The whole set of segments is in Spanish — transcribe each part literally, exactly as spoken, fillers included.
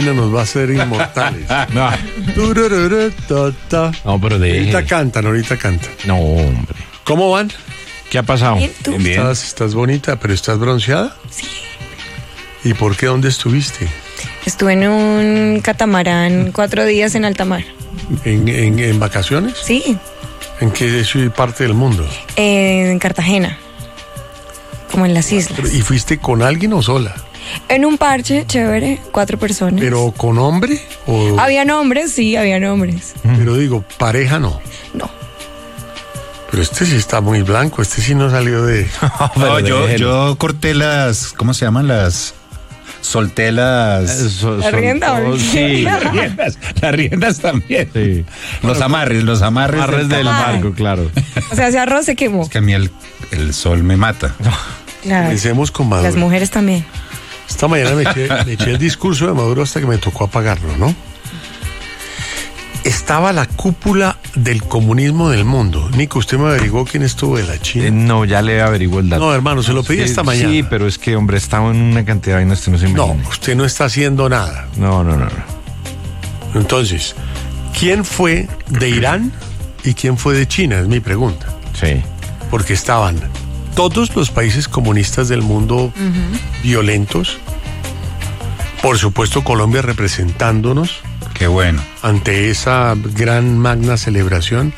China nos va a hacer inmortales. No, no, pero de... Ahorita cantan, ahorita cantan. No, hombre. ¿Cómo van? ¿Qué ha pasado? Bien, ¿tú? Bien, bien. ¿Estás, estás bonita, pero estás bronceada? Sí. ¿Y por qué? ¿Dónde estuviste? Estuve en un catamarán cuatro días en alta mar. ¿En, en, en vacaciones? Sí, ¿En qué parte del mundo? en Cartagena, como en las islas. ¿Y fuiste con alguien o sola? En un parche chévere, cuatro personas. ¿Pero con hombre? O... Habían hombres, sí, habían hombres. Pero digo, pareja no. No. Pero este sí está muy blanco, este sí no salió de... No, yo, yo corté las, ¿cómo se llaman? Las, solté las... So- La son rienda, todos- sí, Las riendas, las riendas también. sí. Los amarres, los amarres. Amarres del Ah. barco, claro. O sea, ese arroz se quemó. Es que a mí el, el sol me mata. Claro. Pensemos con Maduro. Las mujeres también. Esta mañana me eché, me eché el discurso de Maduro hasta que me tocó apagarlo, ¿no? Estaba la cúpula del comunismo del mundo. Nico, ¿usted me averiguó quién estuvo de la Eh, China? no, ya le averiguo el dato. No, hermano, se lo pedí Sí, esta mañana. Sí, pero es que, hombre, estaba en una cantidad de vainas que no se No, imagina. usted no está haciendo nada. No, no, no, no. Entonces, ¿quién fue de Irán y quién fue de China? Es mi pregunta. Sí. Porque estaban todos los países comunistas del mundo violentos. Por supuesto, Colombia representándonos Qué bueno. ante esa gran magna celebración.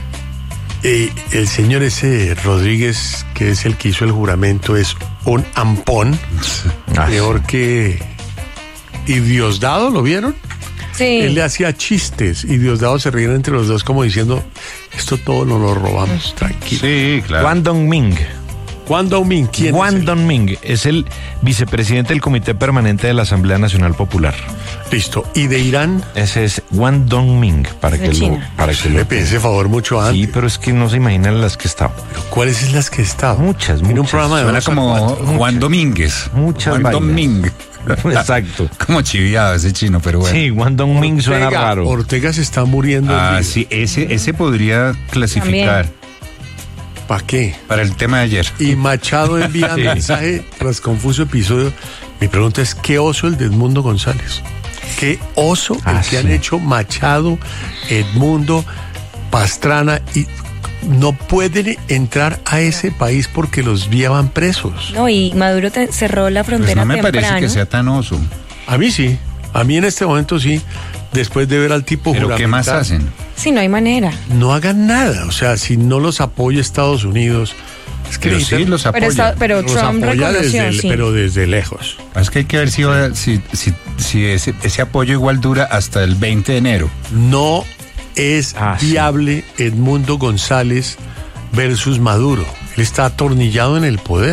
Eh, el señor ese Rodríguez, que es el que hizo el juramento, es un ampón, Ah, peor que... ¿Y Diosdado lo vieron? Sí. Él le hacía chistes y Diosdado se reían entre los dos como diciendo, esto todo nos lo robamos, tranquilo. Sí, claro. Wang Dongming. Juan Dongmin, ¿quién es Wang él? Dongming es el vicepresidente del Comité Permanente de la Asamblea Nacional Popular. Listo. ¿Y de Irán? Ese es Wang Dongming, para De que lo, China. para que Le lo... pedí ese favor mucho antes. Sí, pero es que no se imaginan las que estaban. Pero ¿cuáles es las que estaba? Muchas, Tiene un muchas. programa de Suena dos a como cuatro. Juan Domínguez. Muchas Juan vainas. Domínguez. Exacto. Como chiviado ese chino, pero bueno. Sí, Wang Dongming suena Ortega, raro. Ortega se está muriendo. Ah, sí, ese, ese podría clasificar ¿Para qué? para el tema de ayer. Y Machado envía Sí. mensaje tras confuso episodio. Mi pregunta es, ¿qué oso el de Edmundo González? ¿Qué oso el Ah, que han sí. hecho Machado, Edmundo, Pastrana? Y no pueden entrar a ese país porque los llevan presos. No, y Maduro te- cerró la Pues frontera no me temprano. parece que sea tan oso. A mí sí. A mí en este momento sí. Después de ver al tipo Pero ¿qué más juramentar, hacen? Sí, no hay manera. No hagan nada. O sea, si no los apoya Estados Unidos, es que Pero sí, necesitan- los Pero, apoya. está- pero los Trump apoya reconoció, desde el- sí. pero desde lejos. Es que hay que ver si, va- si, si, si ese, ese apoyo igual dura hasta el veinte de enero. No es Ah, sí. viable Edmundo González versus Maduro. Él está atornillado en el poder.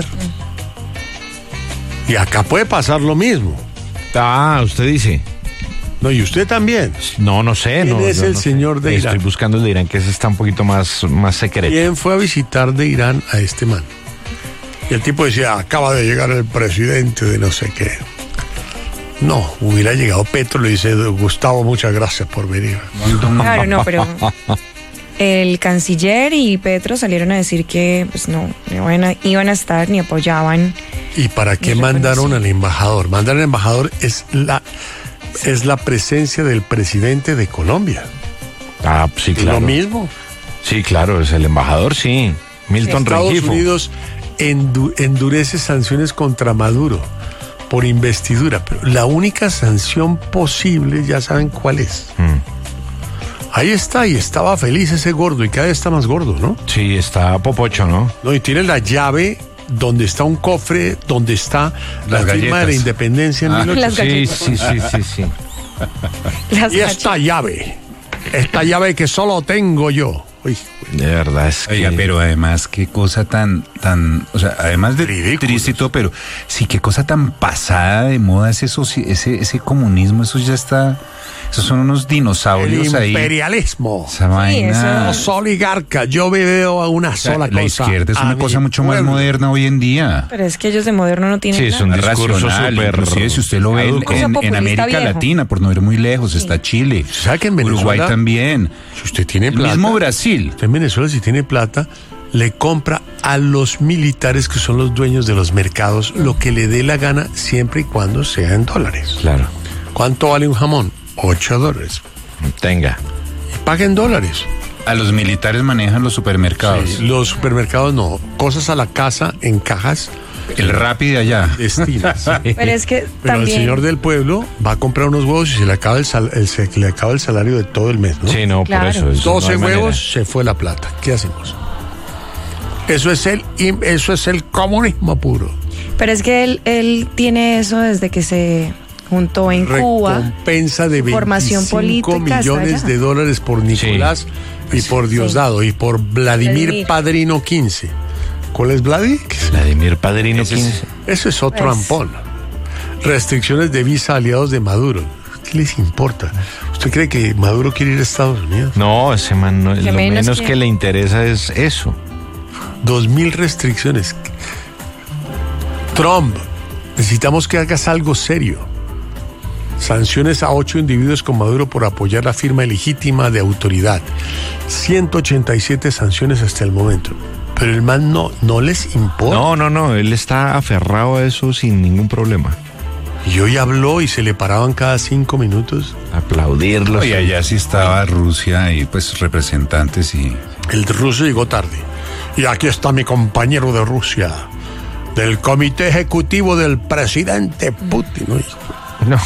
Y acá puede pasar lo mismo. Ah, usted dice. No, y usted también. No, no sé. ¿Quién no, es yo el no sé. señor de Estoy Irán? buscando el de Irán, que ese está un poquito más, más secreto. ¿Quién fue a visitar de Irán a este man? Y el tipo decía, acaba de llegar el presidente de no sé qué. No, hubiera llegado Petro y le dice, Gustavo, muchas gracias por venir. Claro, no, pero el canciller y Petro salieron a decir que pues no, no iban a, iban a estar ni apoyaban. ¿Y para qué Ni mandaron reconocido. al embajador? Mandar al embajador es la, es la presencia del presidente de Colombia. Ah, sí, Es claro. lo mismo. Sí, claro, es el embajador, sí. Milton Estados Rengifo. Unidos endu- endurece sanciones contra Maduro por investidura, pero la única sanción posible, ya saben cuál es. Mm. Ahí está, y estaba feliz ese gordo, y cada vez está más gordo, ¿no? Sí, está popocho, ¿no? No, y tiene la llave donde está un cofre, donde está la Las firma de la galletas. independencia en Ah. mil Las ochocientos. Sí, galletas. sí, sí, sí, sí. Las Y esta llave, esta llave que solo tengo yo. Uy, De verdad es que... Oiga, pero además, qué cosa tan, tan, o sea, además de Ridículos. triste y todo, pero sí, qué cosa tan pasada de moda ese, soci- ese, ese comunismo, eso ya está, esos son unos el dinosaurios ahí. imperialismo. Esa vaina. Los oligarcas, yo veo a una O sea, sola la cosa. izquierda es a una mi cosa mucho más pueblo. moderna hoy en día. Pero es que ellos de moderno no tienen Sí, nada. son discurso Racional, súper inclusive si usted lo ve en, caduco. en- en Populista América viejo. Latina, por no ir muy lejos, está Chile, ¿Sabe que en Venezuela, Uruguay también, si usted tiene el plata, mismo Brasil. usted en Venezuela si tiene plata, le compra a los militares que son los dueños de los mercados lo que le dé la gana siempre y cuando sea en dólares. Claro. ¿Cuánto vale un jamón? ocho dólares. Tenga. Y paguen dólares. A los militares manejan los supermercados. Sí, los supermercados no. Cosas a la casa en cajas. El Rappi de allá. Destinas. Pero es que Pero también... el señor del pueblo va a comprar unos huevos y se le acaba el, sal, el, se le acaba el salario de todo el mes, ¿no? Sí, no, Claro. por eso. eso doce no hay huevos, manera. se fue la plata. ¿Qué hacemos? Eso es el, eso es el comunismo puro. Pero es que él, él tiene eso desde que se juntó en Cuba. Recompensa de Su formación veinticinco política está millones allá. de dólares por Nicolás y por Diosdado y por Vladimir, Vladimir. Padrino quince. ¿Cuál es Vladi? Vladimir Padrino Ese es- quince. Eso es otro Pues- ampón. Restricciones de visa a aliados de Maduro. ¿Qué les importa? ¿Usted cree que Maduro quiere ir a Estados Unidos? No, ese man, no, Que lo menos menos que- que le interesa es eso. Dos mil restricciones. Trump, necesitamos que hagas algo serio. Sanciones a ocho individuos con Maduro por apoyar la firma ilegítima de autoridad. ciento ochenta y siete sanciones hasta el momento. Pero el man no, no les importa. No, no, no, él está aferrado a eso sin ningún problema. Y hoy habló y se le paraban cada cinco minutos. Aplaudirlo. Y allá sí estaba Rusia y pues representantes y... El ruso llegó tarde. Y aquí está mi compañero de Rusia, del comité ejecutivo del presidente Putin. Uy, No.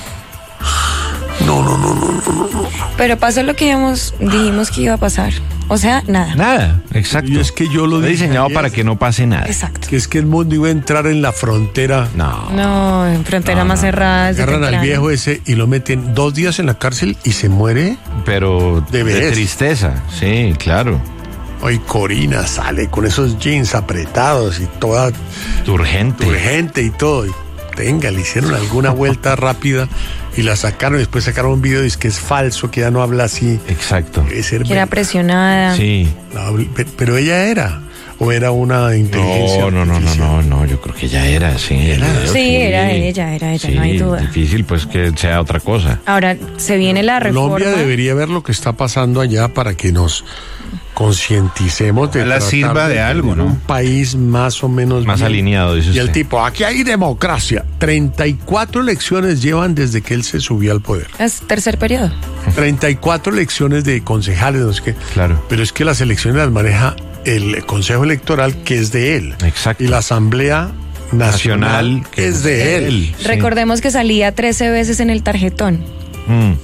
No, no, no, no. Pero pasó lo que íbamos, dijimos que iba a pasar. O sea, nada. Nada, exacto. Y es que yo lo Está dije diseñado ayer. para que no pase nada. Exacto. Que es que el mundo iba a entrar en la frontera. No. No, en frontera No, más no. cerrada. desde Agarran al temprano. viejo ese y lo meten dos días en la cárcel y se muere. Pero De de, vez. tristeza, sí, claro. Hoy Corina sale con esos jeans apretados y toda Urgente. urgente y todo. Y tenga, le hicieron alguna vuelta rápida y la sacaron. Después sacaron un video y dice que es falso, que ya no habla así. Exacto. Debe ser Que era verdad. presionada. Sí. La- pe- Pero ella era, o era una inteligencia. No, no, no, no, artificial? no, no, yo creo que ya era, sí. Era. el video, Sí, era ella, era ella, Sí, no hay duda. difícil pues que sea otra cosa. Ahora, se viene la reforma. Colombia debería ver lo que está pasando allá para que nos concienticemos de Ojalá tratar sirva de algo, tener ¿no? un país más o menos Más bien. alineado, dice Y el usted. tipo, aquí hay democracia. treinta y cuatro elecciones llevan desde que él se subió al poder. Es tercer periodo. treinta y cuatro elecciones de concejales, no sé qué. Claro. Pero es que las elecciones las maneja el Consejo Electoral, que es de él. Exacto. Y la Asamblea Nacional, Nacional, que es de él. Sí. Recordemos que salía trece veces en el tarjetón. Mm,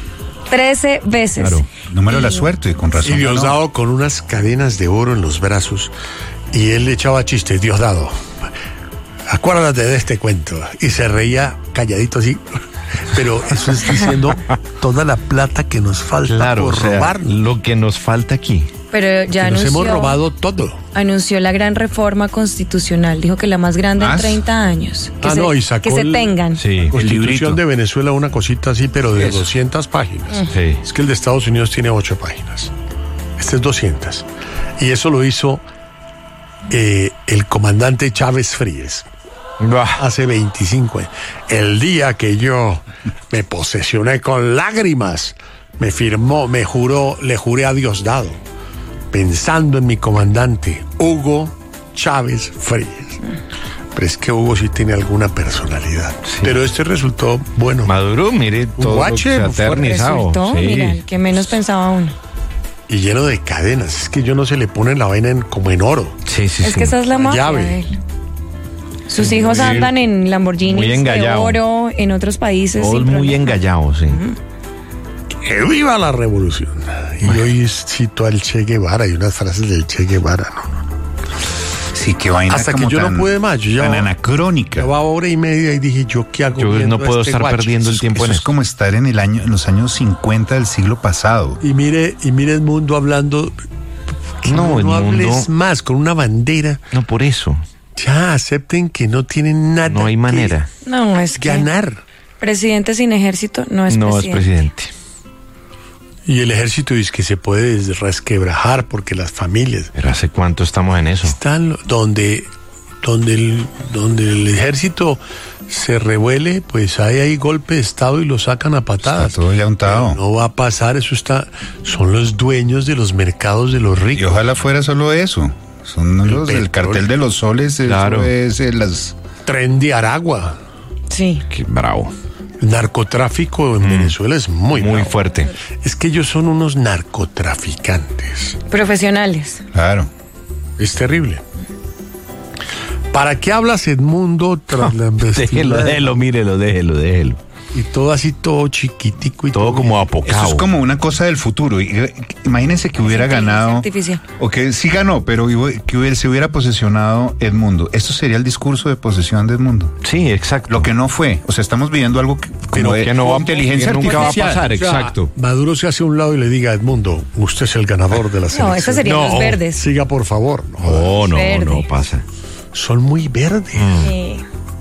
trece veces. Claro, número de la suerte, con razón. Y ganó. Diosdado con unas cadenas de oro en los brazos. Y él le echaba chistes, Diosdado, acuérdate de este cuento. Y se reía calladito así. Pero eso es diciendo toda la plata que nos falta claro, por o sea, robar. lo que nos falta aquí. Pero ya Que nos anunció, hemos robado todo. anunció la gran reforma constitucional. Dijo que la más grande en ¿Más? treinta años. Que Ah, se, no, y sacó que se el- tengan. Sí, Constitución librito. de Venezuela, una cosita así, pero de Eso. doscientas páginas. sí. Es que el de Estados Unidos tiene ocho páginas. Este es doscientas. Y eso lo hizo eh, el comandante Chávez Fríes Bah, hace veinticinco años. El día que yo me posesioné con lágrimas, me firmó, me juró, le juré a Diosdado, pensando en mi comandante, Hugo Chávez Fríes. Pero es que Hugo sí tiene alguna personalidad. Pero este resultó bueno. Maduro, mire, todo guache, lo que se ha fuerte. eternizado. Resultó, Sí. mira, el que menos pensaba uno. Y lleno de cadenas. Es que yo no se le pone la vaina en- como en oro. Sí, sí, Es sí. que esa es la magia llave. de él. Sus hijos andan en Lamborghinis muy de engallado. oro en otros países. Todos sin muy problema. engallados, sí. ¡Que viva la revolución! Y hoy cito al Che Guevara y unas frases del Che Guevara. No, no, no. Sí, qué vaina Hasta como que yo tan- no pude más. Yo ya tan va- anacrónica. Llevaba hora y media y dije, ¿yo qué hago? Yo viendo no a puedo este estar guacho? perdiendo el tiempo en Eso es eso. como estar en el año, en los años cincuenta del siglo pasado. Y mire, y mire el mundo hablando. que No, no, el hables mundo- más con una bandera. No, por eso. Ya acepten que no tienen nada. No hay manera. No, es que que ganar. presidente sin ejército no es No es presidente. presidente. Y el ejército dice que se puede resquebrajar porque las familias Pero ¿hace cuánto estamos en eso? están donde, donde, el, donde el ejército se revuele, pues hay ahí golpe de estado y lo sacan a patadas. Está todo ya untado. Pero no va a pasar, eso está, son los dueños de los mercados de los Y ricos. ojalá fuera solo eso. Son los del petróleo. cartel de los soles. Claro. Eso es eh, las... Tren de Aragua. Sí. Qué bravo. El narcotráfico en mm. Venezuela es muy Muy bravo. fuerte. Es que ellos son unos narcotraficantes. Profesionales. Claro. Es terrible. ¿Para qué hablas, Edmundo, tras la Déjelo, investigación? déjelo, mírelo, déjelo, déjelo. Y todo así, todo chiquitico y Todo como apocado. Eso es como una cosa del futuro. Y- Imagínense que hubiera ganado, Artificial. o que sí ganó, pero iba- que hubiera, se hubiera posesionado Edmundo. Esto sería el discurso de posesión de Edmundo. Sí, exacto. Lo que no fue. O sea, estamos viviendo algo que, como Pero de que no va- inteligencia que nunca va a artificial. pasar. O sea, Exacto. Maduro se hace a un lado y le diga a Edmundo, usted es el ganador de la selección. No, esos serían No. los verdes. Siga, por favor. No, Oh, no, Verde. no pasa. son muy verdes. Sí.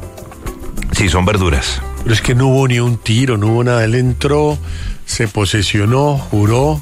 Sí, son verduras. Pero es que no hubo ni un tiro, no hubo nada. Él entró, se posesionó, juró,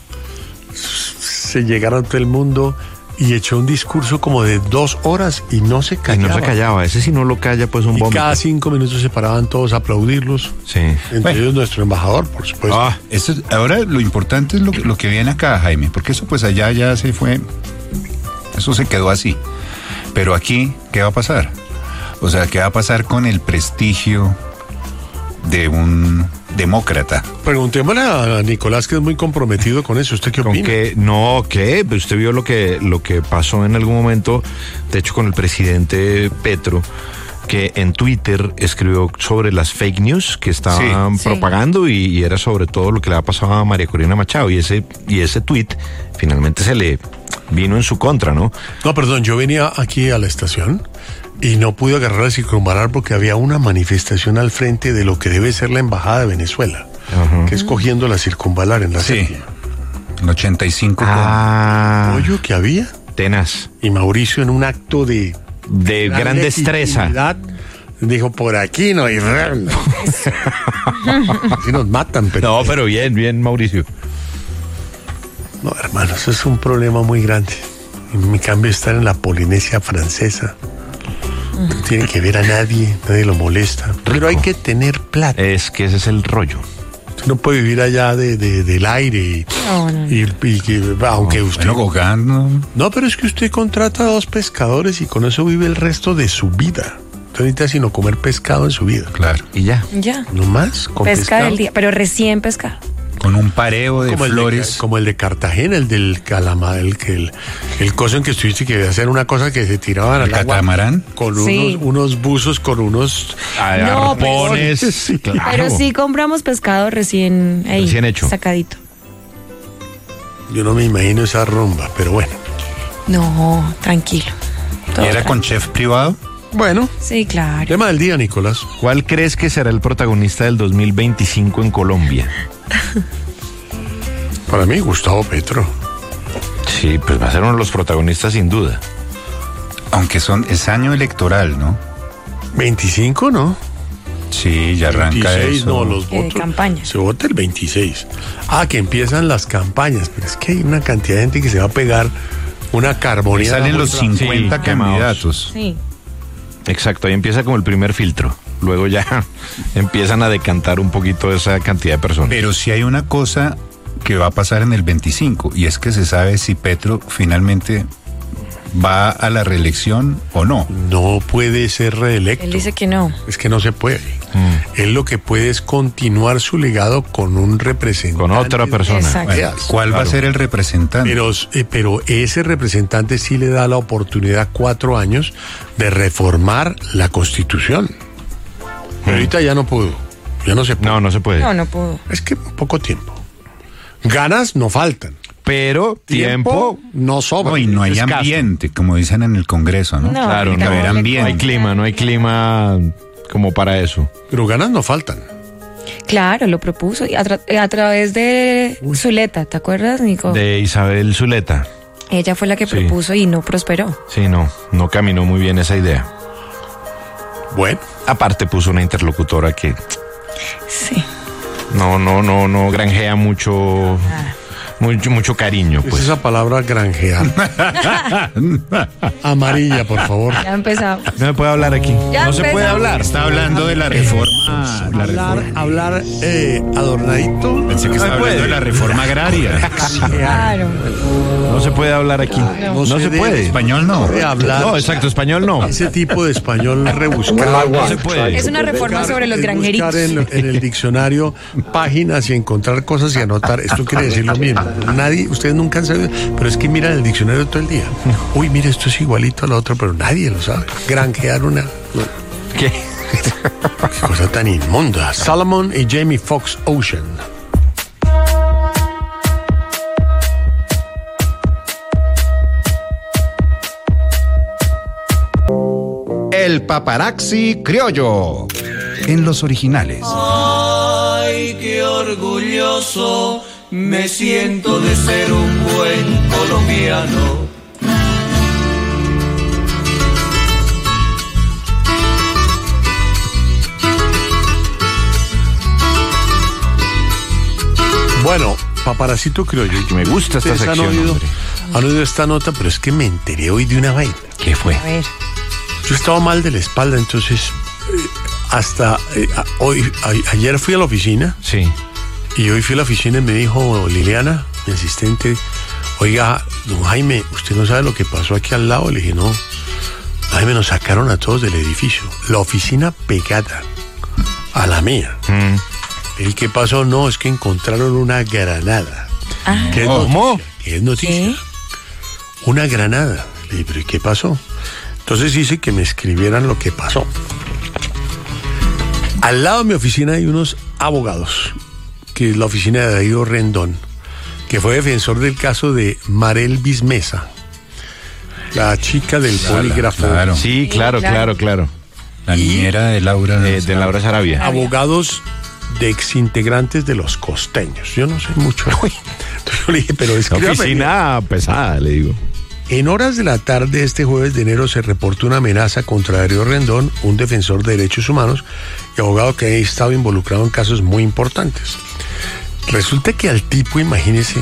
se llegaron a todo el mundo y echó un discurso como de dos horas y no se Y callaba. no se callaba. Ese si no lo calla, pues un Y vómito. cada cinco minutos se paraban todos a aplaudirlos. Sí. Entre Bueno. ellos nuestro embajador, por supuesto. Ah, eso es- ahora lo importante es lo, que- lo que viene acá, Jaime, porque eso pues allá ya se fue, eso se quedó así. Pero aquí, ¿qué va a pasar? O sea, ¿qué va a pasar con el prestigio de un demócrata? Preguntémosle a Nicolás, que es muy comprometido con eso. ¿Usted qué ¿Con opina? qué? No, ¿qué? Pues usted vio lo que, lo que pasó en algún momento, de hecho, con el presidente Petro, que en Twitter escribió sobre las fake news que estaban Sí. propagando y, y era sobre todo lo que le ha pasado a María Corina Machado. Y ese, y ese tweet finalmente se le vino en su contra, ¿no? No, perdón, yo venía aquí a la estación y no pude agarrar el circunvalar porque había una manifestación al frente de lo que debe ser la embajada de Venezuela, Ajá. que es cogiendo la circunvalar en la Sí. séptima. El ochenta y cinco Ah, Pollo que había tenaz. y Mauricio en un acto de De gran destreza. legitimidad, dijo, por aquí no hay real. Así nos matan, pero No, pero bien, bien, Mauricio. no, hermano, eso es un problema muy grande. En mi cambio, estar en la Polinesia francesa no tiene que ver a nadie, nadie lo molesta. Pero hay que tener plata. Es que ese es el rollo. Usted no puede vivir allá de, de- del aire y, No, no, no. y- y que, aunque usted... Bueno, Gauguin, ¿no? No, pero es que usted contrata a dos pescadores y con eso vive el resto de su vida. Usted no necesita sino comer pescado en su vida. Claro. Y ya. Ya. No más, con Pesca pescado. del día, pero recién pescado. Con un pareo de Como el de, flores. como el de Cartagena, el del calamar, el que el, el coso en que estuviste que debía hacer una cosa que se tiraban ¿El al agua catamarán? con Sí. unos, unos buzos, con unos No, arpones. pero- sí. Claro. Pero sí compramos pescado recién ahí. Recién hecho. Sacadito. Yo no me imagino esa rumba, pero bueno. No, tranquilo. Todo ¿Y era con tranquilo. chef privado? Bueno, Sí, claro. tema del día, Nicolás. ¿Cuál crees que será el protagonista del dos mil veinticinco en Colombia? Para mí, Gustavo Petro. Sí, pues va a ser uno de los protagonistas sin duda. Aunque son, es año electoral, ¿no? veinticinco, ¿no? Sí, ya arranca veintiséis, eso. no, los Eh, votos. campaña. Se vota el veintiséis. Ah, que empiezan las campañas, pero es que hay una cantidad de gente que se va a pegar una Ahí carbonía. salen los cincuenta Sí, quemados. candidatos. Sí. Exacto, ahí empieza como el primer filtro. Luego ya empiezan a decantar un poquito esa cantidad de personas. Pero sí hay una cosa que va a pasar en el veinticinco y es que se sabe si Petro finalmente va a la reelección o no. No puede ser reelecto. Él dice que no. Es que no se puede. Mm. Él lo que puede es continuar su legado con un representante. Con otra persona. Exacto. Bueno, ¿Cuál va a Claro. ser el representante? Pero, eh, pero ese representante sí le da la oportunidad cuatro años de reformar la Constitución. Pero ahorita ya no pudo. Ya no se puede. No, no se puede. No, no pudo. Es que poco tiempo. Ganas no faltan. Pero tiempo, no sobra. No, y no hay escaso. ambiente, como dicen en el Congreso, ¿no? No, claro, ahorita no, haber le ambiente. no hay cuento. clima, no hay clima como para eso. Pero ganas no faltan. Claro, lo propuso. Y a, tra- a través de Zuleta, ¿te acuerdas, Nico? De Isabel Zuleta. Ella fue la que Sí. propuso y no prosperó. Sí, no, no caminó muy bien esa idea. Bueno, Aparte puso una interlocutora que Sí. no, no, no, no granjea mucho Ah. Mucho, mucho cariño, Es pues. esa palabra granjear. Amarilla, por favor. Ya empezamos. No me puede hablar aquí. Ya no se puede empezamos. hablar. Está hablando de la reforma. La Hablar, reforma. hablar eh, adornadito. Pensé que estaba No puede. hablando de la reforma agraria. Claro. No se puede hablar aquí. No. No, se se debe. puede. Español no. De hablar No, exacto, español no. ese tipo de español rebuscado. No se puede. Es una reforma Buscar- sobre los es granjeritos. buscar en, en el diccionario páginas y encontrar cosas y anotar. Esto quiere decir lo mismo. Nadie, ustedes nunca han sabido, pero es que miran el diccionario todo el día. Uy, mire, esto es igualito a lo otro, pero nadie lo sabe. Granjear una. ¿Qué? Qué cosa tan inmunda. Salomon y Jamie Foxx Ocean. El paparazzi criollo. En los originales. Ay, qué orgulloso me siento de ser un buen colombiano. Bueno, paparacito criollo. Me gusta esta Ustedes han sección, oído, hombre. han oído esta nota, pero es que me enteré hoy de una vaina. ¿Qué fue? A ver. Yo estaba mal de la espalda, entonces eh, hasta eh, a- hoy, a- ayer fui a la oficina Sí. y hoy fui a la oficina y me dijo Liliana, mi asistente, oiga, don Jaime, ¿usted no sabe lo que pasó aquí al lado? Le dije, no, Jaime, nos sacaron a todos del edificio, la oficina pegada a la mía. Mm. ¿El qué pasó? No, es que encontraron una granada. Ah, ¿Qué es ¿Cómo? noticia? ¿Qué es noticia? ¿Sí? Una granada. Le dije, ¿pero y qué pasó? Entonces hice que me escribieran lo que pasó. Al lado de mi oficina hay unos abogados, que es la oficina de Darío Rendón, que fue defensor del caso de Marel Bismesa, la chica del Claro, polígrafo. claro. Sí, claro, claro, claro. La niñera de Laura. Eh, de Laura Sarabia. Abogados de exintegrantes de los costeños. Yo no sé mucho. Entonces yo le dije, pero es que Oficina pesada, le digo. en horas de la tarde este jueves de enero se reportó una amenaza contra Darío Rendón, un defensor de derechos humanos y abogado que ha estado involucrado en casos muy importantes. Resulta que al tipo, imagínese,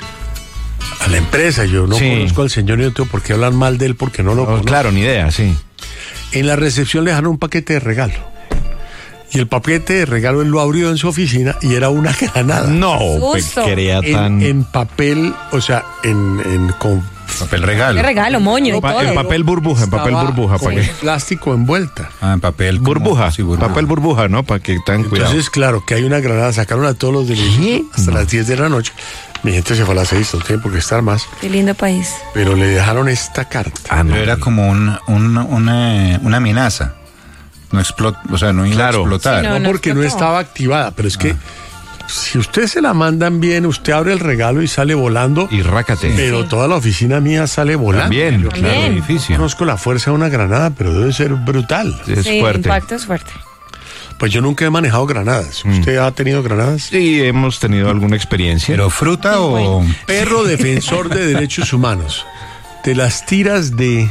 a la empresa, yo no Sí. conozco al señor y no tengo por qué hablar mal de él porque no lo No, conozco. claro, ni idea, sí. En la recepción le dejaron un paquete de regalo. Y el paquete de regalo él lo abrió en su oficina y era una granada. No, Susto. quería En, tan... en papel, o sea, en, en con Papel regalo. qué regalo, moño y Pa- todo. en papel burbuja, en papel estaba burbuja, con para que... plástico envuelta. Ah, en papel. como- Burbuja, sí, burbuja. papel burbuja, ¿no? Para que tengan cuidado. Entonces, claro, que hay una granada, sacaron a todos los del edificio hasta No. las diez de la noche. Mi gente se fue a las seis, no tiene por qué estar más, Qué lindo país. pero le dejaron esta carta. Ah, no. Pero era como un, un- una, una amenaza. No explot, o sea, no iba Claro. a explotar. Sí, No, no porque no explotó. estaba activada, pero es que si usted se la mandan bien, usted abre el regalo y sale volando, Y rácate. pero Sí. toda la oficina mía sale volando. También, Yo claro. El También. edificio. conozco la fuerza de una granada, pero debe ser brutal. Es Sí, fuerte. impacto es fuerte. Pues yo nunca he manejado granadas. Mm. ¿Usted ha tenido granadas? Sí, hemos tenido alguna experiencia. ¿Pero fruta o...? Perro defensor de derechos humanos. Te las tiras de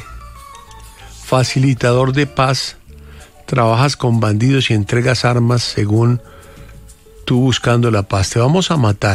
facilitador de paz, trabajas con bandidos y entregas armas según tú buscando la paz. Te vamos a matar.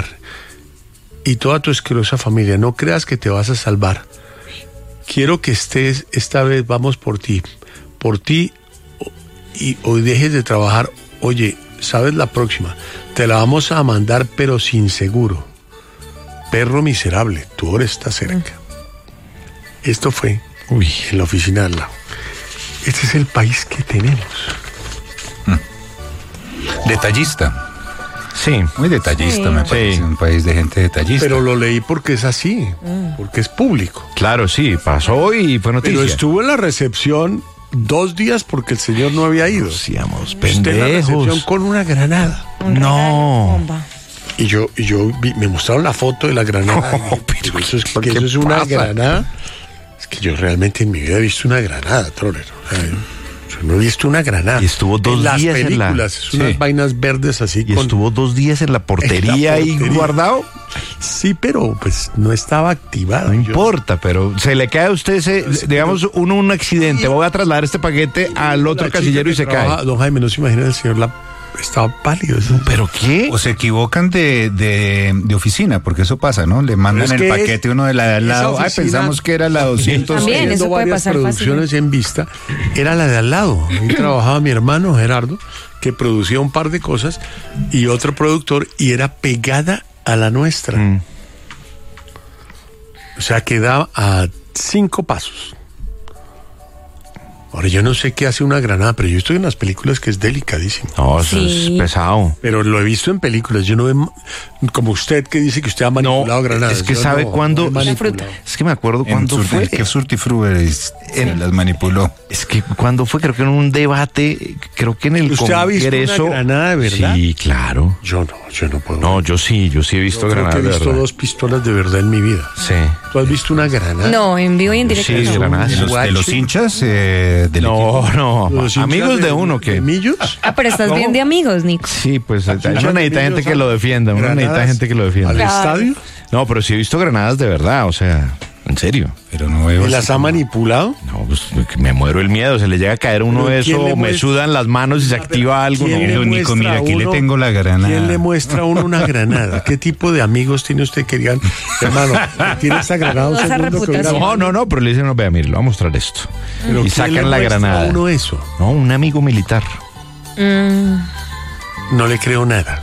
Y toda tu asquerosa familia, no creas que te vas a salvar. Quiero que estés, esta vez vamos por ti. Por ti o- y hoy dejes de trabajar. Oye, ¿sabes la próxima? Te la vamos a mandar pero sin seguro. Perro miserable, tu hora está cerca. Esto fue Uy. en la oficina al lado. Este es el país que tenemos. Detallista. Sí. Muy detallista, Sí. me parece. Sí. Un país de gente detallista. Pero lo leí porque es así, porque es público. Claro, sí, pasó y fue noticia. Pero estuvo en la recepción dos días porque el señor no había ido. Seamos Usted en la recepción pendejos. con una granada. Un No. regalo bomba. Y yo, y yo vi- me mostraron la foto de la granada. No, Y dije, pero pero eso es, ¿qué que eso es una pasa? granada. Es que yo realmente en mi vida he visto una granada, trolero. O sea, yo no he visto una granada. Y estuvo dos en las días en la- películas, es unas Sí. vainas verdes así Y con. estuvo dos días en la portería ahí portería. guardado. Sí, pero pues no estaba activada. No Yo- importa, pero se le cae a usted ese, digamos, uno un accidente. Voy a trasladar este paquete al otro La chica casillero y que se trabaja- cae. Don Jaime, no se imagina el señor la, estaba pálido. Eso. ¿Pero qué? O se equivocan de, de, de oficina, porque eso pasa, ¿no? Le mandan Es el que paquete uno de la de al lado. Ay, pensamos que era la doscientos. También, Haciendo eso puede varias pasar producciones en vista, era la de al lado. Ahí trabajaba mi hermano Gerardo, que producía un par de cosas, y otro productor, y era pegada a la nuestra. Mm. O sea, quedaba a cinco pasos. Ahora, yo no sé qué hace una granada, pero yo estoy en las películas que es delicadísimo. No, eso Sí. es pesado. Pero lo he visto en películas. Yo no he, como usted que dice que usted ha manipulado granadas. es que Yo sabe no, cuándo- no he La manipulado. fruta. Es que me acuerdo En cuándo surti- fue. que Surtifruberis En- las manipuló. Es que cuando fue, creo que en un debate, creo que en el ¿Usted ha visto una Congreso. granada de verdad? Sí, claro. Yo no, yo no puedo. No, yo sí, yo sí he visto Yo creo que granadas he de visto verdad. dos pistolas de verdad en mi vida. Sí. ¿Tú has visto una granada? No, en vivo y en directo. Sí, no. granadas. De los, de los Guachi. hinchas eh, del No, equipo. no, Los hinchas amigos de uno que. ¿De Millos? Ah, pero estás bien de amigos, Nico. Sí, pues uno Hinchas de necesita gente Millos, que lo defienda, uno necesita granadas gente que lo defienda. ¿Al Claro. estadio? No, pero sí he visto granadas de verdad, o sea, en serio. Pero no veo. ¿Y así las ha como- manipulado? No, pues que me muero el miedo, se le llega a caer uno Pero ¿quién eso, le me muestra? sudan las manos y se activa algo. ¿Quién No, le Don Nico, muestra mira, aquí a le uno- tengo la granada. ¿Quién le muestra a uno una granada? ¿Qué tipo de amigos tiene usted que digan, hermano, tiene esta granada un Esa segundo que hubiera- reputación. no, no, no, pero le dicen, no, vea, mire, le voy a mostrar esto. Pero Y ¿quién sacan le la muestra granada. a uno eso? No, un amigo militar. Mm, No le creo nada.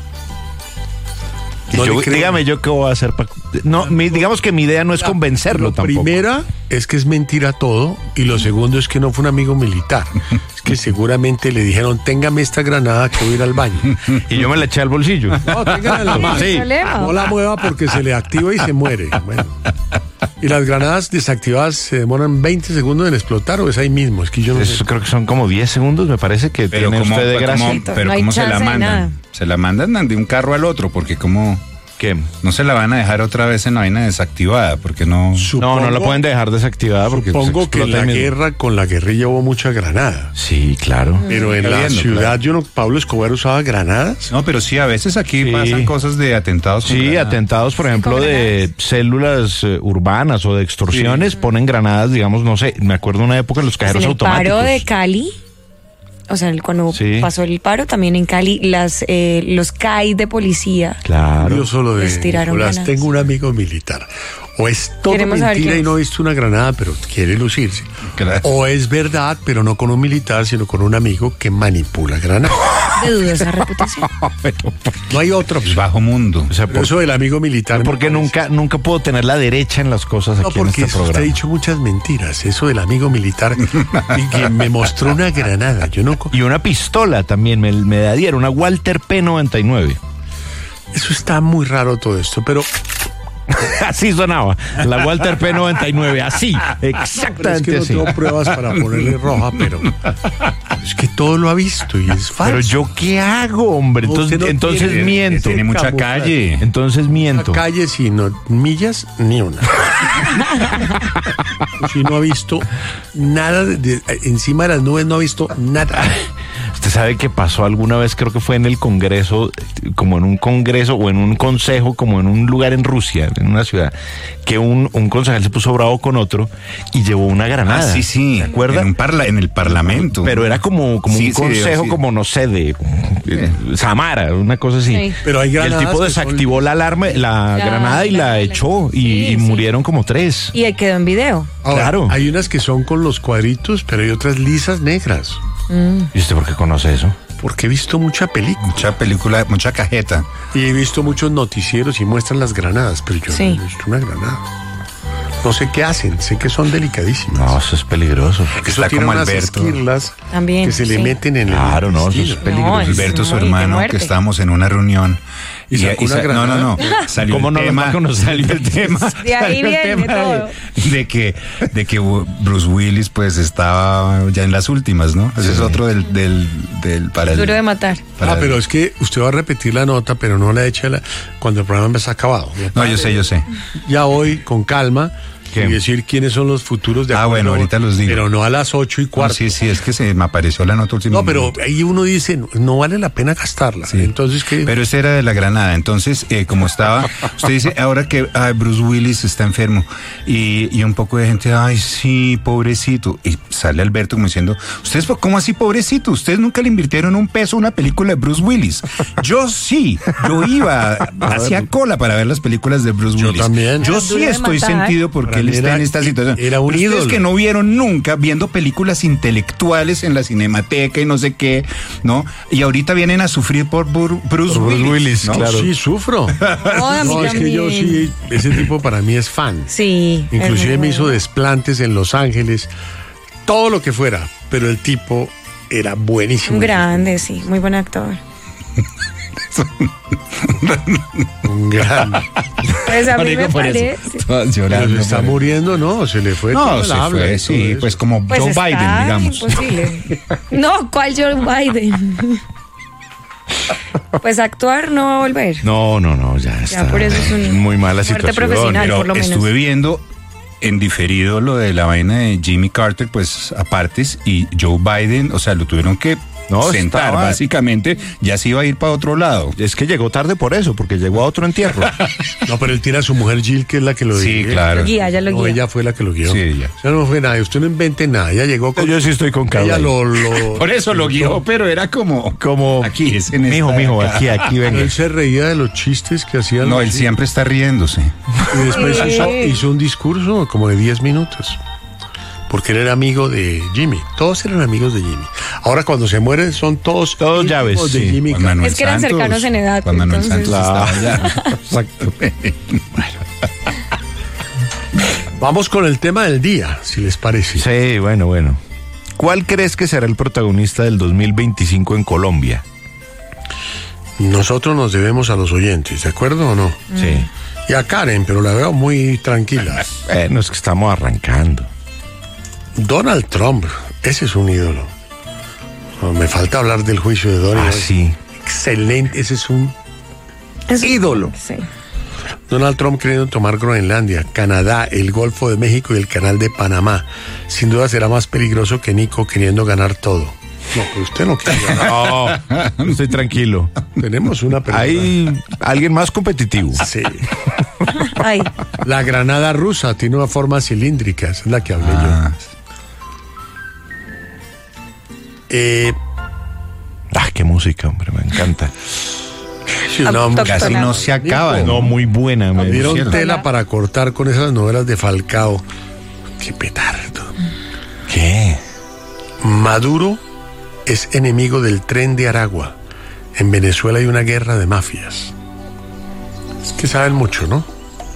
Y No yo- le creo. dígame yo qué voy a hacer para... No, mi- digamos que mi idea no es convencerlo Lo tampoco. primera es que es mentira todo, y lo segundo es que no fue un amigo militar. Es que seguramente le dijeron, téngame esta granada que voy a ir al baño. Y yo me la eché al bolsillo. No, téngala en la mano. Sí. problema. No la mueva porque se le activa y se muere. Bueno. Y las granadas desactivadas se demoran veinte segundos en explotar, o es ahí mismo. Es que yo no Eso sé. creo que son como diez segundos, me parece que Pero tiene cómo, usted de gracia. cómo- pero No hay cómo se la chance de nada. mandan. Se la mandan de un carro al otro, porque como ¿Qué? no se la van a dejar otra vez en la vaina desactivada, porque no. No, no la pueden dejar desactivada porque se Supongo que en explota la ahí mismo. guerra con la guerrilla hubo muchas granadas. Sí, claro. Pero en Está la viendo, ciudad, claro. yo no, Pablo Escobar usaba granadas. No, pero sí, a veces aquí Sí. pasan cosas de atentados. con Sí, granadas. atentados, por ejemplo, con de granadas. células eh, urbanas o de extorsiones, ponen granadas, digamos, no sé, me acuerdo una época en los pues cajeros en el automáticos. paro de Cali, o sea, el- cuando Sí. pasó el paro, también en Cali, las eh, los C A I de policía. Claro. Yo solo de Les tiraron Nicolás, granadas. tengo un amigo militar. O es todo Queremos saber mentira quién y no he es. visto una granada, pero quiere lucirse. Claro. O es verdad, pero no con un militar, sino con un amigo que manipula granadas. De dudosa reputación. No hay otra El opción. bajo mundo. O sea, Pero por- eso del amigo militar. me porque parece- nunca, nunca puedo tener la derecha en las cosas No, aquí en porque este usted ha programa. dicho muchas mentiras. Eso del amigo militar y que me mostró una granada. Yo no. co- Y una pistola también me, me da diera, una Walter P noventa y nueve. Eso está muy raro todo esto, pero Así sonaba, la Walter P noventa y nueve, así, pero es exactamente que no así. tengo pruebas para ponerle roja, pero es que todo lo ha visto y es falso. Pero yo qué hago, hombre, No, entonces, usted no entonces tiene- miento. Tiene mucha Camuflaje. calle. Entonces miento. La calle, si no millas, ni una. Si no ha visto nada, de- de- encima de las nubes no ha visto nada. Usted sabe que pasó alguna vez, creo que fue en el Congreso, como en un Congreso o en un consejo, como en un lugar en Rusia, en una ciudad, que un, un concejal se puso bravo con otro y llevó una granada. Ah, sí, sí. ¿Se acuerda? En, un parla- en el parlamento. Pero era como, como Sí, un sí, consejo, sí. como no sé, de eh, Samara, una cosa así. Sí. Pero hay Y el granadas tipo que son- desactivó la alarma, la La- granada y la, la- echó y, Sí, y sí. murieron como tres. Y ahí quedó en video. Ahora, Claro. hay unas que son con los cuadritos, pero hay otras lisas negras. ¿Y usted por qué conoce eso? Porque he visto mucha película Mucha película, mucha cajeta. y he visto muchos noticieros y muestran las granadas, pero yo Sí. no he visto una granada. No sé qué hacen, sé que son delicadísimas. No, eso es peligroso. Eso está tiene como unas Alberto. esquirlas También, que se le sí. meten en el Claro, no, eso es intestino. peligroso. No, es- Alberto, su no, y qué hermano, muerte. que estábamos en una reunión. ¿Y sacó una sa- no, no, no. granada? Salió ¿Cómo el no lo tema, va a conocer? salió el tema. De ahí salió el viene tema todo. De, de que, de que Bruce Willis, pues, estaba ya en las últimas, ¿no? Ese es otro del, del, del para el- Duro de matar. para Ah, el- pero es que usted va a repetir la nota, pero no la echa la, cuando el programa está acabado. No, yo sé, yo sé. Ya hoy, con calma, ¿Qué? y decir quiénes son los futuros de Ah, acuerdo, bueno, ahorita los digo. Pero no a las ocho y No, cuarto. sí, sí, es que se me apareció la nota última. No, pero ahí uno dice, no, no vale la pena gastarla. Sí. Entonces, ¿qué? Pero ese era de la Granada. Entonces, eh, como estaba, usted dice, ahora que ay, Bruce Willis está enfermo y, y un poco de gente, ay, sí, pobrecito. Y sale Alberto como diciendo, ¿ustedes cómo así pobrecito? Ustedes nunca le invirtieron un peso a una película de Bruce Willis. Yo sí, yo iba, hacía cola para ver las películas de Bruce Yo Willis. también. Yo Era sí duro de estoy matar. sentido porque Para él mí está era- en esta situación. era un Pero ustedes ídolo. que no vieron nunca viendo películas intelectuales en la Cinemateca y no sé qué, ¿no? Y ahorita vienen a sufrir por Bur- Bruce, Por Bruce Willis, Willis, ¿no? claro. Sí, sufro. No, a mí No, es que yo también. sí, ese tipo para mí es fan. Sí. es Inclusive muy me hizo bueno. desplantes en Los Ángeles, todo lo que fuera, pero el tipo era buenísimo. Un grande, sí, muy buen actor. Un gran. Pues a mí Marico, me por eso. parece. Todas Pero llorando. se está por- muriendo, no, se le fue No, todo el se habla fue, y sí, todo eso. pues como Pues Joe está Biden, digamos. imposible. No, ¿cuál Joe Biden? Pues actuar no va a volver. No, no, no, ya está. por eso es un- muy mala muerte situación. profesional. Pero por lo menos. estuve viendo en diferido lo de la vaina de Jimmy Carter, pues apartes, y Joe Biden, o sea, lo tuvieron que No, sentar, estaba- básicamente, ya se iba a ir para otro lado. Es que llegó tarde por eso, porque llegó a otro entierro. No, pero él tiene a su mujer Jill, que es la que lo Sí, dirige. claro. Lo guía, ya lo No, guía. ella fue la que lo guió. Sí, ella. O sea, no fue nada, usted no invente nada, ella llegó con... Yo sí estoy con Cabra Ella ahí. lo, lo- Por eso lo guió, pero era como... Como, Aquí, es en mijo, esta- mijo, aquí, aquí, venga. Él se reía de los chistes que hacían. No, los él hijos. siempre está riéndose. Y después Sí. hizo, hizo un discurso como de diez minutos. Porque él era amigo de Jimmy. Todos eran amigos de Jimmy. Ahora cuando se mueren son todos Todos íntimos llaves, de sí. Jimmy. Juan Manuel Es que eran Santos, cercanos en edad, Juan Manuel entonces- Santos estaba Claro. allá. Exacto. Vamos con el tema del día, si les parece. Sí, bueno, bueno. ¿Cuál crees que será el protagonista del dos mil veinticinco en Colombia? Nosotros nos debemos a los oyentes, ¿de acuerdo o no? Sí. Y a Karen, pero la veo muy tranquila. Bueno, es que estamos arrancando. Donald Trump, ese es un ídolo. No, me falta hablar del juicio de Donald. Ah, sí. Excelente, ese es un Es- ídolo. Sí. Donald Trump queriendo tomar Groenlandia, Canadá, el Golfo de México y el Canal de Panamá. Sin duda será más peligroso que Nico queriendo ganar todo. No, pero usted no quiere ganar. No, estoy tranquilo. Tenemos una persona. Hay alguien más competitivo. Sí. Ay, La granada rusa tiene una forma cilíndrica, esa es la que hablé Ah, yo. Eh, Ah, qué música, hombre, me encanta. sí, una- Autóctona. casi no se acaba. No, muy buena. Me Dieron cierto. tela para cortar con esas novelas de Falcao. Qué petardo. ¿Qué? Maduro es enemigo del Tren de Aragua. En Venezuela hay una guerra de mafias. Es que saben mucho, ¿no?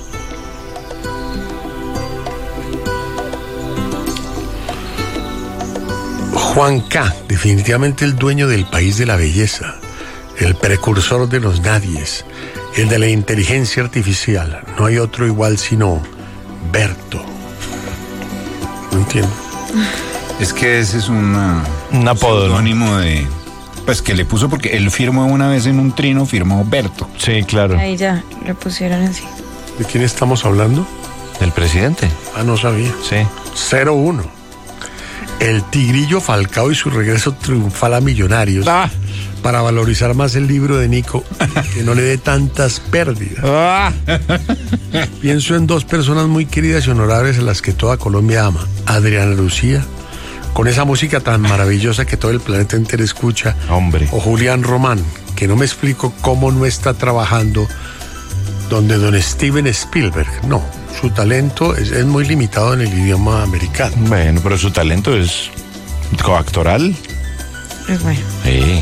Juan K., definitivamente el dueño del país de la belleza, el precursor de los nadies, el de la inteligencia artificial. No hay otro igual sino Berto. No entiendo. Es que ese es una, Un apodo, ¿no? seudónimo de... Pues que le puso porque él firmó una vez en un trino, firmó Berto. Sí, claro. ahí ya le pusieron así. ¿De quién estamos hablando? ¿Del presidente? Ah, no sabía. Sí. cero uno. El Tigrillo Falcao y su regreso triunfal a Millonarios. Ah. Para valorizar más el libro de Nico, que no le dé tantas pérdidas. Ah. Pienso en dos personas muy queridas y honorables a las que toda Colombia ama. Adriana Lucía, con esa música tan maravillosa que todo el planeta entero escucha. Hombre. O Julián Román, que no me explico cómo no está trabajando donde don Steven Spielberg. No, su talento es, es muy limitado en el idioma americano. Bueno, pero su talento es coactoral. Es bueno. Sí.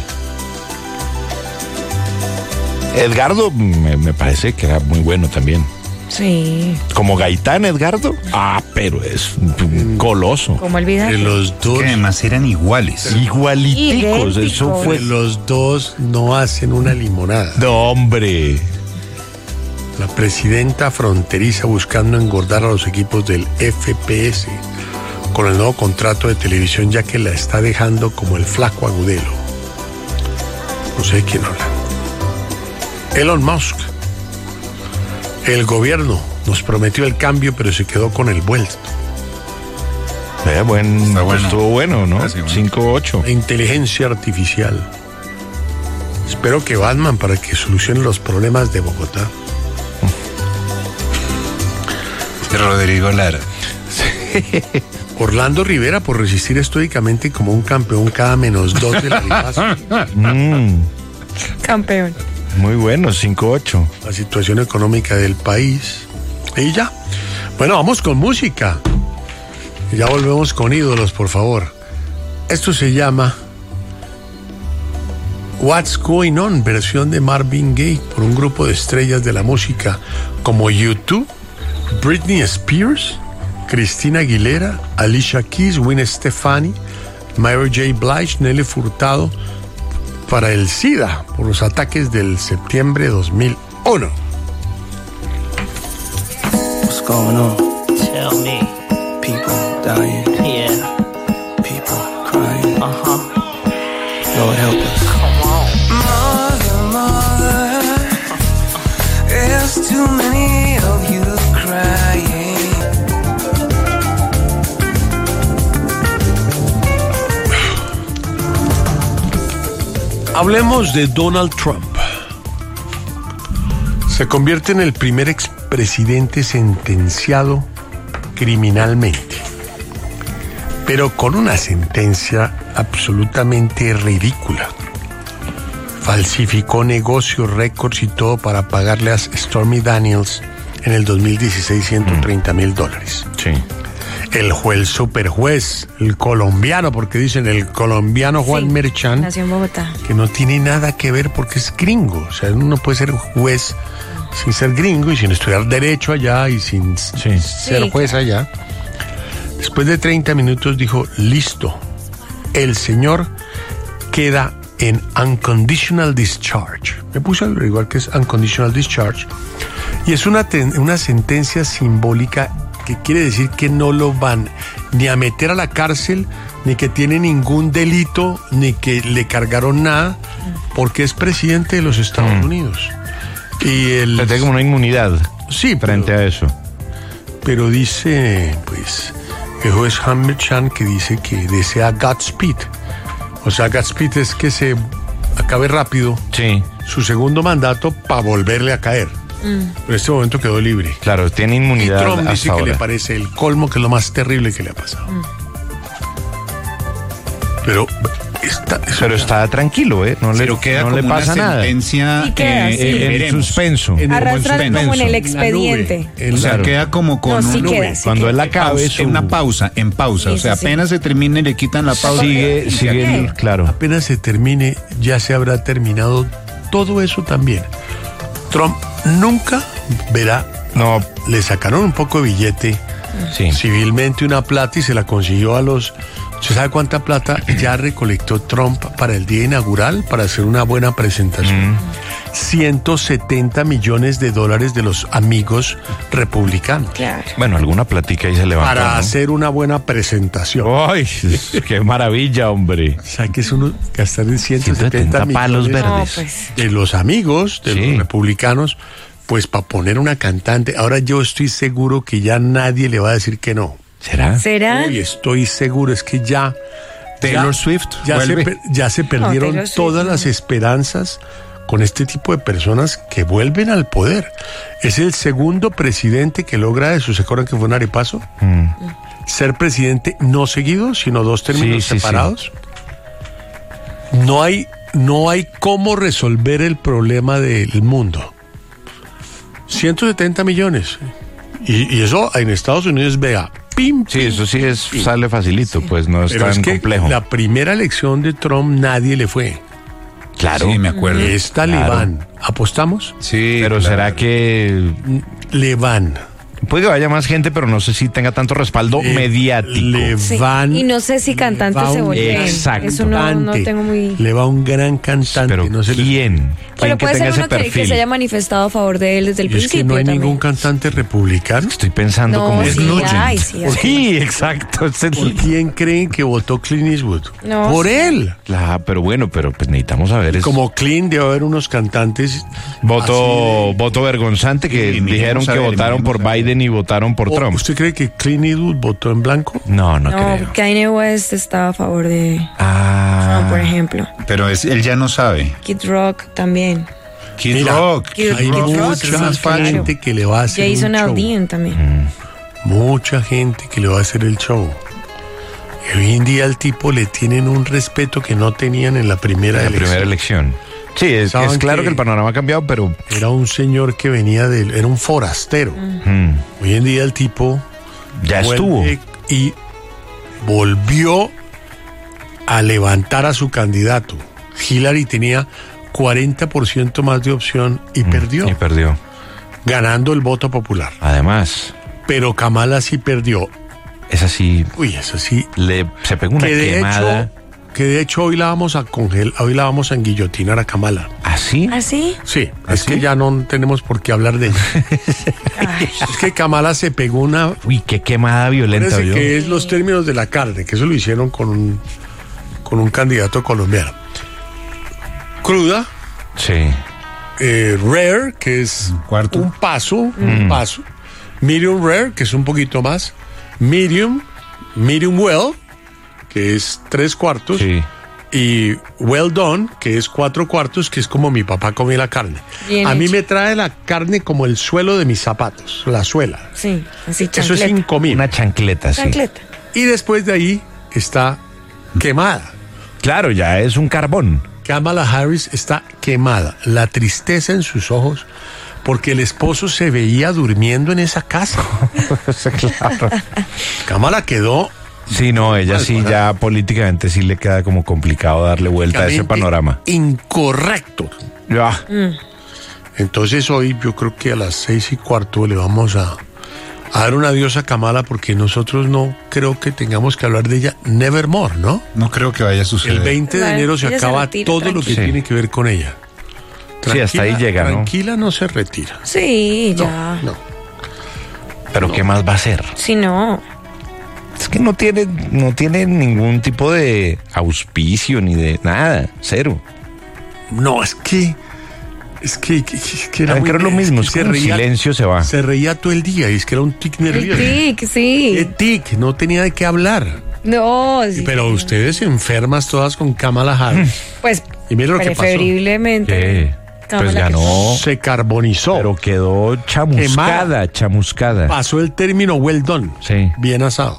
Edgardo me, me parece que era muy bueno también. Sí. Como Gaitán, Edgardo. Ah, pero es un coloso. ¿Cómo olvidar? De los dos, Que además eran iguales. Igualiticos. Eso Idénticos. fue. de los dos no hacen una limonada. No, hombre. La presidenta fronteriza buscando engordar a los equipos del F P S con el nuevo contrato de televisión, ya que la está dejando como el flaco Agudelo. No sé de quién habla. Elon Musk. El gobierno Nos prometió el cambio, pero se quedó con el vuelto. Eh, buen, Está pues bueno. estuvo bueno, ¿no? Ah, sí, bueno. cinco ocho. La inteligencia artificial. Espero que Batman para que solucione los problemas de Bogotá. Rodrigo Lara. Orlando Rivera por resistir estoicamente como un campeón cada menos dos de la liga. Mm, Campeón. muy bueno, cinco ocho. La situación económica del país. Y ya. Bueno, vamos con música. Y ya volvemos con ídolos, por favor. Esto se llama What's Going On, versión de Marvin Gaye por un grupo de estrellas de la música como U dos, Britney Spears, Christina Aguilera, Alicia Keys, Gwen Stefani, Mary J. Blige, Nelly Furtado, para el SIDA por los ataques del septiembre de dos mil uno. What's going on? Tell me. People dying, Yeah. people crying. Uh huh. Lord help us. Come on. Mother, mother, there's too many of you crying. Hablemos de Donald Trump. Se convierte en el primer expresidente sentenciado criminalmente, pero con una sentencia absolutamente ridícula. Falsificó negocios, récords y todo para pagarle a Stormy Daniels en el dos mil dieciséis ciento treinta mil dólares. Sí. El juez superjuez, el colombiano, porque dicen el colombiano Juan Sí, Merchan, Nació en Bogotá. que no tiene nada que ver porque es gringo. O sea, uno no puede ser juez sin ser gringo y sin estudiar derecho allá y sin Sí. ser Sí, juez allá. Después de treinta minutos dijo, listo, el señor queda en unconditional discharge. Me puse a averiguar qué es unconditional discharge. Y es una, ten- una sentencia simbólica que quiere decir que no lo van ni a meter a la cárcel, ni que tiene ningún delito, ni que le cargaron nada, porque es presidente de los Estados Mm. Unidos. Y el, Tiene como una inmunidad sí, frente pero, a eso. pero dice, pues, el juez Hammer Chan que dice que desea Godspeed. O sea, Godspeed es que se acabe rápido Sí, su segundo mandato para volverle a caer. Pero en este momento quedó libre. claro, tiene Y inmunidad Trump dice hasta que le ahora. parece el colmo, que es lo más terrible que le ha pasado. Pero está, es Pero una- está tranquilo, ¿eh? No le, Pero queda no como le pasa una nada. sentencia Sí queda, eh, sí. eh, En veremos. suspenso. En- Arrastrar suspenso. como en el en la expediente. nube, en O sea, la- queda como con No, sí un- queda, sí Cuando queda. él acabe pausa, su... en una pausa, en pausa. Sí, o sea, sí, sí. apenas se termine le quitan la pausa. Sigue, Sí, sigue, sí. el- claro. apenas se termine, ya se habrá terminado todo eso también. Trump nunca verá. No, Le sacaron un poco de billete, sí. civilmente una plata y se la consiguió a los... ¿Usted sabe cuánta plata ya recolectó Trump para el día inaugural, para hacer una buena presentación? ciento setenta millones de dólares de los amigos republicanos Claro. Bueno, alguna platica ahí se levantó, para ¿no? hacer una buena presentación. ¡Ay! ¡Qué maravilla, hombre! O sea, que es uno gastar en ciento setenta ciento setenta palos millones No, verdes. pues. de los amigos de Sí. los republicanos, pues para poner una cantante. Ahora yo estoy seguro que ya nadie le va a decir que no. ¿Será? ¿Será? Uy, estoy seguro, es que ya... Taylor ya- Swift Ya se, vuelve. per- ya se perdieron Taylor Swift todas no. las esperanzas con este tipo de personas que vuelven al poder. Es el segundo presidente que logra eso. ¿Se acuerdan que fue un arepaso? Mm. Ser presidente no seguido, sino dos términos Sí, sí, separados. No hay, no hay cómo resolver el problema del mundo. ciento setenta millones. Y, y eso en Estados Unidos, vea, pim, Sí, pim, eso sí es sale facilito, pues no es pero tan es que complejo. la primera elección de Trump nadie le fue. Claro. Sí, me acuerdo. Esta Claro. le van. ¿Apostamos? Sí, Pero claro. será que Le van. puede que vaya más gente, pero no sé si tenga tanto respaldo Le- mediático. Le Sí. van. Y no sé si cantantes va se un vuelven. Exacto. Eso no, no cantante, tengo muy. Le va un gran cantante. pero no se le- ¿quién? ¿Quién Pero que puede tenga ser ese uno que, perfil? que se haya manifestado a favor de él desde el Y es que principio. no hay también. ningún cantante republicano. Estoy pensando No, como sí, Nugent. ay, sí, ay. Sí, exacto. es el- ¿Por quién creen que votó Clint Eastwood? No, Por sí. él. Ah, pero bueno, pero pues necesitamos saber. Es Como Clint debe haber unos cantantes. voto, así de- voto vergonzante que Sí, miremos dijeron a que ver, votaron por miremos a ver. Biden y votaron por ¿O Trump. ¿Usted cree que Clint Eastwood votó en blanco? No, no, No, creo. Kanye West estaba a favor de Ah, Trump, por ejemplo. Pero es, él ya no sabe. Kid Rock también. Kid Mira, Rock. Kid- Hay Kid Rock, mucha sí, claro. gente que le va a hacer Jason un show. Aldean también. Mucha gente que le va a hacer el show. Y hoy en día al tipo le tienen un respeto que no tenían en la primera la elección. primera elección. Sí, es, ¿Saben es claro qué? que el panorama ha cambiado, pero Era un señor que venía del... Era un forastero. mm, Hoy en día el tipo... ya vuelve estuvo. Y volvió a levantar a su candidato. Hillary tenía cuarenta por ciento más de opción y perdió, Y perdió. ganando el voto popular. Además, Pero Kamala sí perdió. es así, Uy, eso sí. le, se pegó una Que de quemada. hecho, que de hecho hoy la vamos a congelar, hoy la vamos a enguillotinar a Kamala. ¿Así? ¿Ah, sí? Sí, ¿Ah, es sí? que ya no tenemos por qué hablar de ella. Es que Kamala se pegó una... Uy, qué quemada violenta. Parece ¿vio? que es los términos de la carne, que eso lo hicieron con un, con un candidato colombiano. Cruda, Sí. eh, rare, que es Cuarto. un paso, un paso. Medium rare, que es un poquito más. Medium, medium well, que es tres cuartos. Sí. Y well done, que es cuatro cuartos, que es como mi papá come la carne. Bien A mí hecho. me trae la carne como el suelo de mis zapatos, la suela. Sí, así Eso es chancleta. incomible. Una chancleta, sí. Chancleta. Y después de ahí está quemada. Claro, ya es un carbón. Kamala Harris está quemada. La tristeza en sus ojos porque el esposo se veía durmiendo en esa casa. Claro. Kamala quedó Sí, no, ella sí ya políticamente sí le queda como complicado darle vuelta a ese panorama. incorrecto. Ya. Entonces hoy yo creo que a las seis y cuarto le vamos a, a dar un adiós a Kamala porque nosotros no creo que tengamos que hablar de ella nevermore, ¿no? No creo que vaya a suceder. El veinte de Claro, enero se ella se acaba retira, todo lo que tranquila. tiene que ver con ella. Sí, hasta ahí llega, ¿no? Tranquila no se retira. Sí, No, ya. no. Pero ¿qué más va a hacer? Sí, no. Es que no tiene, no tiene ningún tipo de auspicio ni de nada, cero. No, es que. Es que, que, que era Saben muy- que era lo mismo, que es como un silencio se va. Se reía todo el día y es que era un tic El nervioso. tic, ¿Qué sí. tic? No tenía de qué hablar. No, sí. Pero ustedes enfermas todas con Kamala Harris. Pues, Y mire lo que pasó. preferiblemente. ¿Qué? Kamala Pues que- ganó, Se carbonizó. pero quedó chamuscada, Quemada. chamuscada. Pasó el término well done. Sí. Bien asado.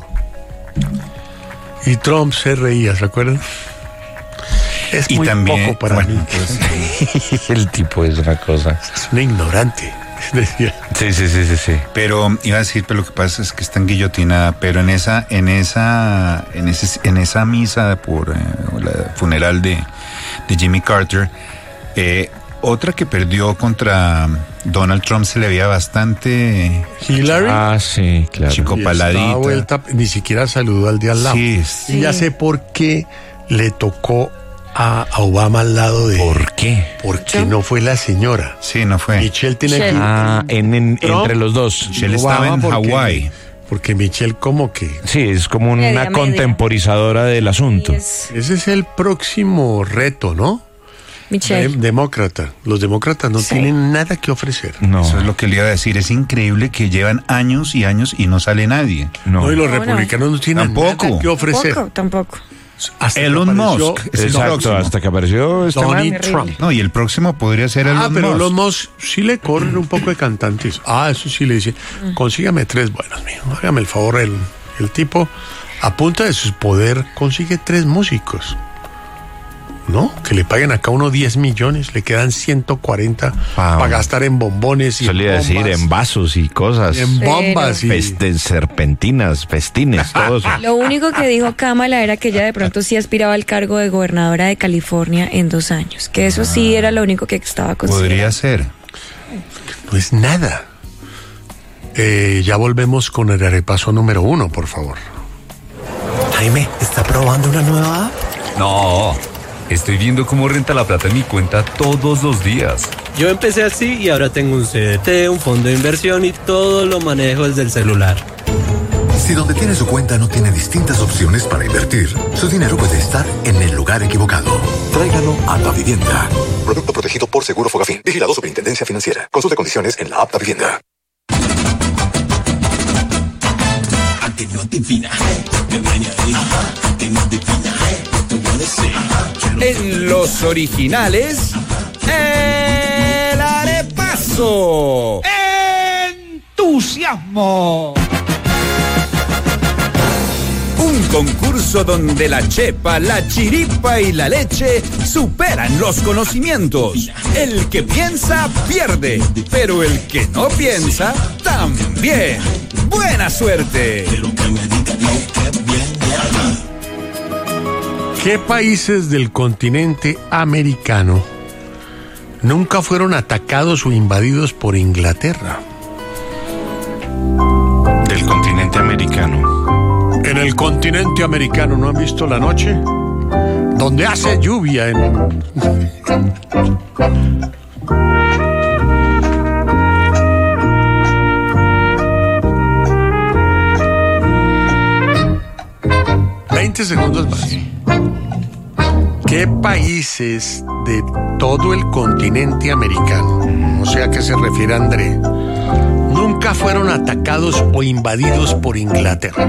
Y Trump se reía, ¿se acuerdan? Es Y muy también, poco para bueno, mí. pues, El tipo es una cosa. Es un ignorante. Decía. Sí, sí, sí, sí, sí. pero iba a decir, pero lo que pasa es que está en guillotinada, pero en esa, en esa, en ese, en esa misa por eh, la funeral de, de Jimmy Carter, eh, otra que perdió contra Donald Trump se le veía bastante Hillary. Ah, sí, claro. Chico y estaba paladita. vuelta, ni siquiera saludó al de al lado. Sí, Y ya sé por qué le tocó a, a Obama al lado de... ¿Por qué? Porque no fue la señora. sí, no fue. Michelle tiene Michelle. que... Ah, en, en- Trump. entre los dos. Él estaba en porque- Hawái. Porque Michelle como que... Sí, es como una Media, media. contemporizadora del asunto. Es Ese es el próximo reto, ¿no? Michelle. Dem- demócrata. Los demócratas no Sí. tienen nada que ofrecer. No, Eso es lo que le iba a decir. Es increíble que llevan años y años y no sale nadie. no. No, y los No, no. republicanos no tienen Tampoco. nada que ofrecer. Tampoco, tampoco. Hasta que Elon apareció Musk es el Exacto, próximo. hasta que apareció este Donald man. Trump. No, y el próximo podría ser Elon Ah, pero Musk. los Musk sí le corren un poco de cantantes. Ah, eso sí le dice, consígame tres buenos, mijo. Hágame el favor, el, el tipo, a punta de su poder, consigue tres músicos. ¿No? Que le paguen acá uno diez millones, le quedan ciento cuarenta Ah, para gastar en bombones y Solía bombas, decir en vasos y cosas. en bombas y... Peste- serpentinas, festines, todo eso. Lo único que dijo Kamala era que ella de pronto sí aspiraba al cargo de gobernadora de California en dos años. Que eso sí era lo único que estaba considerando. Podría ser. No es nada. Eh, ya volvemos con el repaso número uno, por favor. Jaime, ¿está probando una nueva app? No, estoy viendo cómo renta la plata en mi cuenta todos los días. Yo empecé así y ahora tengo un C D T, un fondo de inversión y todo lo manejo desde el celular. Si donde tiene su cuenta no tiene distintas opciones para invertir, su dinero puede estar en el lugar equivocado. Tráigalo a Da Vivienda. Producto protegido por Seguro Fogafín. Vigilado Superintendencia Financiera. Consulte condiciones en la app Da Vivienda. En los originales, el arepaso. ¡Entusiasmo! Un concurso donde la chepa, la chiripa y la leche superan los conocimientos. El que piensa, pierde, pero el que no piensa, también. ¡Buena suerte! ¿Qué países del continente americano nunca fueron atacados o invadidos por Inglaterra? Del continente americano. En el continente americano, ¿no han visto la noche? Donde hace lluvia en... veinte segundos más. ¿Qué países de todo el continente americano, no sé a qué se refiere André, nunca fueron atacados o invadidos por Inglaterra?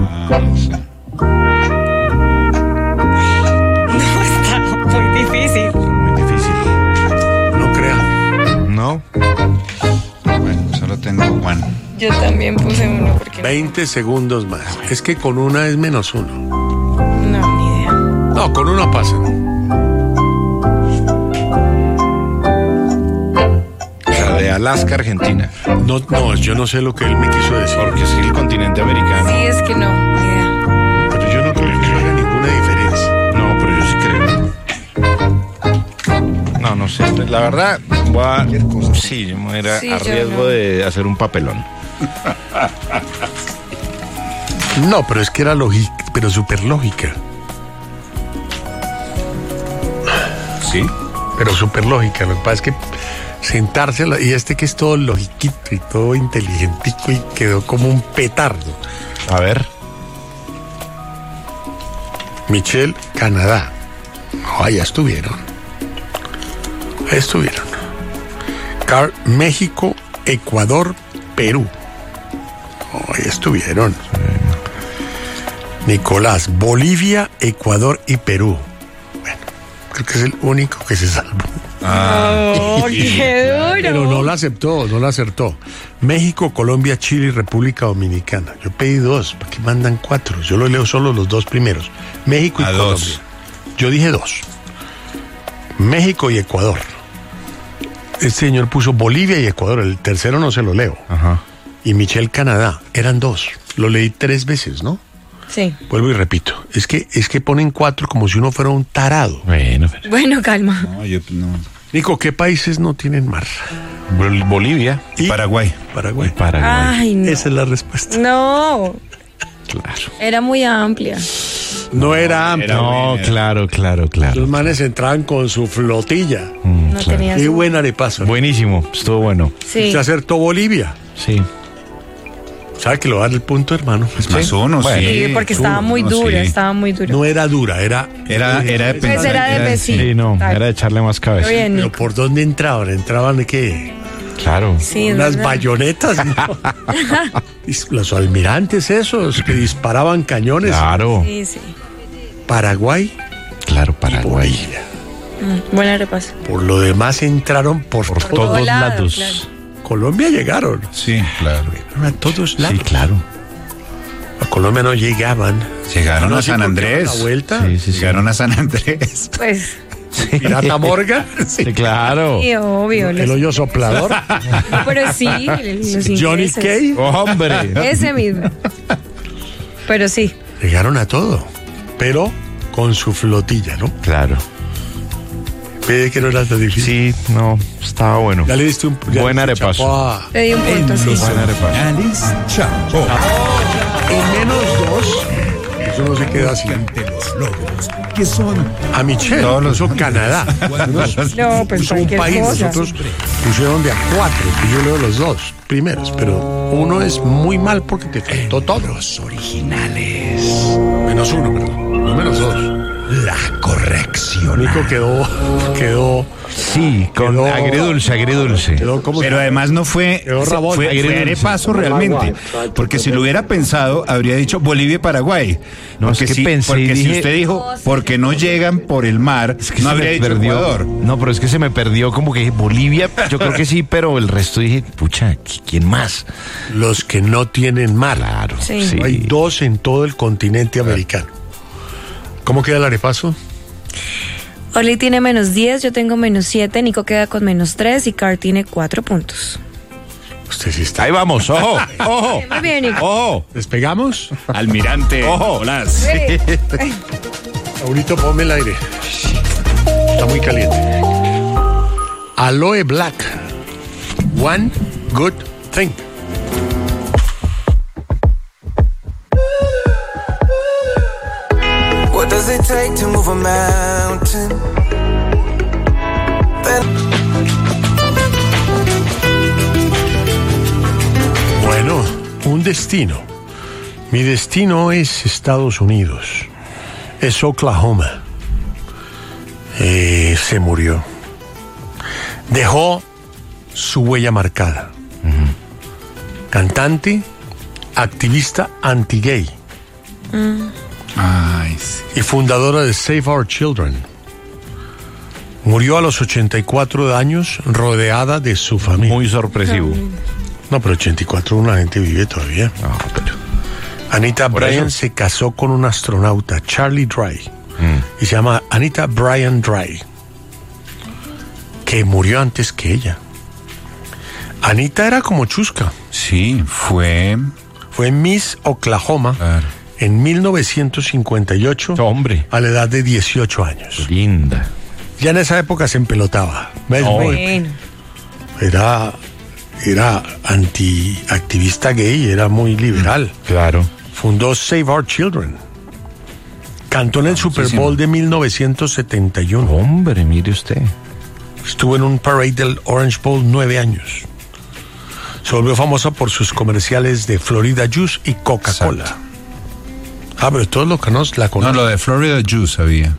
No, está muy difícil. Muy difícil. No crea. No. Bueno, solo tengo Juan. Yo también puse uno porque veinte segundos más. Es que con una es menos uno. no, ni idea. No, con una pasan. La de Alaska, Argentina. No, no, yo no sé lo que él me quiso decir. Porque es el continente americano. Sí, es que no, ni idea. Pero yo no creo que haga ninguna diferencia. No, pero yo sí creo. No, no sé. La verdad, voy a... Sí, yo me era Sí, a yo riesgo no. de hacer un papelón. No, pero es que era lógica, pero súper lógica. ¿Sí? Pero súper lógica. Lo que pasa es que sentarse, a la- y este que es todo logiquito y todo inteligentico y quedó como un petardo. A ver. Michelle, Canadá. Oh, ya estuvieron. Ahí estuvieron. Carl, México, Ecuador, Perú. Oh, ahí estuvieron. Nicolás, Bolivia, Ecuador y Perú. Bueno, creo que es el único que se salvó. Oh, qué duro. Pero no la aceptó, no la acertó. México, Colombia, Chile y República Dominicana. Yo pedí dos, ¿para qué mandan cuatro? Yo lo leo solo los dos primeros. México y A Colombia. dos. Yo dije dos. México y Ecuador. Este señor puso Bolivia y Ecuador. El tercero no se lo leo. Ajá. Y Michelle, Canadá. Eran dos. Lo leí tres veces, ¿no? Sí. Vuelvo y repito. Es que, es que ponen cuatro como si uno fuera un tarado. Bueno, pero... Bueno, calma. No, yo no. Nico, ¿qué países no tienen mar? Bol- Bolivia. Y Paraguay. Paraguay. Paraguay. Ay, no. Esa es la respuesta. No, Claro. era muy amplia. No era amplio. No, buena. claro, claro, claro. Los manes entraban con su flotilla. Mm, No claro. tenía Qué su- buen arepaso. Buenísimo, estuvo bueno. Sí. Se acertó Bolivia. Sí. ¿Sabe que lo va a dar el punto, hermano? Es más uno, Bueno. sí. Sí, porque estaba muy No, dura, sí. estaba muy dura. No era dura, era... Era, era de Pues pensar, era de decir. Sí, no, Tal. era de echarle más cabeza. Bien, Pero Nico. ¿por dónde entraban? ¿Entraban de qué? Claro. Sí, es Las verdad. bayonetas, ¿no? Dis- Los almirantes esos que disparaban cañones. Claro, Sí, sí. Paraguay claro, y Paraguay. Bolivia. Mm, buena repaso. Por lo demás entraron por, Por todo. todos lado, lados. claro. Colombia llegaron. Sí, claro. A todos lados. Sí, claro. A Colombia no llegaban. Llegaron No, a sí, San porque daban Andrés. la vuelta. Sí, sí, sí. Llegaron a San Andrés. Pues, Pirata Morgan. Sí, claro. sí, obvio. El los- hoyo soplador. No, pero sí, los Johnny ingleses. Kay. Hombre. Ese mismo. Pero sí. Llegaron a todo. Pero con su flotilla, ¿no? Claro. Ve que no era tan difícil. Sí, no, estaba bueno. Ya le diste un ya buen le diste arepazo. chapo a- Le di un punto, sí. Buen arepazo. Finales, chapo. En menos dos, eso no se queda así. Ante los logros, que son A Michelle, Todos los- puso Canadá. No, pues Puso un cualquier país, cosa. nosotros pusieron de a cuatro, que yo leo los dos primeros, pero uno es muy mal porque te faltó todo. los originales. Menos uno, perdón. No menos dos. La corrección. Nico quedó, quedó, Sí, con Quedó- agridulce, agridulce. quedó como. Pero además no fue, Quedó rabón. fue, fue Agridulce. arepazo realmente. Porque si lo hubiera pensado, habría dicho Bolivia y Paraguay. No, es porque que si, pensé y porque si dije- usted dijo, porque no llegan por el mar, Es que no se habría me dicho perdió. Ecuador. No, pero es que se me perdió como que dije, Bolivia, yo creo que sí, pero el resto dije, pucha, ¿quién más? Los que no tienen mar. Claro, Sí. sí. Hay dos en todo el continente americano. ¿Cómo queda el arepazo? Oli tiene menos diez, yo tengo menos siete, Nico queda con menos tres y Car tiene cuatro puntos. Usted sí está. Ahí vamos, ojo, ojo, Muy bien, Nico. ojo. ¿Despegamos? Almirante. Ojo. Nicolás. Ahorita ponme el aire. Está muy caliente. Aloe Black. One good thing. What does it take to move a mountain? Then Bueno, un destino. Mi destino es Estados Unidos. Es Oklahoma. Eh, se murió. Dejó su huella marcada. Cantante, activista anti-gay Ay, sí. y fundadora de Save Our Children. Murió a los ochenta y cuatro años rodeada de su familia. Muy sorpresivo. No, pero ochenta y cuatro una gente vive todavía. No, pero... Anita Por Bryan eso. se casó con un astronauta, Charlie Dry, Mm. y se llama Anita Bryan Dry, que murió antes que ella. Anita era como chusca. Sí, fue. Fue Miss Oklahoma Claro. en mil novecientos cincuenta y ocho Hombre, a la edad de dieciocho años. linda. Ya en esa época se empelotaba. ¿Ves? No, Muy- Bueno, Era, era antiactivista gay, era muy liberal. Claro. Fundó Save Our Children. Cantó en el Super Bowl de mil novecientos setenta y uno. Hombre, mire usted. Estuvo en un parade del Orange Bowl nueve años. Se volvió famosa por sus comerciales de Florida Juice y Coca-Cola. Exacto. Ah, pero todos lo conocen, la No, conocen. lo de Florida Juice sabía.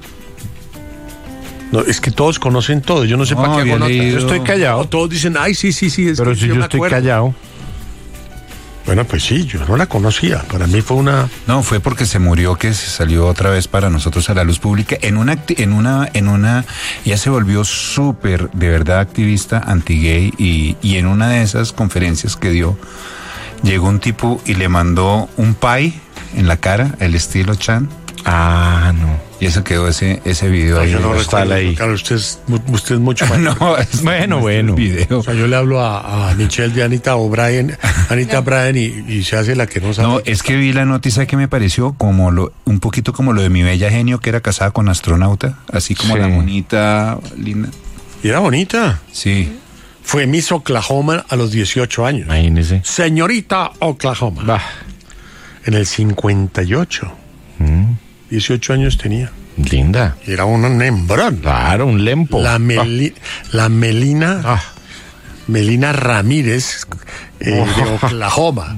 No, es que todos conocen todo. Yo no sé No, para qué había hago nota. leído- Yo estoy callado. Todos dicen, ay, sí, sí, sí. Es Pero que si yo me estoy acuerdo. callado. Bueno, pues sí, yo no la conocía. Para mí fue una... No, fue porque se murió que se salió otra vez para nosotros a la luz pública en una acti- en una en una ya se volvió súper de verdad activista anti-gay y, y en una de esas conferencias que dio llegó un tipo y le mandó un pie en la cara, el estilo Chan. Ah, no. Y eso quedó ese ese video No, ahí. yo no está recuerdo. ahí. Claro, usted es, mu- usted es mucho más. No, es Bueno, es bueno. el video. O sea, yo le hablo a, a Michelle de Anita O'Brien, Anita Bryan, y, y se hace la que no sabe. No, es que vi la noticia que me pareció como lo, un poquito como lo de mi bella genio que era casada con astronauta, así como Sí. la bonita, linda. Y era bonita. Sí. Fue Miss Oklahoma a los dieciocho años. Imagínese. Señorita Oklahoma. Bah. En el cincuenta y ocho. Mm, dieciocho años tenía. linda. Y era un nembrón. Claro, un lempo. La, Meli- la Melina, Ah. Melina Ramírez eh, de Oklahoma.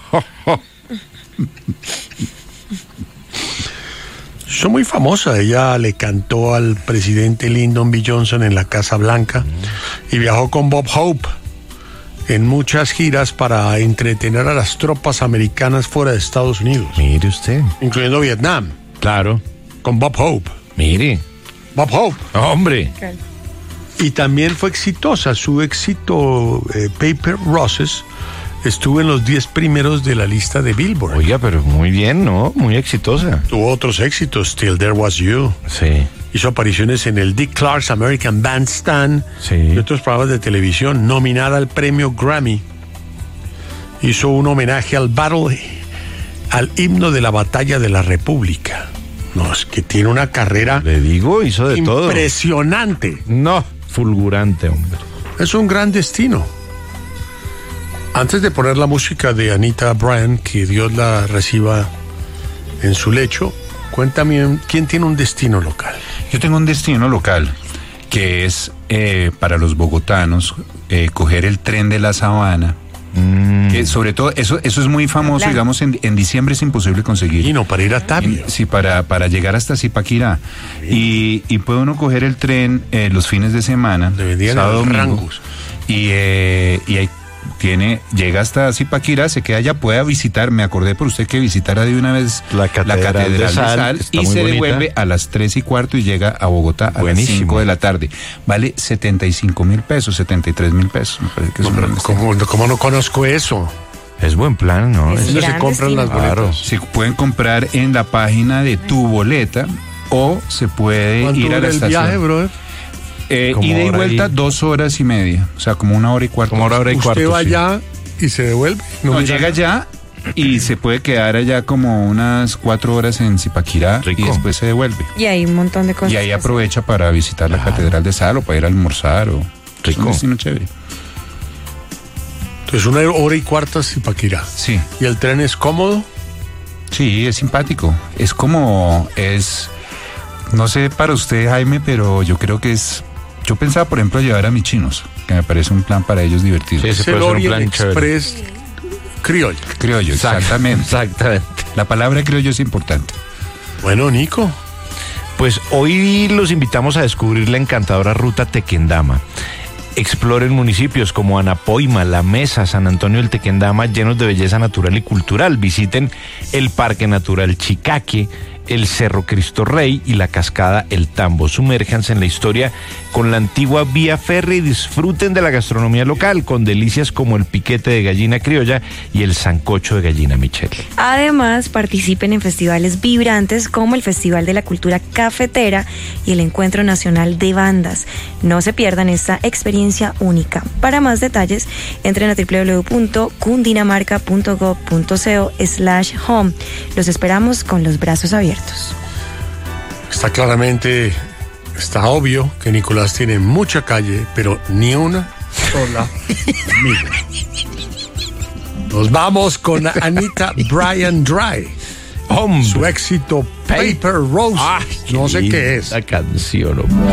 Son muy famosa. Ella le cantó al presidente Lyndon B. Johnson en la Casa Blanca y viajó con Bob Hope en muchas giras para entretener a las tropas americanas fuera de Estados Unidos, Mire usted. incluyendo Vietnam, Claro. con Bob Hope. Mire. Bob Hope. Hombre. Y también fue exitosa. Su éxito, eh, Paper Roses, estuvo en los diez primeros de la lista de Billboard. Oiga, pero muy bien, ¿no? Muy exitosa. Tuvo otros éxitos, Still There Was You. Sí. Hizo apariciones en el Dick Clark's American Bandstand Sí. y otros programas de televisión. Nominada al premio Grammy. Hizo un homenaje al battle, al himno de la batalla de la República. No, es que tiene una carrera. Le digo, hizo de todo. Impresionante. No, fulgurante, hombre. Es un gran destino. Antes de poner la música de Anita Bryan, que Dios la reciba en su lecho, cuéntame, ¿quién tiene un destino local? Yo tengo un destino local que es eh, para los bogotanos eh, coger el tren de la Sabana. Mm. Que sobre todo, eso eso es muy famoso, digamos, en, en diciembre es imposible conseguir. Y no, para ir a Tapia. Sí, para, para llegar hasta Zipaquirá. Y, y puede uno coger el tren eh, los fines de semana, sábado, domingo, Rangus. y, eh, y hay Tiene, llega hasta Zipaquirá, se queda allá, puede visitar, me acordé por usted que visitara de una vez la Catedral, la catedral de Sal, de Sal y se bonita. devuelve a las tres y cuarto y llega a Bogotá a Buenísimo. las cinco de la tarde. Vale setenta y cinco mil pesos, setenta y tres mil pesos. Me parece que es No, un ¿cómo, ¿Cómo no conozco eso? Es buen plan, ¿no? Es ¿Dónde se gran compran destino. las boletas? Claro. Se pueden comprar en la página de Tu Boleta o se puede ¿Cuánto ir a dura la el estación. viaje, brother? Eh, Como ida y hora vuelta, y- dos horas y media. O sea, como una hora y cuarto. Como hora, hora y Usted cuarto. va sí. allá y se devuelve. No, mira. llega allá y se puede quedar allá como unas cuatro horas en Zipaquirá Rico. y después se devuelve. Y hay un montón de cosas. Y ahí que hacer. aprovecha para visitar la Catedral de Sal o para ir a almorzar o Rico. Es un destino chévere. Entonces una hora y cuarto a Zipaquirá. Sí, ¿Y el tren es cómodo? sí, es simpático. Es como, es, no sé para usted, Jaime, pero yo creo que es, yo pensaba, por ejemplo, llevar a mis chinos, que me parece un plan para ellos divertido. Sí, ese Es el puede ser un Orient plan chévere. Express criollo. Criollo, exactamente. Exactamente. La palabra criollo es importante. Bueno, Nico. Pues hoy los invitamos a descubrir la encantadora ruta Tequendama. Exploren municipios como Anapoima, La Mesa, San Antonio del Tequendama, llenos de belleza natural y cultural. Visiten el Parque Natural Chicaque, el Cerro Cristo Rey y la cascada El Tambo. Sumérjanse en la historia con la antigua vía férrea y disfruten de la gastronomía local con delicias como el piquete de gallina criolla y el sancocho de gallina Michel. Además, participen en festivales vibrantes como el Festival de la Cultura Cafetera y el Encuentro Nacional de Bandas. No se pierdan esta experiencia única. Para más detalles, entren a doble u doble u doble u punto cundinamarca punto gob punto co slash home. Los esperamos con los brazos abiertos. Está claramente, está obvio que Nicolás tiene mucha calle, pero ni una sola amiga. Nos vamos con Anita Bryan Dry. Hombre. Su éxito Paper Roses. Ay, no sé linda qué es. La canción, hombre.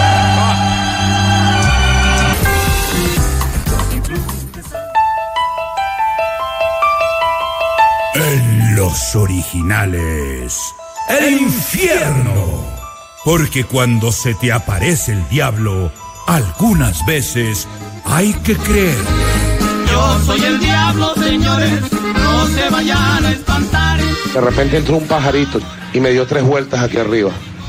En los originales, el infierno. Porque cuando se te aparece el diablo, algunas veces hay que creer. Yo soy el diablo, señores, no se vayan a espantar. De repente entró un pajarito y me dio tres vueltas aquí arriba.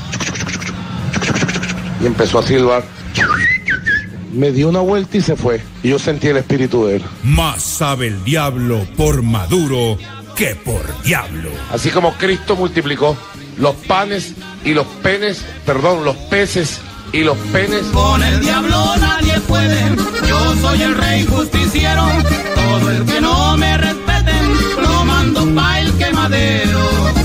Y empezó a silbar. Me dio una vuelta y se fue. Y yo sentí el espíritu de él. Más sabe el diablo por maduro que por diablo. Así como Cristo multiplicó los panes y los penes, perdón, los peces y los penes. Con el diablo nadie puede. Yo soy el rey justiciero. Todo el que no me respeten lo mando pa' el quemadero.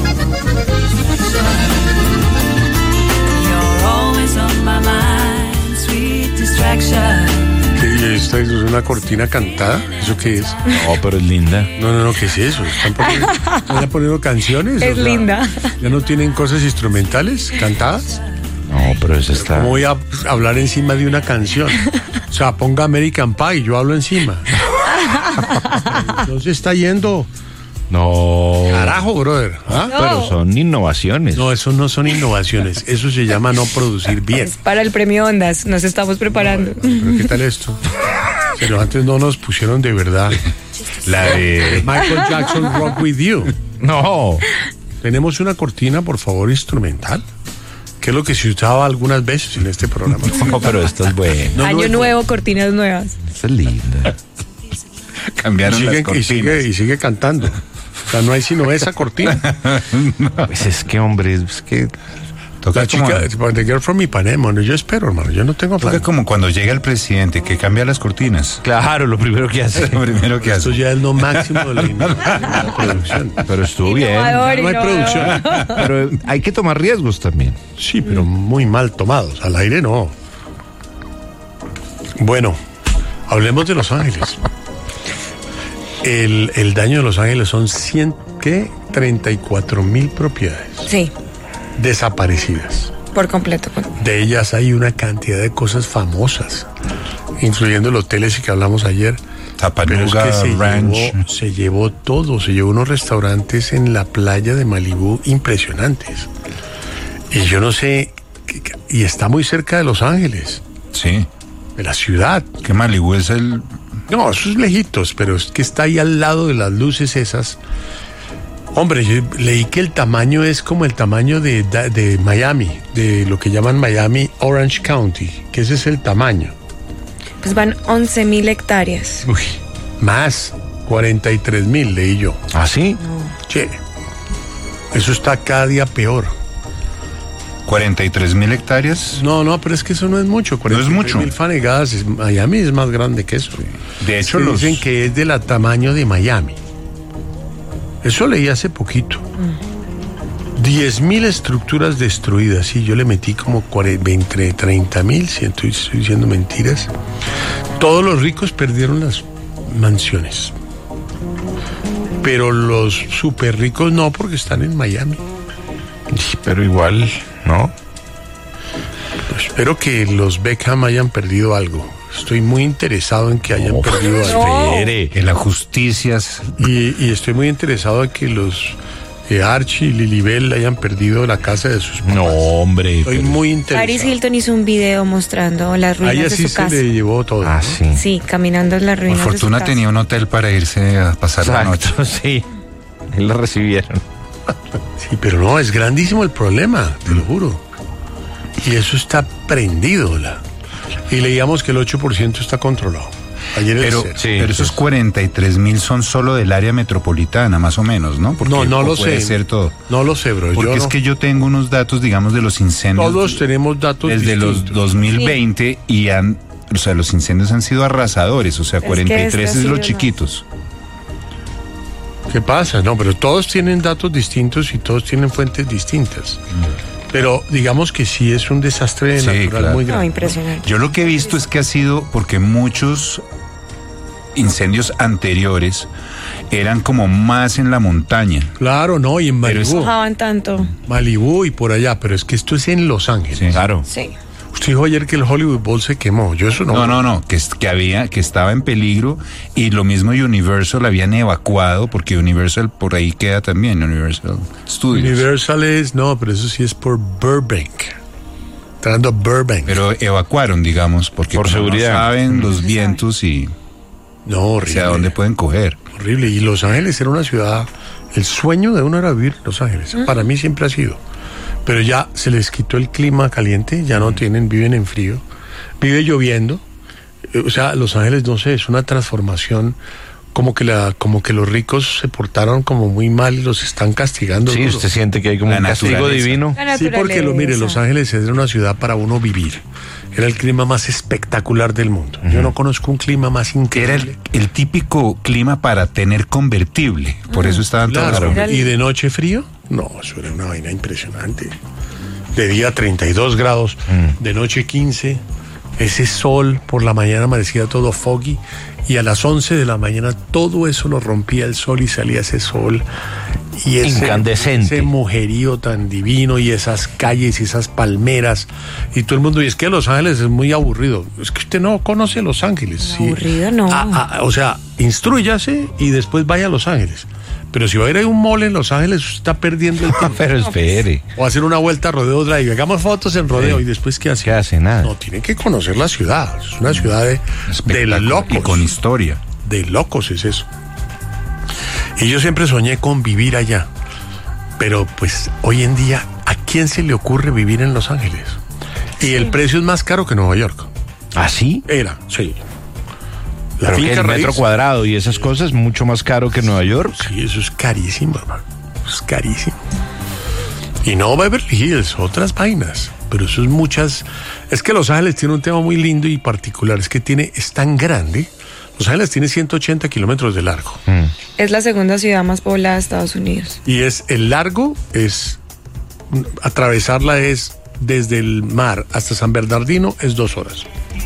You're always on my mind, sweet distraction. ¿Qué, ¿Esta es una cortina cantada? ¿Eso qué es? No, pero es linda. No, no, no, ¿qué es eso? ¿Están poniendo, ¿están poniendo canciones? Es linda. ¿Ya no tienen cosas instrumentales cantadas? No, pero eso está. ¿Cómo voy a hablar encima de una canción? O sea, ponga American Pie, yo hablo encima. Entonces está yendo. No. Carajo, brother. ¿Ah? Pero son innovaciones. No, eso no son innovaciones. Eso se llama no producir bien. Es para el premio Ondas, nos estamos preparando. ¿Pero qué tal esto? Pero antes no nos pusieron de verdad. La de Michael Jackson Rock With You. No. Tenemos una cortina, por favor, instrumental. Que es lo que se usaba algunas veces en este programa. No, pero esto es bueno. No, Año no, nuevo, cortinas nuevas. Esto es linda. Cambiaron y las sigue, y, cortinas. sigue, y sigue cantando. O sea, no hay sino esa cortina. Pues es que, hombre, es que Toca La chica, The Girl from Ipanema, no, yo espero, hermano, yo no tengo Toca afán. como cuando llega el presidente que cambia las cortinas. Claro, lo primero que hace. Lo primero que Esto hace. ya es lo máximo de la, de la producción. Pero estuvo bien. Innovador, No hay innovador. producción. Pero hay que tomar riesgos también. Sí, pero muy mal tomados. Al aire no. Bueno, hablemos de Los Ángeles. El, el daño de Los Ángeles son cien, ¿qué? treinta y cuatro mil propiedades Sí, desaparecidas. por completo. De ellas hay una cantidad de cosas famosas, incluyendo los hoteles que hablamos ayer. Pero es Tapanuga que se Ranch. llevó, se llevó todo, se llevó unos restaurantes en la playa de Malibú impresionantes. Y yo no sé, y está muy cerca de Los Ángeles, Sí. de la ciudad. Que Malibú es el... No, eso es lejitos, pero es que está ahí al lado de las luces esas. Hombre, yo leí que el tamaño es como el tamaño de, de Miami, de lo que llaman Miami Orange County, que ese es el tamaño. Pues van once mil hectáreas. Uy, más, cuarenta y tres mil leí yo. ¿Ah, sí? Che, eso está cada día peor. cuarenta y tres mil hectáreas. No, no, pero es que eso no es mucho. No es mucho. mil fanegadas, es- Miami es más grande que eso. De hecho, Es que los... dicen que es del tamaño de Miami. Eso leí hace poquito. diez mil estructuras destruidas. Sí, yo le metí como cuarenta, veinte, treinta mil, si estoy, estoy diciendo mentiras. Todos los ricos perdieron las mansiones. Pero los súper ricos no, porque están en Miami. Sí, pero igual, ¿no? Pues espero que los Beckham hayan perdido algo. Estoy muy interesado en que hayan perdido algo. Espere. Que la justicia... es- Y, y estoy muy interesado en que los eh, Archie y Lilibel hayan perdido la casa de sus papás. No, hombre. Estoy pero- muy Paris interesado. Hilton hizo un video mostrando las Ahí ruinas de así su se casa. le llevó todo. Ah, ¿no? sí. Sí, caminando en las Por ruinas de su fortuna casa. tenía un hotel para irse a pasar la noche. Exacto, sí. Él lo recibieron. Sí, pero no, es grandísimo el problema, te lo juro. Y eso está prendido. La... Y leíamos que el ocho por ciento está controlado. Ayer el Pero, cero. sí, pero esos sí. cuarenta y tres mil son solo del área metropolitana, más o menos, ¿no? Porque No, no o lo puede sé. ser todo. No lo sé, bro. Porque yo es no- que yo tengo unos datos, digamos, de los incendios. Todos tenemos datos desde los distintos. dos mil veinte y han, o sea, los incendios han sido arrasadores, o sea, Es que cuarenta y este tres ha es sido los más. chiquitos. ¿Qué pasa? No, pero todos tienen datos distintos y todos tienen fuentes distintas. Pero digamos que sí es un desastre Sí, natural claro. muy No, grande. impresionante. Yo lo que he visto es que ha sido porque muchos incendios anteriores eran como más en la montaña. Claro, no, y en Pero es- Malibú. Bajaban tanto. Malibú y por allá, pero es que esto es en Los Ángeles. Sí. Claro. Sí. Usted dijo ayer que el Hollywood Bowl se quemó. Yo eso no. No, no, no, que, es- que había, que estaba en peligro y lo mismo Universal habían evacuado porque Universal por ahí queda también, Universal Studios. Universal es, no, pero eso sí es por Burbank. Entrando a Burbank. Pero evacuaron, digamos, porque Por como seguridad. no saben los se vientos y no, o horrible. sea, dónde pueden coger. Horrible. Y Los Ángeles era una ciudad. El sueño de uno era vivir en Los Ángeles. Para mí siempre ha sido. Pero ya se les quitó el clima caliente, ya no tienen, viven en frío. Vive lloviendo. Eh, O sea, Los Ángeles, no sé, es una transformación. Como que, la, como que los ricos se portaron como muy mal y los están castigando. Sí, duro. usted siente que hay como La un castigo naturaleza. divino. La Sí, porque lo mire, naturaleza. Los Ángeles era una ciudad para uno vivir. Era el clima más espectacular del mundo. Yo no conozco un clima más Era increíble. el, el típico clima para tener convertible. Por eso estaban todos. Claro. Era el- ¿Y de noche frío? No, eso era una vaina impresionante. De día treinta y dos grados, de noche quince. Ese sol por la mañana amanecía todo foggy. Y a las once de la mañana todo eso lo rompía el sol y salía ese sol. Y ese, Incandescente. ese mujerío tan divino y esas calles y esas palmeras. Y todo el mundo, y es que Los Ángeles es muy aburrido. Es que usted no conoce Los Ángeles. ¿sí? Aburrido, no. Ah, ah, o sea, instrúyase y después vaya a Los Ángeles. Pero si va a ir a un mall en Los Ángeles, usted está perdiendo el tiempo. Pero espere. O hacer una vuelta a Rodeo Drive. Hagamos fotos en Rodeo Sí. y después ¿qué hace? ¿Qué hace? Nada. No, tienen que conocer la ciudad. Es una ciudad de, de Espectáculo locos. y con historia. De locos es eso. Y yo siempre soñé con vivir allá. Pero pues hoy en día, ¿a quién se le ocurre vivir en Los Ángeles? Y el precio es más caro que Nueva York. ¿Ah, sí? Era, sí. La Pero que finca el metro raíz. cuadrado y esas cosas mucho más caro que Nueva York. Sí, eso es carísimo, hermano. Es carísimo. Y no Beverly Hills, otras vainas. Pero eso es muchas... Es que Los Ángeles tiene un tema muy lindo y particular. Es que tiene, es tan grande. Los Ángeles tiene ciento ochenta kilómetros de largo. Mm. Es la segunda ciudad más poblada de Estados Unidos. Y es el largo, es... Atravesarla es desde el mar hasta San Bernardino, es dos horas.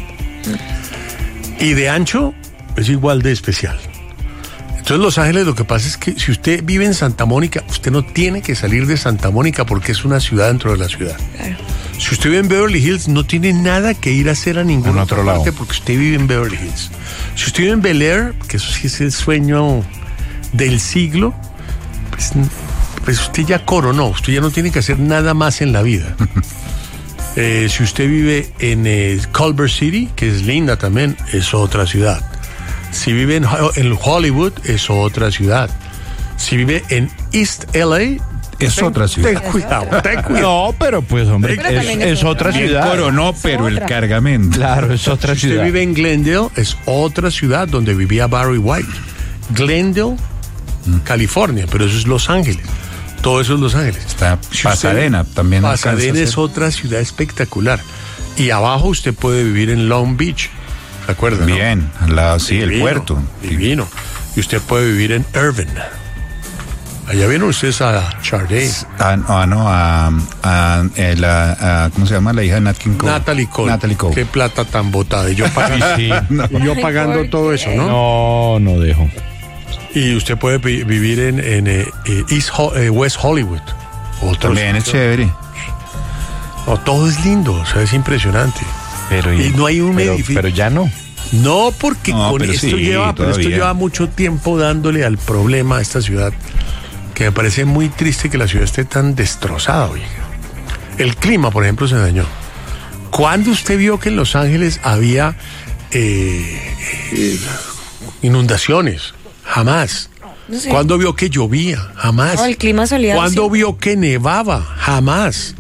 Y de ancho, es igual de especial. Entonces Los Ángeles, lo que pasa es que si usted vive en Santa Mónica, usted no tiene que salir de Santa Mónica porque es una ciudad dentro de la ciudad. Claro. Si usted vive en Beverly Hills, no tiene nada que ir a hacer a ningún otro otra parte lado, porque usted vive en Beverly Hills. Si usted vive en Bel Air, que eso sí es el sueño del siglo, pues, pues usted ya coronó, usted ya no tiene que hacer nada más en la vida. eh, si usted vive en eh, Culver City, que es linda también, es otra ciudad. Si vive en, en Hollywood, es otra ciudad. Si vive en East L A, es ten, otra ciudad. Ten cuidado, ten cuidado. No, pero pues, hombre, pero es, es, es otra Bien ciudad. coronó, pero es el cargamento. Claro, es otra si ciudad. usted vive en Glendale, es otra ciudad donde vivía Barry White. Glendale, mm. California, pero eso es Los Ángeles. Todo eso es Los Ángeles. Está si Pasadena usted, también. Pasadena es otra ciudad espectacular. Y abajo usted puede vivir en Long Beach. ¿Se acuerdan? Bien, ¿no? al lado, sí, divino, el puerto. Divino. Y usted puede vivir en Irvine. Allá vieron ustedes a Charday. Ah, no, no a, a, a, la, a, ¿cómo se llama? La hija de Nat King Cole. Natalie Cole. Natalie Cole. Qué plata tan botada. Y yo pagando, sí, sí. no. y yo pagando todo eso, ¿no? No, no dejo. Y usted puede vivir en, en eh, East Ho eh, West Hollywood. Otros, también es chévere. No, todo es lindo, o sea, es impresionante. Pero, y, y no hay un pero, edificio. Pero ya no. No, porque no, con esto sí, lleva, pero esto lleva mucho tiempo dándole al problema a esta ciudad, que me parece muy triste que la ciudad esté tan destrozada, oiga. El clima, por ejemplo, se dañó. ¿Cuándo usted vio que en Los Ángeles había eh, eh, inundaciones? Jamás. No sé. ¿Cuándo vio que llovía? Jamás. No, el clima soleado. ¿Cuándo sí. vio que nevaba? Jamás.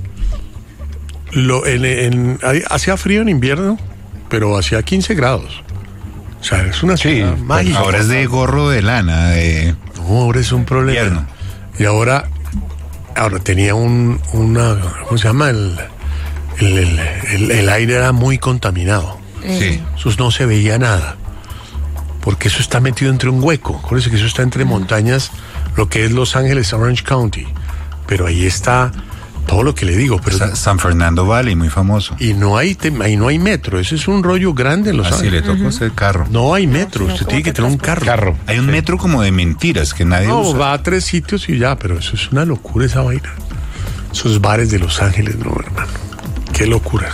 Lo, en, en, hacía frío en invierno, pero hacía quince grados. O sea, es una ciudad sí, mágica. Ahora es de gorro de lana. De... No, ahora es un problema. Invierno. Y ahora, ahora tenía un, una, ¿cómo se llama? El, el, el, el, el aire era muy contaminado. Sí. Eso no se veía nada. Porque eso está metido entre un hueco. Acuérdense que eso está entre montañas, lo que es Los Ángeles, Orange County. Pero ahí está todo lo que le digo. Pero Sa San Fernando Valley, muy famoso. Y no hay ahí no hay metro. Ese es un rollo grande en Los Así Ángeles. le tocó hacer uh-huh. carro. No hay metro. No, Usted tiene que tener un carro. carro. Hay un sí. metro como de mentiras que nadie no, usa. No, va a tres sitios y ya, pero eso es una locura esa vaina. Esos bares de Los Ángeles, no, hermano. Qué locura.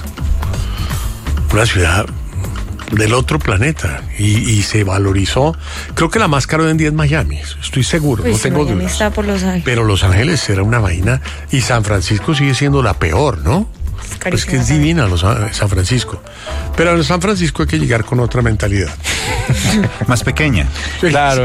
Una ciudad del otro planeta y, y se valorizó. Creo que la más cara hoy en día es Miami, estoy seguro, pues no tengo Miami dudas. Está por Los Ángeles. Pero Los Ángeles era una vaina y San Francisco sigue siendo la peor, ¿no? Es pues que es divina los, San Francisco. Pero en San Francisco hay que llegar con otra mentalidad. Más pequeña. Sí, claro.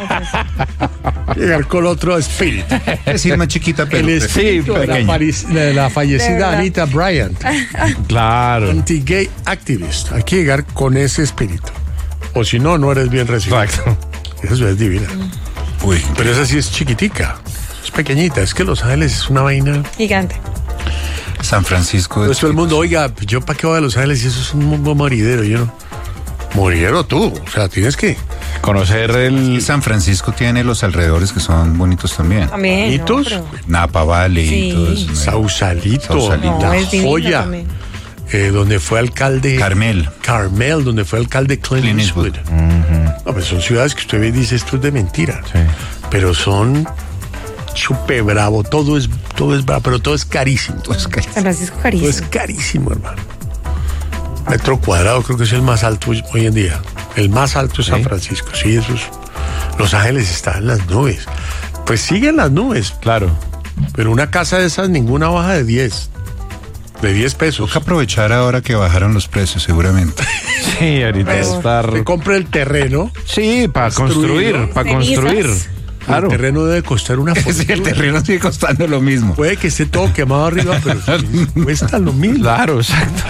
Llegar con otro espíritu. Es decir, más chiquita, pero el espíritu sí, de, la de la fallecida de Anita Bryant. Claro. Anti-gay activist. Hay que llegar con ese espíritu. O si no, no eres bien recibido. Exacto. Eso es divina. Uy. Pero esa sí es chiquitica. Es pequeñita. Es que Los Ángeles es una vaina gigante. San Francisco. Todo el mundo, oiga, yo para qué voy a Los Ángeles y eso es un mundo moridero, yo no. Moridero tú, o sea, tienes que conocer el... San Francisco tiene los alrededores que son bonitos también. También. ¿Bonitos? No, pero... Napa Valley sí. y todo eso. Sausalito. Sausalito. No, es Joya. Eh, donde fue alcalde... Carmel. Carmel, donde fue alcalde Clint, Clint Eastwood. Uh-huh. No, pues son ciudades que usted ve y dice, esto es de mentira. Sí. Pero son... chupe bravo, todo es, todo es bravo, pero todo es carísimo. Todo es carísimo. San Francisco carísimo. Todo es carísimo, hermano. Metro cuadrado creo que es el más alto hoy en día. El más alto es ¿sí? San Francisco. Sí, eso es. Los Ángeles está en las nubes. Pues siguen las nubes. Claro. Pero una casa de esas, ninguna baja de diez. De diez pesos. Toca aprovechar ahora que bajaron los precios, seguramente. Sí, ahorita es estar... Que compre el terreno. Sí, para construir, para construir. Claro. El terreno debe costar una fortuna. Sí, el terreno sigue costando lo mismo. Puede que esté todo quemado arriba, pero cuesta lo mismo. Claro, exacto.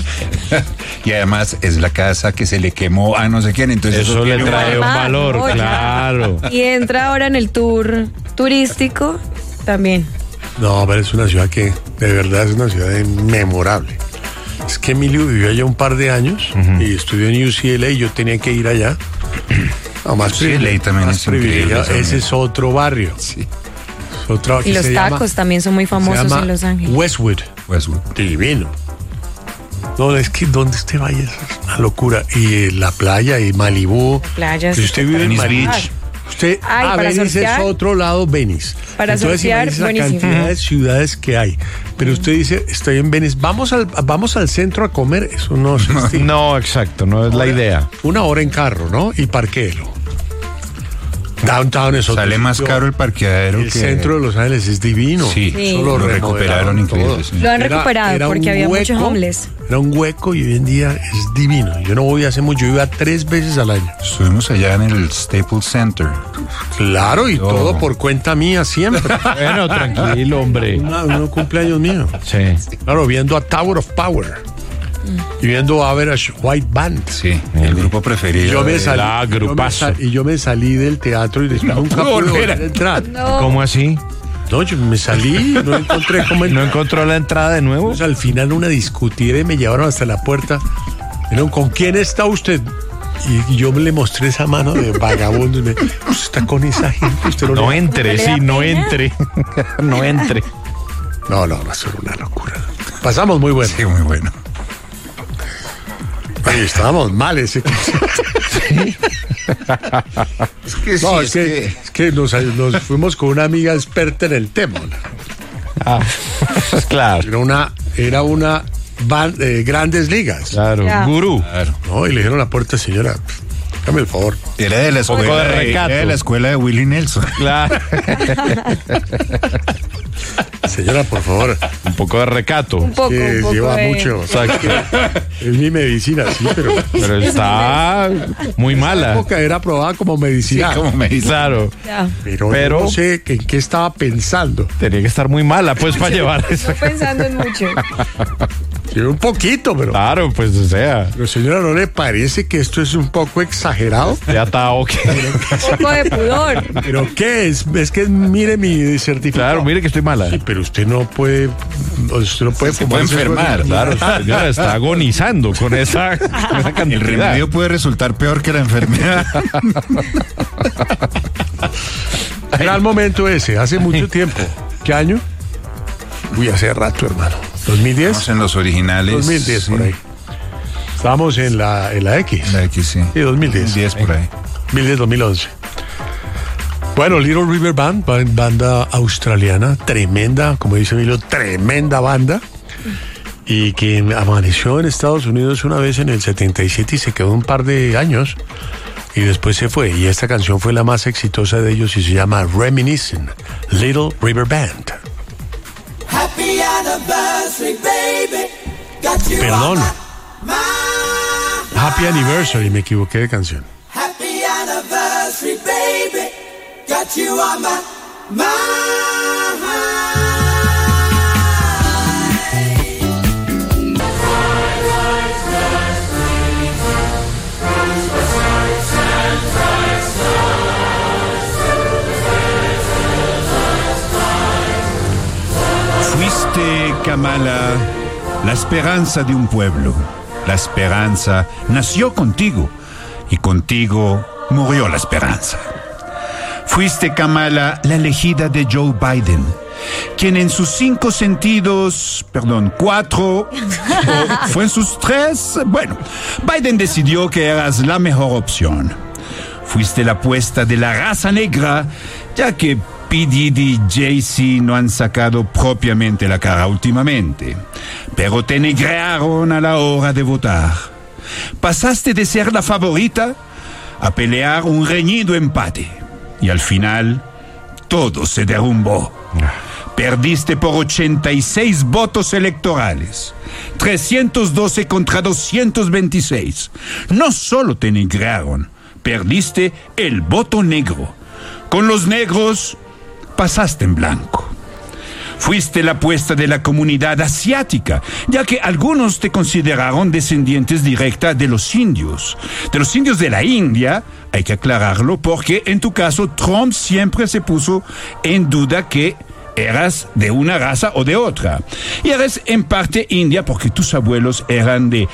Y además es la casa que se le quemó a no sé quién, entonces eso, eso le trae un valor, claro. Y entra ahora en el tour turístico también. No, pero es una ciudad que de verdad es una ciudad memorable. Es que Emilio vivió allá un par de años uh-huh. y estudió en U C L A y yo tenía que ir allá. No, más U C L A también más es increíble. Ese es otro barrio. Sí. Es otro, y los tacos llama, también son muy famosos en Los Ángeles. Westwood. Westwood. Divino. No, es que donde usted vaya es una locura. Y eh, la playa y Malibú. Playas. Si usted vive en Beach. Usted, Ay, ah, Venice surfear, es otro lado, Venice. Para Entonces, surfear, la buenísimo. cantidad de ciudades que hay. Pero usted dice, estoy en Venice, vamos al, vamos al centro a comer. Eso no es No, exacto, no es la idea. Una hora en carro, ¿no? Y parquéelo. Downtown es otro Sale más sitio. caro el parqueadero. El que... centro de Los Ángeles es divino. Sí, sí. Eso lo, lo recuperaron increíble. Sí. Lo han recuperado era, era porque había hueco, muchos homeless. Era un hueco y hoy en día es divino. Yo no voy hace mucho, yo iba tres veces al año. Estuvimos allá en el Staples Center. Claro, y oh. todo por cuenta mía siempre. Bueno, tranquilo, hombre. Una, un cumpleaños mío. Sí. Claro, viendo a Tower of Power. Y viendo a Average White Band. Sí, el grupo preferido. Yo me salí, la yo me grupazo. sal, y yo me salí del teatro y después nunca pude volver a entrar. No. ¿Cómo así? No, yo me salí, no encontré cómo entrar. ¿No encontró la entrada de nuevo? Entonces, al final una discutida y me llevaron hasta la puerta. Dijeron, ¿con quién está usted? Y yo le mostré esa mano de vagabundo y me usted está con esa gente. Usted no No le... entre, sí, no entre. No entre. No, no, va a ser una locura. Pasamos muy bueno. Sí, muy bueno. Oye, estábamos mal ese concierto. Sí. Es que sí, no, es, es que, que... es que nos, nos fuimos con una amiga experta en el tema. Ah, claro. Era una, era una band, eh, Grandes Ligas. Claro, Ya. gurú. Claro. No, y le dijeron a la puerta, señora, hágame el favor. Era de la escuela poco de de, recato. era de la escuela de Willie Nelson. Claro. Señora, por favor. Un poco de recato. Un poco, Que un poco lleva de... mucho. Exacto. Es mi medicina, sí, pero. Pero está muy En esa mala. época era aprobada como Sí, medicina. como me dice. Claro. Ya. Pero, Pero- yo no sé que- en qué estaba pensando. Tenía que estar muy mala, pues, para llevar eso. Estoy pensando en mucho. Sí, un poquito, pero. Claro, pues, o sea, Pero señora, ¿no le parece que esto es un poco exagerado? ya está ok. Un poco de pudor. ¿Pero qué es? Es que mire mi certificado. Claro, mire que estoy mala. Sí, pero usted no puede. Usted no puede Se fumar puede ese enfermar, rollo. Claro, señora, está agonizando con esa, con esa cantidad. El remedio puede resultar peor que la enfermedad. Era el momento ese, hace mucho tiempo. ¿Qué año? Uy, hace rato, hermano. ¿dos mil diez? Estamos en los originales. dos mil diez, sí. por ahí. Estábamos en la, en la X. La X, sí. Sí, dos mil diez. dos mil diez por ahí. dos mil diez, dos mil once. Bueno, Little River Band, ba- banda australiana, tremenda, como dice Emilio, tremenda banda. Y que amaneció en Estados Unidos una vez en el setenta y siete y se quedó un par de años. Y después se fue. Y esta canción fue la más exitosa de ellos y se llama Reminiscing, Little River Band. Happy anniversary, baby. Got you Perdón. on my mind. Happy Anniversary, me equivoqué de canción. Happy anniversary, baby. Got you on my Fuiste, Kamala, la esperanza de un pueblo. La esperanza nació contigo y contigo murió la esperanza. Fuiste, Kamala, la elegida de Joe Biden, quien en sus cinco sentidos, perdón, cuatro, o fue en sus tres, bueno, Biden decidió que eras la mejor opción. Fuiste la apuesta de la raza negra, ya que P. Diddy y Jay-Z no han sacado propiamente la cara últimamente, pero te negrearon a la hora de votar. Pasaste de ser la favorita a pelear un reñido empate, y al final todo se derrumbó. Perdiste por ochenta y seis votos electorales, trescientos doce contra doscientos veintiséis. No solo te negrearon, perdiste el voto negro. Con los negros pasaste en blanco. Fuiste la apuesta de la comunidad asiática, ya que algunos te consideraron descendientes directa de los indios. De los indios de la India, hay que aclararlo, porque en tu caso Trump siempre se puso en duda que eras de una raza o de otra. Y eres en parte india porque tus abuelos eran de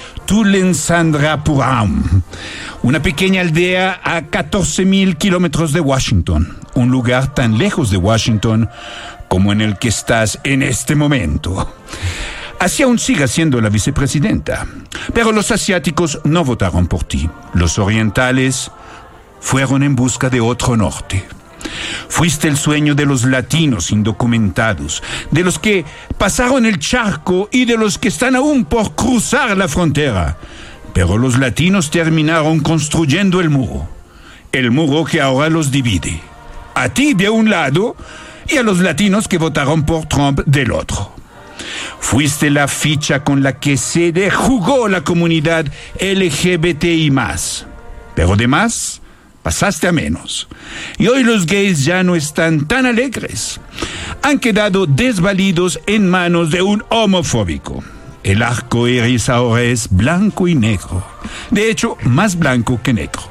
Tulensandrapuram, una pequeña aldea a catorce mil kilómetros de Washington, un lugar tan lejos de Washington como en el que estás en este momento. Así aún sigue siendo la vicepresidenta. Pero los asiáticos no votaron por ti. Los orientales fueron en busca de otro norte. Fuiste el sueño de los latinos indocumentados, de los que pasaron el charco y de los que están aún por cruzar la frontera. Pero los latinos terminaron construyendo el muro. El muro que ahora los divide. A ti de un lado y a los latinos que votaron por Trump del otro. Fuiste la ficha con la que se dejugó la comunidad L G B T I más. Pero además, pasaste a menos. Y hoy los gays ya no están tan alegres. Han quedado desvalidos en manos de un homofóbico. El arco iris ahora es blanco y negro. De hecho, más blanco que negro.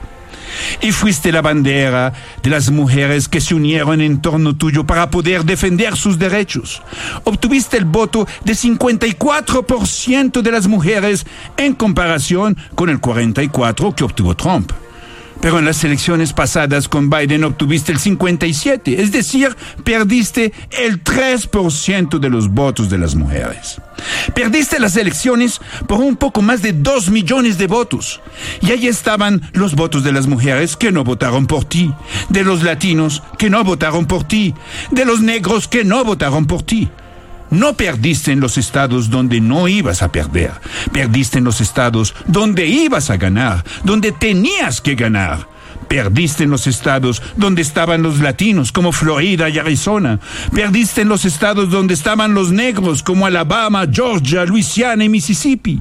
Y fuiste la bandera de las mujeres que se unieron en torno tuyo para poder defender sus derechos. Obtuviste el voto de cincuenta y cuatro por ciento de las mujeres en comparación con el cuarenta y cuatro por ciento que obtuvo Trump. Pero en las elecciones pasadas con Biden obtuviste el cincuenta y siete por ciento, es decir, perdiste el tres por ciento de los votos de las mujeres. Perdiste las elecciones por un poco más de dos millones de votos. Y ahí estaban los votos de las mujeres que no votaron por ti, de los latinos que no votaron por ti, de los negros que no votaron por ti. No perdiste en los estados donde no ibas a perder. Perdiste en los estados donde ibas a ganar, donde tenías que ganar. Perdiste en los estados donde estaban los latinos, como Florida y Arizona. Perdiste en los estados donde estaban los negros, como Alabama, Georgia, Luisiana y Mississippi.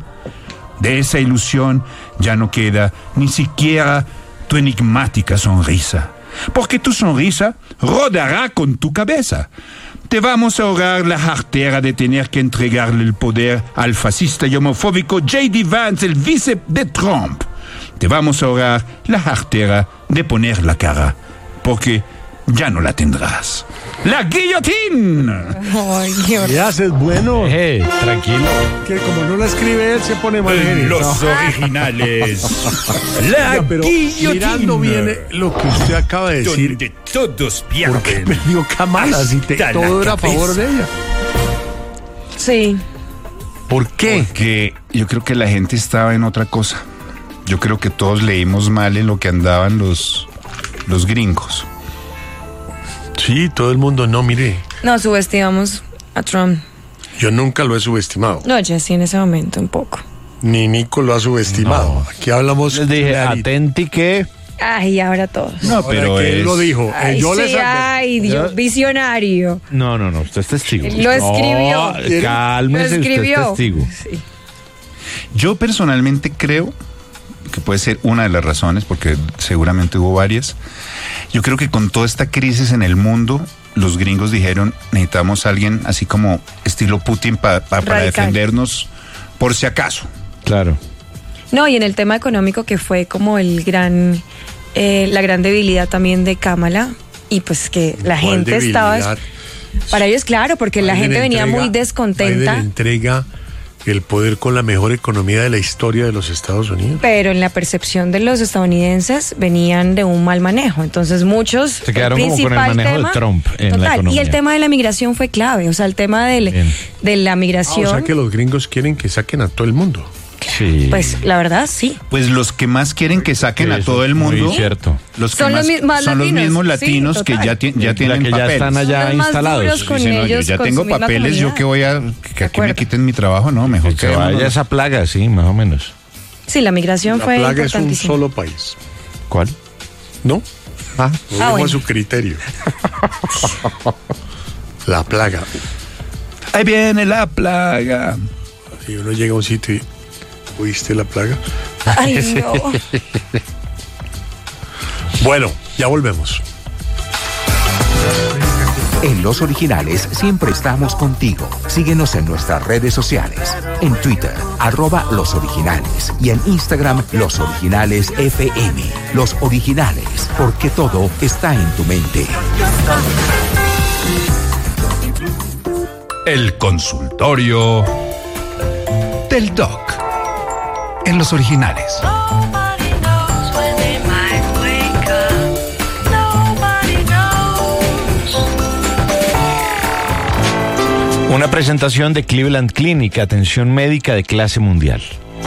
De esa ilusión ya no queda ni siquiera tu enigmática sonrisa, porque tu sonrisa rodará con tu cabeza. Te vamos a ahorrar la jartera de tener que entregarle el poder al fascista y homofóbico J D Vance, el vice de Trump. Te vamos a ahorrar la jartera de poner la cara, porque ya no la tendrás. ¡La guillotina! Ay, Dios. ¿Qué haces? Bueno. Eh, tranquilo. Que como no la escribe él, se pone mal. Los originales. La Oiga, pero guillotina. mirando bien lo que usted acaba de decir. Donde todos pierden. ¿Por qué perdió Kamala si te, Hasta todo la era a favor cabeza. de ella? Sí. ¿Por qué? Porque yo creo que la gente estaba en otra cosa. Yo creo que todos leímos mal en lo que andaban los, los gringos. Sí, todo el mundo no, mire. No, subestimamos a Trump. Yo nunca lo he subestimado. No, ya sí, en ese momento un poco. Ni Nico lo ha subestimado. No. Aquí hablamos. Les dije, clarito. atenti que... Ay, ahora todos. No, Ahora pero que él es... lo dijo. Ay, eh, yo sí, les adver- ay, Dios, visionario. No, no, no, usted es testigo. Lo escribió. No, cálmese, Lo escribió. usted es testigo. Sí. Yo personalmente creo que puede ser una de las razones, porque seguramente hubo varias. Yo creo que con toda esta crisis en el mundo, los gringos dijeron, necesitamos a alguien así como estilo Putin pa, pa, para Radical. defendernos por si acaso. Claro. No, y en el tema económico, que fue como el gran, eh, la gran debilidad también de Kamala, y pues que la ¿Cuál gente estaba... debilidad? Para ellos, claro, porque la Biden gente venía entrega- muy descontenta. Biden entrega el poder con la mejor economía de la historia de los Estados Unidos. Pero en la percepción de los estadounidenses venían de un mal manejo. Entonces muchos... Se quedaron como con el principal manejo de Trump en la total, economía. y el tema de la migración fue clave. O sea, el tema del, Bien. de la Ah, migración... o sea que los gringos quieren que saquen a todo el mundo. Sí. Pues la verdad, sí. Pues los que más quieren que saquen Sí, a eso todo el es muy mundo, cierto. los que Son los más, mi- más son los latinos. mismos Sí, latinos que total. ya, ti- ya La tienen que ya papeles. están allá Son los más instalados. duros con Dicen, "No, yo ellos, ya con tengo su misma papeles, yo comunidad". que voy a que aquí me acuerdo. quiten mi trabajo, no, mejor Que quedémonos. vaya esa plaga, sí, más o menos. Sí, la migración La fue plaga es un importantísima. solo país. ¿Cuál? ¿No? Ah, Lo dejo bueno. a su criterio. La plaga. Ahí viene la plaga. Si uno llega a un sitio y... ¿Oíste la plaga? Ay, no. Bueno, ya volvemos. En Los Originales siempre estamos contigo. Síguenos en nuestras redes sociales. En Twitter, arroba Los Originales. Y en Instagram, Los Originales F M. Los Originales, porque todo está en tu mente. El consultorio del Doc. En Los Originales. Una presentación de Cleveland Clinic, atención médica de clase mundial.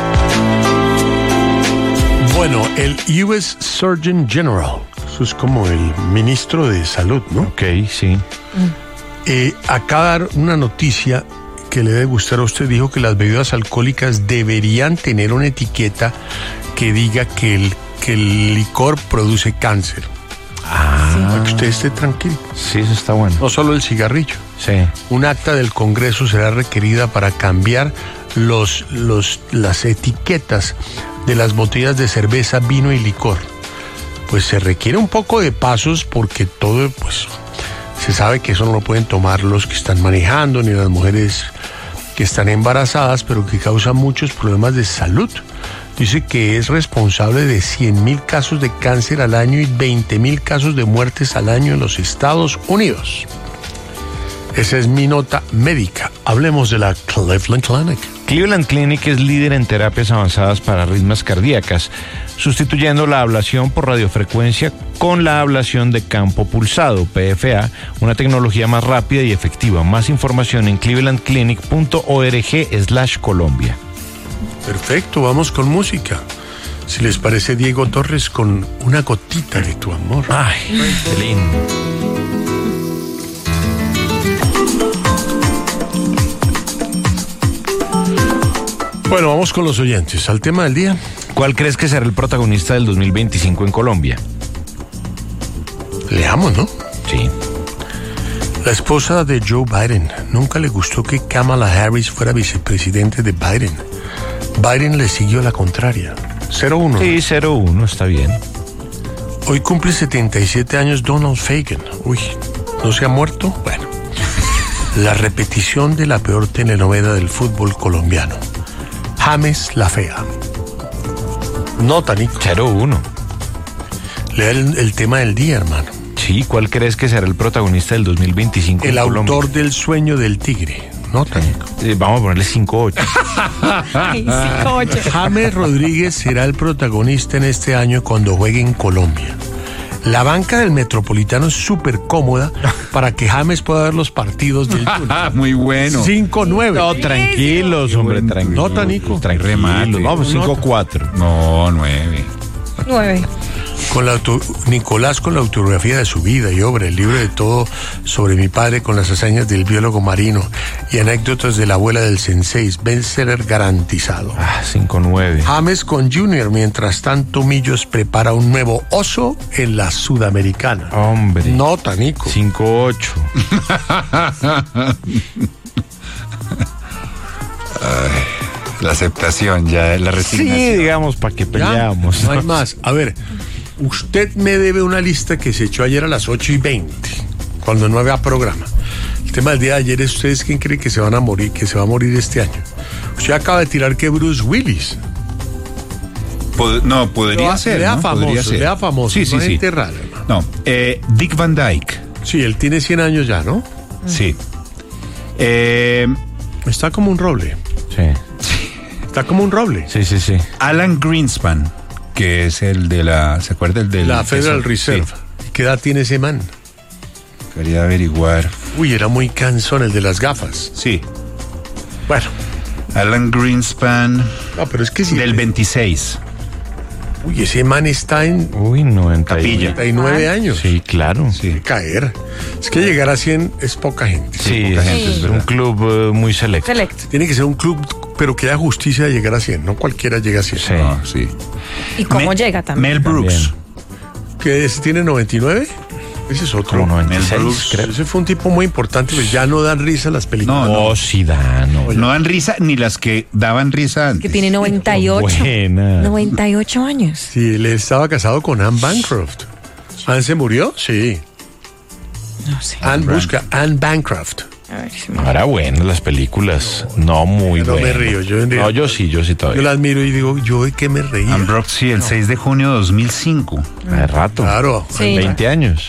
Bueno, el U S Surgeon General, eso es como el ministro de salud, ¿no? Ok, sí. Eh, acaba de dar una noticia que le debe gustar a usted. Dijo que las bebidas alcohólicas deberían tener una etiqueta que diga que el, que el licor produce cáncer. Ah, sí. Para que usted esté tranquilo. Sí, eso está bueno. No solo el cigarrillo. Sí. Un acta del Congreso será requerida para cambiar los, los, las etiquetas de las botellas de cerveza, vino y licor. Pues se requiere un poco de pasos porque todo, pues, se sabe que eso no lo pueden tomar los que están manejando ni las mujeres que están embarazadas, pero que causa muchos problemas de salud. Dice que es responsable de cien mil casos de cáncer al año y veinte mil casos de muertes al año en los Estados Unidos. Esa es mi nota médica. Hablemos de la Cleveland Clinic. Cleveland Clinic es líder en terapias avanzadas para arritmias cardíacas, sustituyendo la ablación por radiofrecuencia con la ablación de campo pulsado, P F A, una tecnología más rápida y efectiva. Más información en cleveland clinic punto org slash Colombia. Perfecto, vamos con música. Si les parece, Diego Torres con Una gotita de tu amor. Ay, qué lindo. Bueno, vamos con los oyentes. Al tema del día. ¿Cuál crees que será el protagonista del dos mil veinticinco en Colombia? Leamos, ¿no? Sí. La esposa de Joe Biden nunca le gustó que Kamala Harris fuera vicepresidente de Biden. Biden le siguió la contraria. cero uno. Sí, cero uno, está bien. Hoy cumple setenta y siete años Donald Fagan. Uy, ¿no se ha muerto? Bueno. La repetición de la peor telenovela del fútbol colombiano. James la Fea. Nota, Nico. cero uno. Lea el, el tema del día, hermano. Sí, ¿cuál crees que será el protagonista del dos mil veinticinco El en autor Colombia? del sueño del tigre. Nota, Nico. Eh, vamos a ponerle cinco ocho. cinco ocho. James Rodríguez será el protagonista en este año cuando juegue en Colombia. La banca del Metropolitano es súper cómoda para que James pueda ver los partidos del Junior. Muy bueno. cinco nueve. No, tranquilos, hombre, tranquilos. Nota, Nico. Tranquilos. Vamos, cinco cuatro. No, nueve. nueve. Con la auto, Nicolás con la autobiografía de su vida y obra, el libro de todo sobre mi padre con las hazañas del biólogo marino y anécdotas de la abuela del sensei, bestseller garantizado. Ah, cinco nueve. James con Junior, mientras tanto Millos prepara un nuevo oso en la Sudamericana. Hombre. Nota, Nico. cinco ocho. La aceptación, ya la resignación. Sí, digamos, para que peleamos. Ya, no hay más. A ver, usted me debe una lista que se echó ayer a las ocho y veinte, cuando no había programa. El tema del día de ayer es: ¿ustedes quién creen que se van a morir, que se va a morir este año? Usted acaba de tirar que Bruce Willis. Pod- no, podría Lea ser. lea ¿no? famoso, Podría ser. lea famoso. Sí, sí, no sí. gente rara, hermano. No, eh, Dick Van Dyke. Sí, él tiene cien años ya, ¿no? Sí. Eh, Está como un roble. Sí. Está como un roble. Sí, sí, sí. Alan Greenspan, que es el de la, ¿se acuerda? El de La Federal Reserve. Sí. ¿Qué edad tiene ese man? Quería averiguar. Uy, era muy cansón el de las gafas. Sí. Bueno. Alan Greenspan. No, pero es que sí. Del veintiséis. Uy, ese man está en Uy, noventa y noventa y nueve años. Sí, claro. Sí. Que caer. Es que llegar a cien es poca gente. Sí, poca sí, gente, es es verdad. un club uh, muy selecto. Selecto. Tiene que ser un club, pero que haya justicia de llegar a cien. No cualquiera llega a cien. Sí. No, sí. ¿Y cómo Me- llega también? Mel Brooks. También. ¿Que ese tiene noventa y nueve? Ese es otro. Como noventa y seis, Mel Brooks, creo. Ese fue un tipo muy importante, pues ya no dan risa las películas. No, Oh, sí, dan. No, No dan risa ni las que daban risa antes. Que tiene noventa y ocho. Buena. noventa y ocho años. Sí, él estaba casado con Anne Bancroft. ¿Anne se murió? Sí. No sé. Anne busca Anne Bancroft. A ver si me- Ahora bueno, las películas. No, muy No me buenas. río, yo en No, realidad- yo sí, yo sí Yo todavía. las miro y digo, ¿yo de qué me reía? Anne Brooks, sí, el seis de junio de dos mil cinco. De rato. Claro. Sí. veinte años.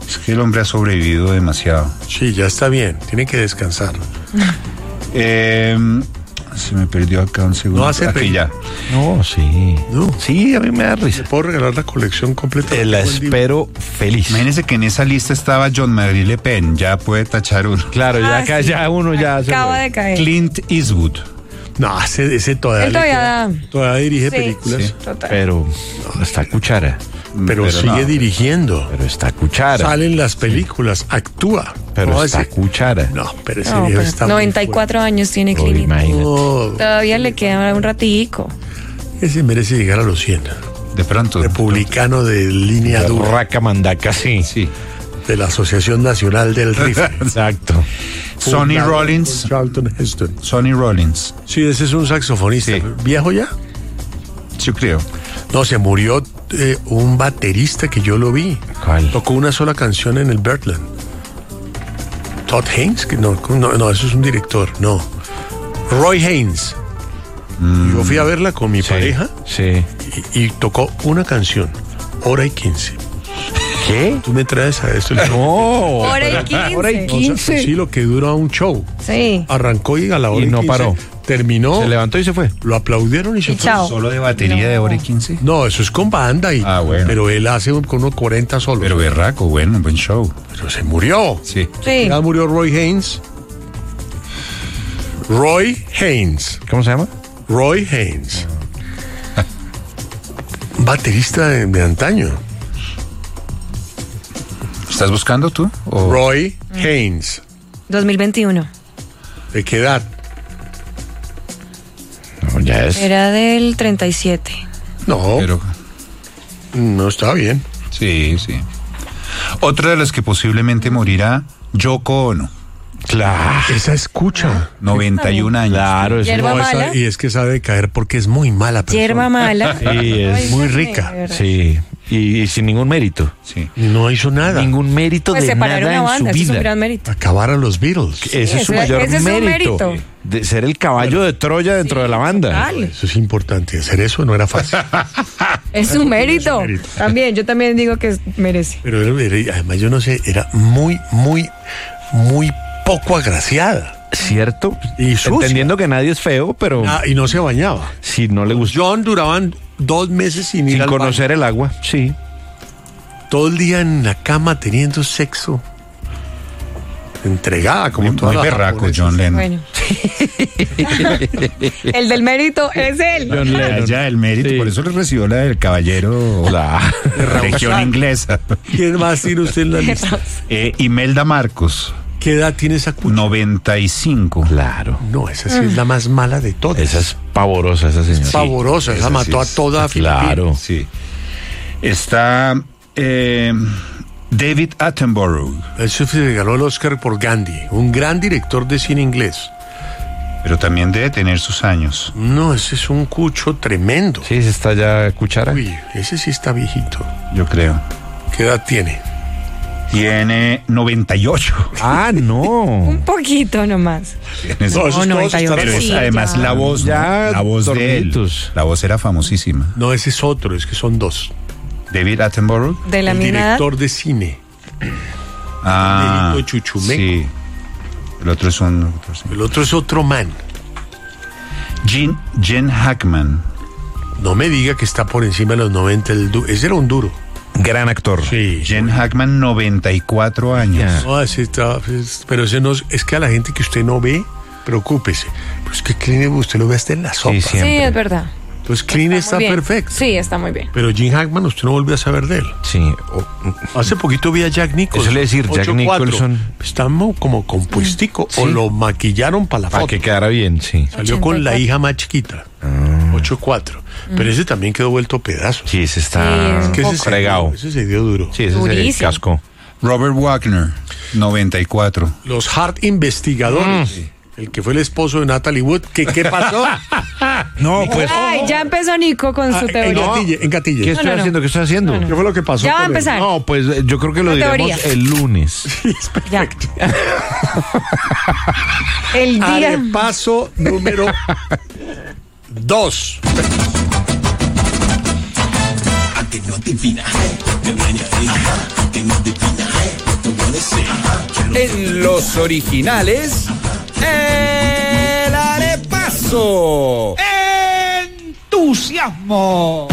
Es que el hombre ha sobrevivido demasiado. Sí, ya está bien, tiene que descansar. Eh, se me perdió acá un segundo. No hace Aquí reír. ya. No, sí. No. Sí, a mí me da risa. ¿Te puedo regalar la colección completa? Te la espero feliz. Imagínense que en esa lista estaba John Marie Le Pen. Ya puede tachar uno. Claro, ya Ah, acá sí. ya uno ya se Acaba fue. de caer. Clint Eastwood. No, ese, ese todavía, Él le todavía queda- da. todavía dirige Sí, películas. sí. Total. Pero está cuchara. Pero, Pero sigue no. dirigiendo. Pero está cuchara. Salen las películas, actúa. Pero No, está ese- cuchara. No, pero ese No, viejo pero está muy noventa y cuatro años tiene Oh, Clint. imagínate. fuerte. No, Todavía le queda un ratico. ese merece llegar a los cien. De pronto. Republicano de línea dura Raca mandaca, sí. Sí. de la Asociación Nacional del Rifle. Exacto. Sonny Fundado Rollins. por Charlton Heston. Sonny Rollins. Sí, ese es un saxofonista. Sí. ¿Viejo ya? Yo creo. No, se murió eh, un baterista que yo lo vi. ¿Cuál? Tocó una sola canción en el Birdland. Todd Haynes, que no, no, no, eso es un director, no. Roy Haynes. Yo fui a verla con mi Sí, pareja Sí. y, y tocó una canción, hora y quince. ¿Qué? Tú me traes a esto. No. Hora y quince. Hora y O sea, quince. sí, lo que dura un show. Sí. Arrancó y a la hora Y no quince paró. terminó. Se levantó y se fue. Lo aplaudieron y se Y fue. chao. Solo de batería de hora y quince. No, eso es con banda. Y, Ah, bueno. Pero él hace un- con unos cuarenta solos. Pero berraco, bueno, buen show. Pero se murió. Sí. Sí. Ya murió Roy Haynes. Roy Haynes. ¿Cómo se llama? Roy Haynes. Baterista de, de antaño. ¿Estás buscando tú? O- Roy Haynes. dos mil veintiuno. ¿De qué edad? No, ya es. Era del treinta y siete. No, Pero, no está bien. sí, sí. Otro de los que posiblemente morirá, Yoko Ono, Claro. Esa escucha. noventa y un años. Claro, eso Hierba No, esa- mala. y es que sabe caer porque es muy mala persona. Yerba mala. Sí, es Ay, muy Dios mío, rica. de verdad. Sí. Y, y sin ningún mérito. Sí. No hizo nada. Ningún mérito Pues de separaron nada la en banda, su eso es un vida. gran mérito. Acabar a los Beatles. Ese es su Ese- mayor ese es un mérito. mérito. De ser el caballo de Troya dentro de la banda. Total. Eso es importante. Hacer eso no era fácil. Es un mérito. mérito. También, yo también digo que merece. Pero era- era- además yo no sé, era muy, muy, muy poco agraciada. ¿Cierto? Y sucia. Entendiendo que nadie es feo, pero Ah, y no se bañaba. si no le gusta. John duraban dos meses sin ir Sin al conocer el agua, sí. baño. Todo el día en la cama teniendo sexo. Entregada como Muy, toda muy la berraco, japonesa. John Lennon. Bueno. El del mérito es él. John Lennon. Ya el mérito, Sí. por eso le recibió la del caballero La- de la Legión Inglesa. ¿Quién más tiene usted en la lista? Eh, Imelda Marcos, ¿Qué edad tiene esa cucha? noventa y cinco. Claro. No, esa sí es la más mala de todas. Esa es pavorosa, esa señora. pavorosa. Esa esa sí mató a es- toda Claro. Sí. Está eh, David Attenborough, Él se regaló el Oscar por Gandhi, un gran director de cine inglés. pero también debe tener sus años. No, ese es un cucho tremendo. Sí, se está ya cuchara. Uy, ese sí está viejito. Yo creo. ¿Qué edad tiene? Tiene noventa y ocho. Ah, no. Un poquito nomás. Tiene- No, esos todos noventa y ocho. están- Pero es Sí, además ya. la voz, Ya ¿no? La voz de él. dormiditos. La voz era famosísima. No, ese es otro, es que son dos. David Attenborough. De la el misma edad. director de cine. Ah, Miguelito Chuchumeco. sí. El otro es un... El otro es otro man. Gene, Gene Hackman. No me diga que está por encima de los noventa. El du- ese era un duro. Gran actor. Sí. Gene Hackman, noventa y cuatro años. No, ese está- es- pero ese no es, es que a la gente que usted no ve, preocúpese. Pues que Clint usted lo ve hasta en la sopa. Sí, Sí, siempre. es verdad. Entonces Clint está, Muy bien. perfecto. Sí, está muy bien. Pero Gene Hackman usted no volvió a saber de él. Sí. O- Hace poquito vi a Jack Nicholson. Eso le decir, Jack ocho cuatro. Nicholson. Está mo- como compuestico. Sí. O lo maquillaron para la para foto. que quedara bien, sí. Salió con la ochenta y cuatro. hija más chiquita. ocho cuatro. Pero ese también quedó vuelto pedazos. Sí, ese Sí, está es Que ese se fregado. dio- Ese se dio duro. Sí, ese es el Durísimo. casco. Robert Wagner, noventa y cuatro. Los Hart Investigadores. El que fue el esposo de Natalie Wood. ¿Qué, qué pasó? No, pues. Ay, ya empezó Nico con su Ah, teoría. engatille, engatille. ¿Qué No, estoy no, no. haciendo? ¿Qué estoy haciendo? No, no. ¿Qué fue lo que pasó? Ya va a con él? empezar. No, pues eh, yo creo que lo Una diremos teoría. el lunes. Ya. El día. Paso número dos. A que no te olvidas. En los originales, el arepaso. ¡Entusiasmo!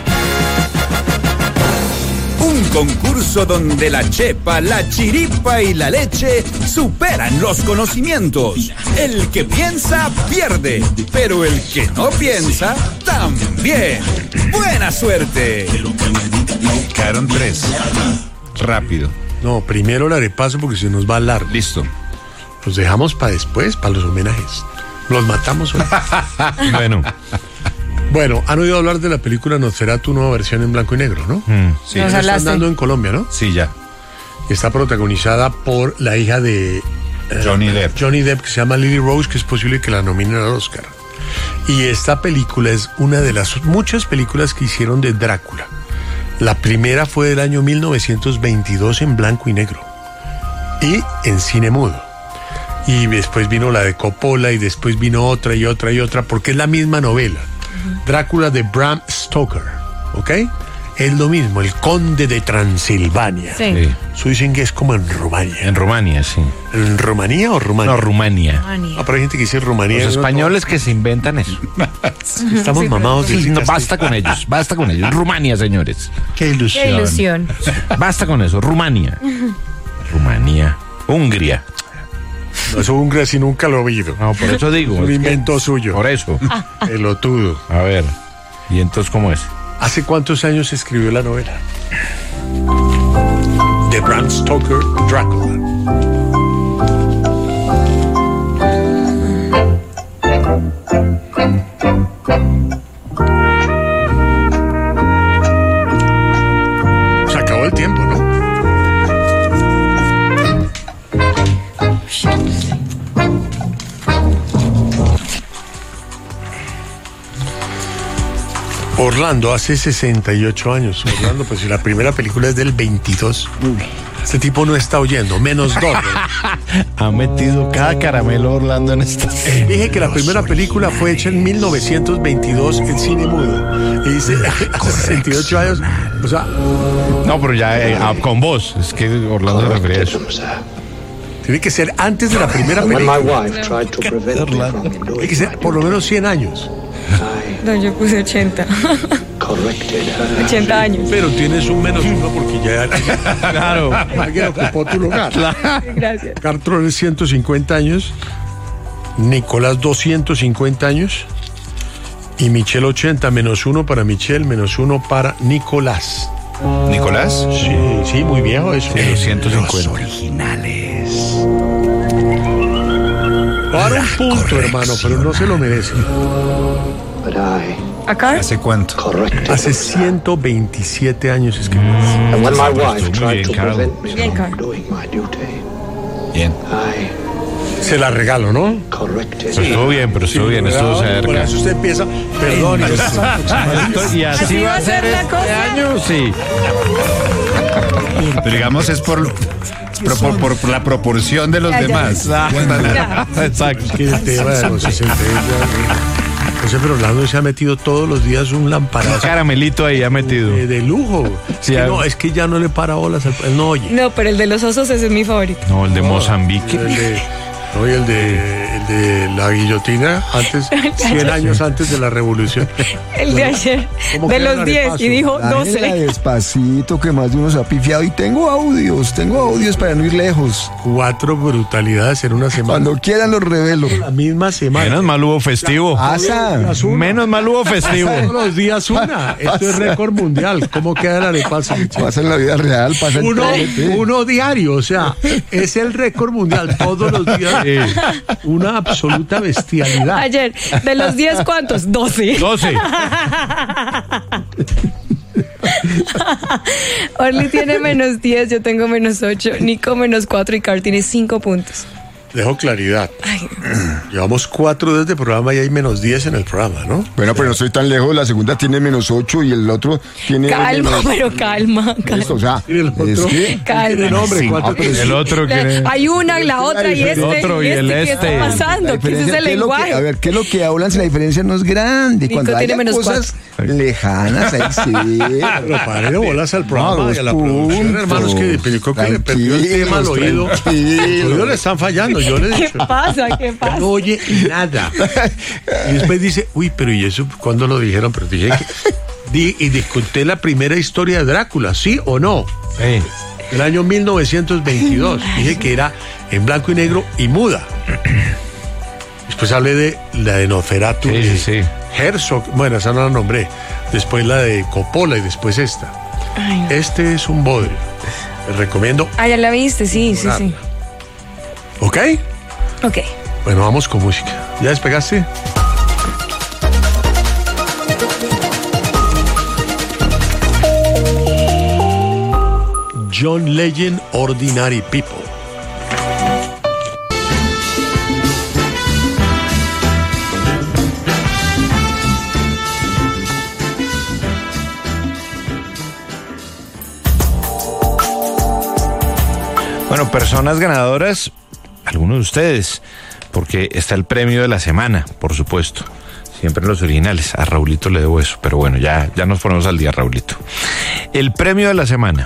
Un concurso donde la chepa, la chiripa y la leche superan los conocimientos. El que piensa pierde, pero el que no piensa también. ¡Buena suerte! Quedaron tres. Rápido. No, primero el arepaso porque se nos va a largo. Listo. Los dejamos para después, para los homenajes. Los matamos hoy. Bueno. Bueno, han oído hablar de la película Nosferatu, nueva versión en blanco y negro, ¿no? Mm. Sí. La están dando en Colombia, ¿no? Sí, ya. Está protagonizada por la hija de eh, Johnny Depp. Johnny Depp, que se llama Lily Rose, que es posible que la nominen al Oscar. Y esta película es una de las muchas películas que hicieron de Drácula. La primera fue del año mil novecientos veintidós en blanco y negro y en cine mudo. Y después vino la de Coppola y después vino otra y otra y otra, porque es la misma novela. Drácula de Bram Stoker, ¿ok? Es lo mismo, el conde de Transilvania. Sí. Sí. Eso dicen que es como en Rumania. En Rumania, sí. ¿En Rumanía o Rumania? No, Rumania. Rumania. Ah, pero hay gente que dice Rumanía. Los españoles que se inventan eso. Estamos Sí, mamados de Sí, ese no, castigo. basta con ellos, basta con ellos. Rumania, señores. Qué ilusión. Qué ilusión. Basta con eso. Rumania. Rumania. Hungría. No, eso Hungría sí nunca lo he oído. No, por eso digo. Es un es que- invento suyo. Por eso. Pelotudo. A ver. ¿Y entonces cómo es? ¿Hace cuántos años se escribió la novela? De Bram Stoker, Drácula. Se acabó el tiempo, ¿no? Orlando, hace sesenta y ocho años. Orlando, pues si la primera película es del veintidós. Este tipo no está oyendo, menos dos. Ha metido cada caramelo Orlando en esta. Dije que la primera película fue hecha en mil novecientos veintidós en cine mudo. Y dice, hace sesenta y ocho años. O sea, No, pero ya eh, ah, con vos. Es que Orlando se refería a eso. tiene que ser antes de la primera When my película. wife tried to prevent me from Tiene doing que ser por lo menos cien años. No, yo puse ochenta. corrected her. ochenta años. Pero tienes un menos uno porque ya Claro. alguien ocupó tu lugar. Gracias. Cartron es ciento cincuenta años, Nicolás doscientos cincuenta años y Michelle ochenta, menos uno para Michelle, menos uno para Nicolás. ¿Nicolás? Sí, sí, muy viejo eso. Sí, ciento cincuenta. Originales. Para un punto, hermano, pero no se lo merece. But I ¿Acá? ¿Hace cuánto? corrected Hace her. ciento veintisiete años escribió. And when my wife Muy tried bien, to Carl. prevent me Bien, from Carl. doing my duty, Bien. I Se la regalo, ¿no? corrected Pero estuvo bien, pero estuvo bien, estuvo Por cerca. eso usted empieza, perdón, y eso- Y así va a ser la este cosa. año, sí. Pero digamos es por, es por, por- por la proporción de los Ya, ya. demás. Exacto. Es que el tema de los sesenta y ocho, José pero Orlando se ha metido todos los días un Un lamparazo caramelito ahí ha metido. de, de lujo. Sí, Que a- no, es que ya no le para bolas al él no oye. No, pero el de los osos ese es mi favorito. No, el de Mozambique. El de, no, y el de, el de la guillotina, antes, cien años antes de la revolución. El de ayer, ¿Cómo de queda el los diez, arepaso? y dijo Dámela doce. despacito, que más de uno se ha pifiado. Y tengo audios, tengo audios para no ir lejos. Cuatro brutalidades en una semana. Cuando quieran los revelo. La misma semana. Menos mal hubo festivo. Pasa. Menos mal hubo festivo. Todos los días una. Esto es récord mundial. ¿Cómo queda el arepaso? Pasa en la vida real, pasa en Uno, T N T. uno diario, o sea, es el récord mundial todos los días. Sí. Una absoluta bestialidad. Ayer, de los diez, ¿cuántos? doce. doce. Orly tiene menos diez, yo tengo menos ocho, Nico menos cuatro y Carl tiene cinco puntos. Dejo claridad. Llevamos cuatro desde el programa y hay menos diez en el programa, ¿no? Bueno, pero no estoy tan lejos. La segunda tiene menos ocho y el otro tiene... Calma, menos... pero calma. calma. Esto, o sea, el otro, es que... Calma. Nombre, Sí. ¿cuánto Ah, pero tiene? El otro que... Hay una, la otra y este. El otro y el ¿Qué este. está pasando? ¿Qué es ese ¿qué es lo que- lenguaje? a ver, ¿qué es lo que hablan si la diferencia no es grande? Nico Cuando tiene haya menos cosas lejanas, ahí sí. Pero pare de bolas al programa No, y a la dos producción, puntos. hermanos, que creo que le perdió el tema al oído. Tranquilos, El oído le están fallando, yo le he ¿Qué dicho. pasa? ¿Qué pasa? No oye nada. Y después dice, uy, pero ¿y eso cuándo lo dijeron? Pero dije que... Di, y les conté la primera historia de Drácula, ¿sí o no? Sí. El año mil novecientos veintidós. Dije que era en blanco y negro y muda. Después hablé de la de Nosferatu, Sí, de sí, sí. Herzog, bueno, esa no la nombré. Después la de Coppola y después esta. Ay. Este es un bodrio. Les recomiendo. Ah, ya la viste, sí, sí, sí. ¿Ok? Ok. Bueno, vamos con música. ¿Ya despegaste? John Legend, Ordinary People. Bueno, personas ganadoras, algunos de ustedes, porque está el premio de la semana, por supuesto. Siempre los originales. A Raulito le debo eso, pero bueno, ya, ya nos ponemos al día, Raulito. El premio de la semana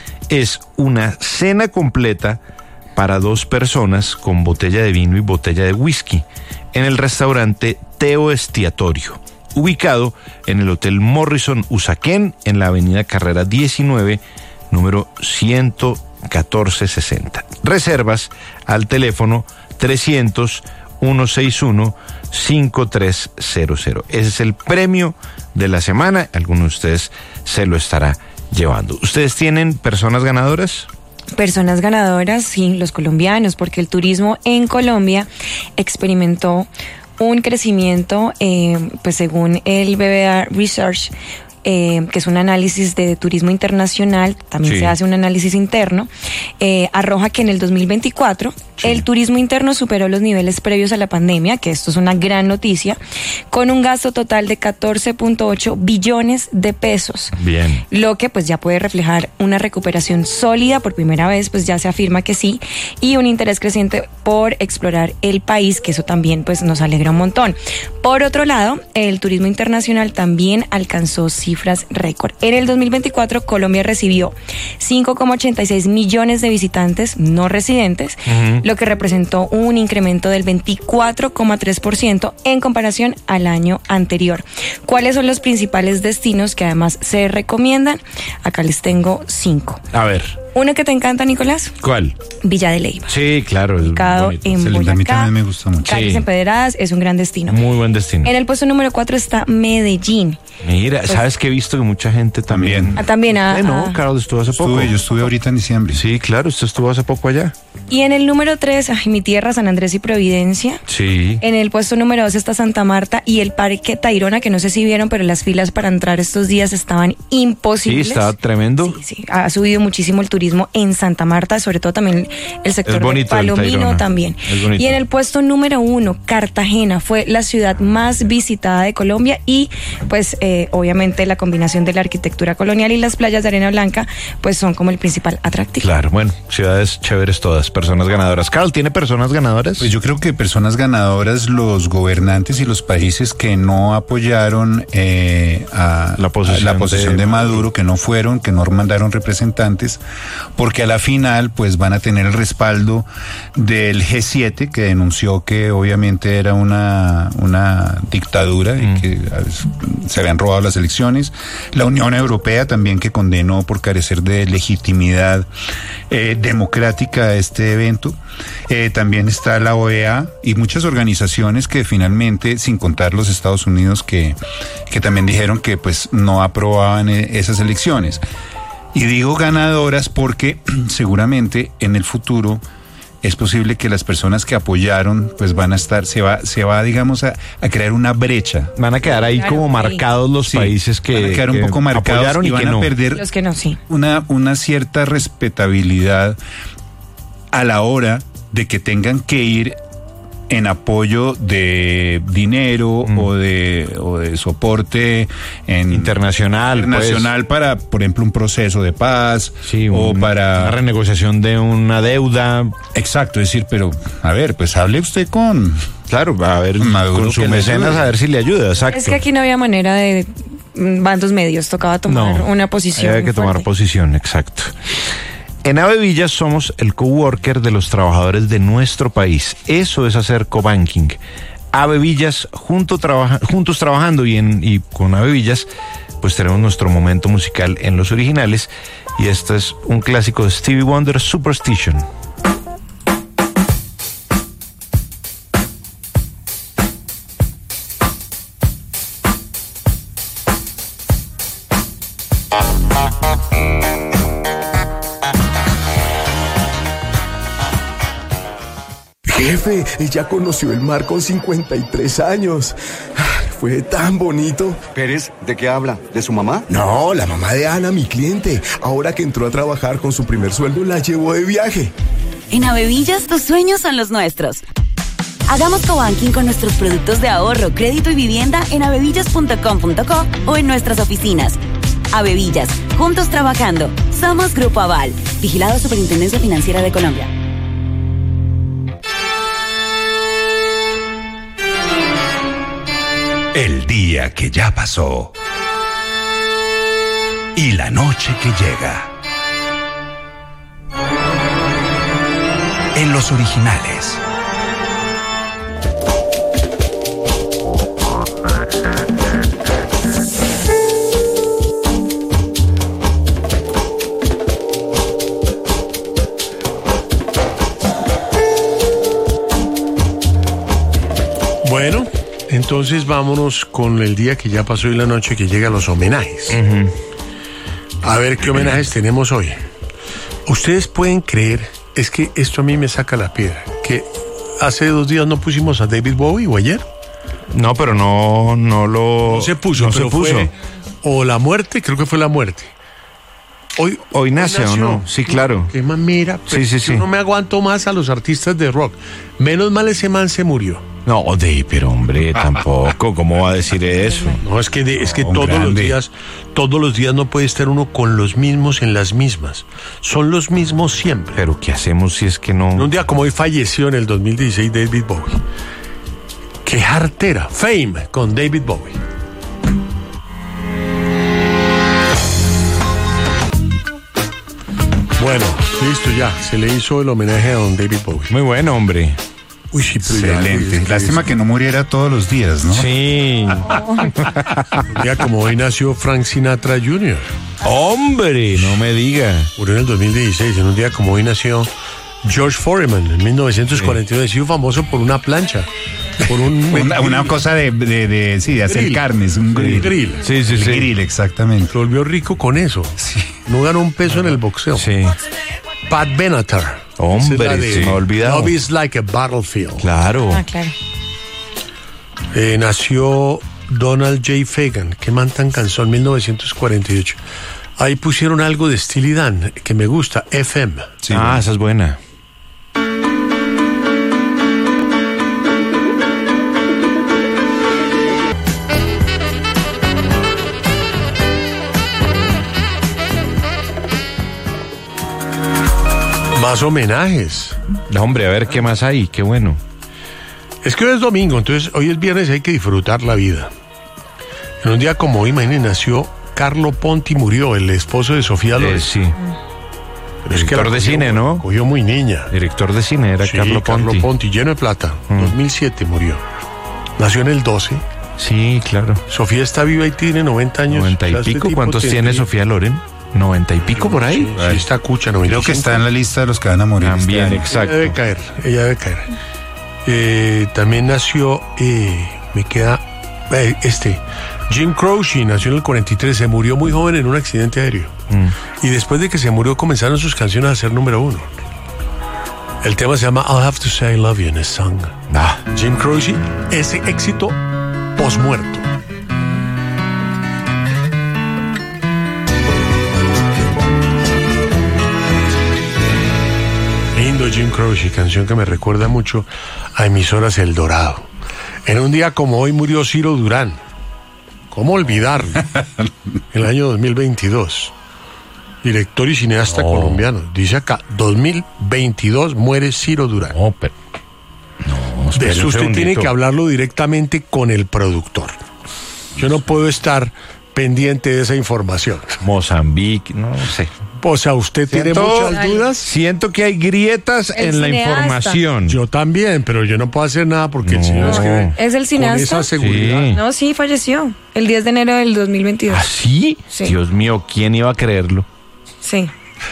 es una cena completa para dos personas con botella de vino y botella de whisky en el restaurante Teo Estiatorio, ubicado en el Hotel Morrison Usaquén, en la avenida Carrera diecinueve, número ciento catorce sesenta. Reservas al teléfono trescientos, ciento sesenta y uno, cincuenta y tres cero cero. Ese es el premio de la semana. Alguno de ustedes se lo estará llevando. ¿Ustedes tienen personas ganadoras? Personas ganadoras, sí, los colombianos, porque el turismo en Colombia experimentó un crecimiento, eh, pues según el B B A Research, Eh, que es un análisis de turismo internacional, también Sí. se hace un análisis interno, eh, arroja que en el dos mil veinticuatro sí. el turismo interno superó los niveles previos a la pandemia, que esto es una gran noticia, con un gasto total de catorce punto ocho billones de pesos. Bien. Lo que pues ya puede reflejar una recuperación sólida, por primera vez pues ya se afirma que sí, y un interés creciente por explorar el país, que eso también pues nos alegra un montón. Por otro lado, el turismo internacional también alcanzó cifras récord. En el dos mil veinticuatro, Colombia recibió cinco coma ochenta y seis millones de visitantes no residentes, uh-huh. lo que representó un incremento del veinticuatro coma tres por ciento en comparación al año anterior. ¿Cuáles son los principales destinos que además se recomiendan? Acá les tengo cinco. A ver. ¿Uno que te encanta, Nicolás? ¿Cuál? Villa de Leyva. Sí, claro. Es ubicado bonito. en A Boyacá. mí también me gusta mucho. Calles Sí. empedradas, es un gran destino. Muy buen destino. En el puesto número cuatro está Medellín. Mira, Pues, ¿sabes que he visto que mucha gente también? Ah, también. Ah, Eh, no, ah. Carol estuvo hace poco. Estuve, yo estuve ahorita en diciembre. Sí, claro, usted estuvo hace poco allá. Y en el número tres, ay, mi tierra, San Andrés y Providencia. Sí. En el puesto número dos está Santa Marta y el Parque Tayrona, que no sé si vieron, pero las filas para entrar estos días estaban imposibles. Sí, estaba tremendo. Sí, sí, ha subido muchísimo el turismo en Santa Marta, sobre todo también el sector Es bonito de el Palomino Tayrona. también. Es bonito. Y en el puesto número uno, Cartagena, fue la ciudad más visitada de Colombia y pues eh, obviamente la combinación de la arquitectura colonial y las playas de arena blanca pues son como el principal atractivo. Claro, bueno, ciudades chéveres todas, personas ganadoras. Carol, ¿tiene personas ganadoras? Pues yo creo que personas ganadoras, los gobernantes y los países que no apoyaron eh, a La posición a la posición de de Maduro, que no fueron, que no mandaron representantes, porque a la final pues van a tener el respaldo del G siete, que denunció que obviamente era una, una dictadura Mm. y que se habían robado las elecciones. La Unión Europea también, que condenó por carecer de legitimidad eh, democrática a este evento. Eh, también está la O E A y muchas organizaciones que finalmente, sin contar los Estados Unidos, que, que también dijeron que pues no aprobaban eh, esas elecciones. Y digo ganadoras porque seguramente en el futuro es posible que las personas que apoyaron pues van a estar, se va, se va digamos a, a crear una brecha. Van a quedar ahí Claro, como sí. marcados los Sí, países que van a quedar un que poco marcados apoyaron y, y, van que a no. perder Los que no, sí. una, una cierta respetabilidad a la hora de que tengan que ir en apoyo de dinero mm. o de o de soporte en internacional, internacional pues. Para, por ejemplo, un proceso de paz, sí, o un, para una renegociación de una deuda. Exacto, es decir, pero a ver, pues hable usted con claro, a ver, Maduro, con su mecenas a ver si le ayuda, exacto. Es que aquí no había manera de bandos medios, tocaba tomar no, una posición. Había que tomar fuerte. posición, exacto. En Ave Villas somos el coworker de los trabajadores de nuestro país. Eso es hacer cobanking. Ave Villas junto trabaja, juntos trabajando y, en, y con Ave Villas pues tenemos nuestro momento musical en Los Originales y este es un clásico de Stevie Wonder, Superstition. Jefe, ella conoció el mar con cincuenta y tres años. Fue tan bonito. Pérez, ¿de qué habla? ¿De su mamá? No, la mamá de Ana, mi cliente. Ahora que entró a trabajar con su primer sueldo, la llevó de viaje. En Ave Villas, tus sueños son los nuestros. Hagamos cobanking con nuestros productos de ahorro, crédito y vivienda en avevillas punto com punto co o en nuestras oficinas. Ave Villas, juntos trabajando. Somos Grupo Aval. Vigilado Superintendencia Financiera de Colombia. El día que ya pasó y la noche que llega. En Los Originales. Bueno, entonces vámonos con el día que ya pasó y la noche que llega a los homenajes. Uh-huh. A ver qué homenajes tenemos hoy. Ustedes pueden creer, es que esto a mí me saca la piedra, que hace dos días no pusimos a David Bowie o ayer. No, pero no, no lo... No se puso, no pero se puso. Fue, o la muerte, creo que fue la muerte. Hoy, hoy nace o no, sí, claro. Qué mamera, sí, sí, sí. Yo no me aguanto más a los artistas de rock. Menos mal ese man se murió. No, Dave, pero hombre, tampoco. ¿Cómo va a decir eso? No, es que, de, es que todos grande. los días, todos los días no puede estar uno con los mismos en las mismas. Son los mismos siempre. Pero ¿qué hacemos si es que no? Un día como hoy falleció en el dos mil dieciséis David Bowie. Qué jartera. Fame con David Bowie. Bueno, listo ya. Se le hizo el homenaje a don David Bowie. Muy bueno, hombre. Uy, sí, excelente. Ya, Lástima que no muriera todos los días, ¿no? Sí. Un día como hoy nació Frank Sinatra junior Hombre, no me diga. Murió en el dos mil dieciséis. En un día como hoy nació George Foreman en mil novecientos cuarenta y nueve. Sí. Sido famoso por una plancha. Por un una, una cosa de, de, de, sí, de hacer grill. carnes, un grill. El grill. Sí, sí, sí. El grill, exactamente. Se volvió rico con eso. Sí. No ganó un peso en el boxeo. Sí. Pat Benatar. Hombre, se me ha olvidado. Love is like a battlefield. Claro. Ah, claro. Eh, nació Donald J. Fagan. Qué man tan cansón, mil novecientos cuarenta y ocho. Ahí pusieron algo de Steely Dan, que me gusta, F M. Sí, ah, bueno. Esa es buena. Más homenajes. No, hombre, a ver qué más hay, qué bueno. Es que hoy es domingo, entonces hoy es viernes y hay que disfrutar la vida. En un día como hoy, imagínense, nació Carlo Ponti, murió, el esposo de Sofía Loren. Eh, sí. Pero Director es que de cogió, cine, ¿no? Cogió muy niña. Director de cine, era sí, Carlo Ponti. Carlo Ponti, lleno de plata. Mm. dos mil siete murió. Nació en el doce. Sí, claro. Sofía está viva y tiene noventa años. noventa y o sea, pico, este ¿cuántos tendría... tiene Sofía Loren? noventa y pico por ahí. Sí, sí está cucha, noventa y cinco. Creo que está en la lista de los que van a morir. También, este exacto. Ella debe caer, ella debe caer. Eh, también nació, eh, me queda, eh, este, Jim Croce, nació en el cuarenta y tres, se murió muy joven en un accidente aéreo. Mm. Y después de que se murió comenzaron sus canciones a ser número uno. El tema se llama I'll Have to Say I Love You in a Song. Ah. Jim Croce, ese éxito posmuerto. Lindo Jim Croce, canción que me recuerda mucho a emisoras El Dorado. En un día como hoy murió Ciro Durán. ¿Cómo olvidarlo? En el año dos mil veintidós. Director y cineasta No. colombiano. Dice acá, dos mil veintidós muere Ciro Durán. No, pero... No, De espere eso un usted tiene segundito. que hablarlo directamente con el productor. Yo no puedo estar pendiente de esa información. Mozambique, no sé. O sea, usted tiene Siento- muchas dudas. Siento que hay grietas El en la cineasta. información. Yo también, pero yo no puedo hacer nada porque el No. señor es que ¿Es el con cineasta? esa seguridad. Sí. No, sí, falleció. El diez de enero del dos mil veintidós. ¿Ah, sí? Sí. Dios mío, ¿quién iba a creerlo? Sí.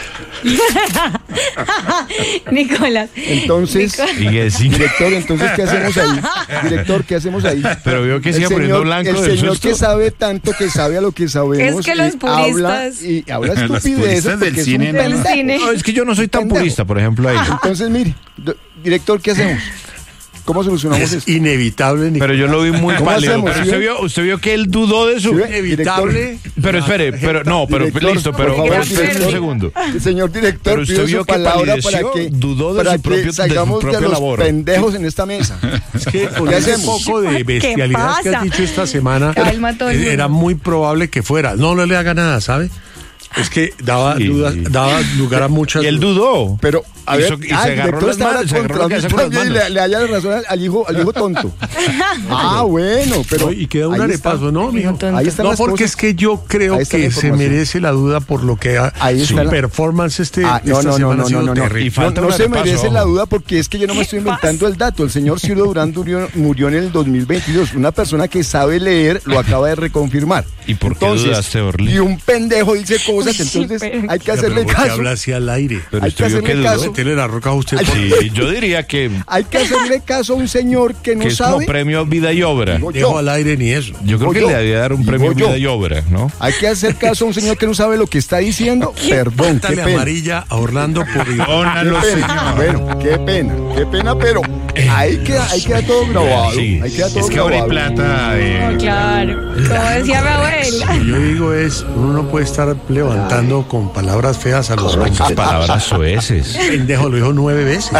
Nicolás. Entonces, Nicolás. Y que sí. director, entonces, ¿qué hacemos ahí? Director, ¿qué hacemos ahí? Pero veo que El sigue poniendo señor- blanco El del señor susto. que sabe tanto, que sabe a lo que sabemos. Es que los y habla, puristas- y habla Los estupideces puristas del porque es cine un no. pendejo. Del cine. No, es que yo no soy tan Pendejo. purista, por ejemplo, ahí. Entonces, mire, do- director, ¿qué hacemos? ¿Cómo solucionamos Es esto? inevitable, Nicolás. Pero yo lo vi muy ¿Cómo pálido. hacemos, Pero sí usted ve? vio, usted vio que él dudó de su... ¿Sí ve? Inevitable. Pero espere, pero no, pero Director, listo, pero, por favor, pero espere un director. segundo. Señor director, Pero usted pido vio su que palabra para palideció, que, dudó de para su que propio- de su salgamos de, propia los labor. pendejos en esta mesa. Es que con ¿Qué ese hacemos? poco de bestialidad que pasa? has dicho esta semana, Calma todo el eh, mundo. era muy probable que fuera. No, no le haga nada, ¿sabe? Es que daba, Sí. dudas, daba lugar a muchas Y él dudas. dudó. Pero, a ver, Hizo- y se ah, el agarró director las está ahora manos, se agarró contra la mí cabeza con las también y manos. le, le haya la razón al, al hijo, al hijo tonto. Ah, bueno, pero... No, y queda un ahí arepaso, está. ¿no, mijo? Ahí están No, las porque cosas. es que yo creo Ahí está la que se información. merece la duda por lo que ha, Ahí su está la- performance este, Ah, no, esta no, no, semana no, ha sido no, no, no. terrible. Y No, falta no un se arepaso, merece ojo. la duda porque es que yo no me estoy inventando el dato. El señor Ciro Durán murió, murió en el dos mil veintidós. Una persona que sabe leer lo acaba de reconfirmar. ¿Y por qué Entonces, dudaste, Orly? Y un pendejo dice cosas, Uy, sí, entonces pero- hay que Pero hacerle ¿por qué caso. habla así al aire? Pero Hay usted que vio que hacerle dudó. caso. Métele la roca a usted. por- Sí, yo diría que, Hay que hacerle caso a un señor que no que es como sabe. premio vida y obra. Digo Dejo yo. al aire ni eso. Yo creo Digo que yo. le debía dar un Digo premio yo. vida y obra, ¿no? Hay que hacer caso a un señor que no sabe lo que está diciendo. Perdón, qué Dale pena. amarilla a Orlando por Qué pena. Bueno, qué pena, qué pena, pero ahí queda, ahí queda todo grabado. Sí. Ahí queda todo Es que oro y grabado. plata... eh, Oh, claro. Como decía mi abuela. Lo que yo digo es, uno no puede estar levantando con palabras feas a los hombres. palabras soeces. Pendejo, lo dijo nueve veces.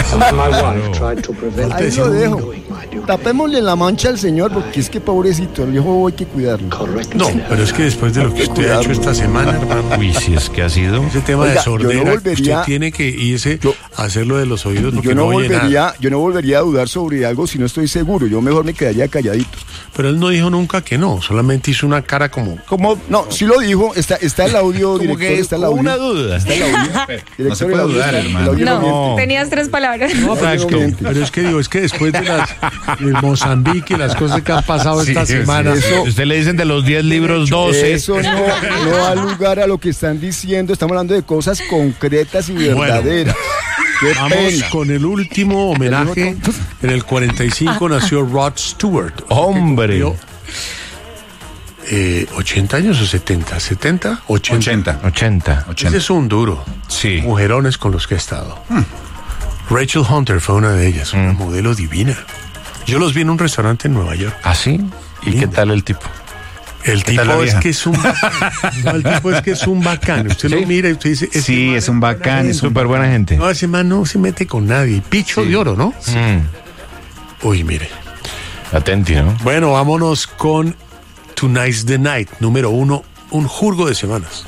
Ahí lo dejo. Tapémosle la mancha al señor porque es que pobrecito, el viejo hay que cuidarlo. No, pero es que después de lo que usted ha hecho esta semana, hermano, Uy, si es que ha sido... ese tema Oiga, de yo no sordera, volvería- usted tiene que irse a hacerlo de los oídos porque Yo no no oye nada. volvería, yo no volvería a dudar sobre algo si no estoy seguro. Yo mejor me quedaría calladito. Pero él no dijo nunca que no, solamente hizo una cara como... Como, No, sí lo dijo, está, está el audio, como director, que está el como audio. una duda. Está el audio. No se Director, puede el audio dudar, está- el hermano. audio no No, miente. tenías tres palabras. No, pero, Exacto. pero es que digo, es que después de las de Mozambique y las cosas que han pasado Sí, esta sí, semana, sí. Usted le dicen de los diez libros doce. Eso no, no da lugar a lo que están diciendo. Estamos hablando de cosas concretas y Bueno. verdaderas. Qué vamos pena. con el último homenaje. En el cuarenta y cinco nació Rod Stewart. Hombre. Que cumplió, eh, ¿ochenta años o setenta? ¿setenta? ochenta. ochenta. ochenta. Ese es un duro. Sí. Mujerones con los que he estado. Rachel Hunter fue una de ellas, una modelo divina. Yo los vi en un restaurante en Nueva York. ¿Ah, sí? ¿Y qué tal el tipo? El ¿Qué tal la tipo es vieja? que es un no, el tipo es que es un bacán. Usted ¿Sí? lo mira y usted dice, ese Sí, man es un bacán, es un Súper buena gente. No, ese man no se mete con nadie. Picho de oro, ¿no? Mm, Uy, mire. atenti, ¿no? Bueno, vámonos con Tonight's the Night, número uno, un jurgo de semanas.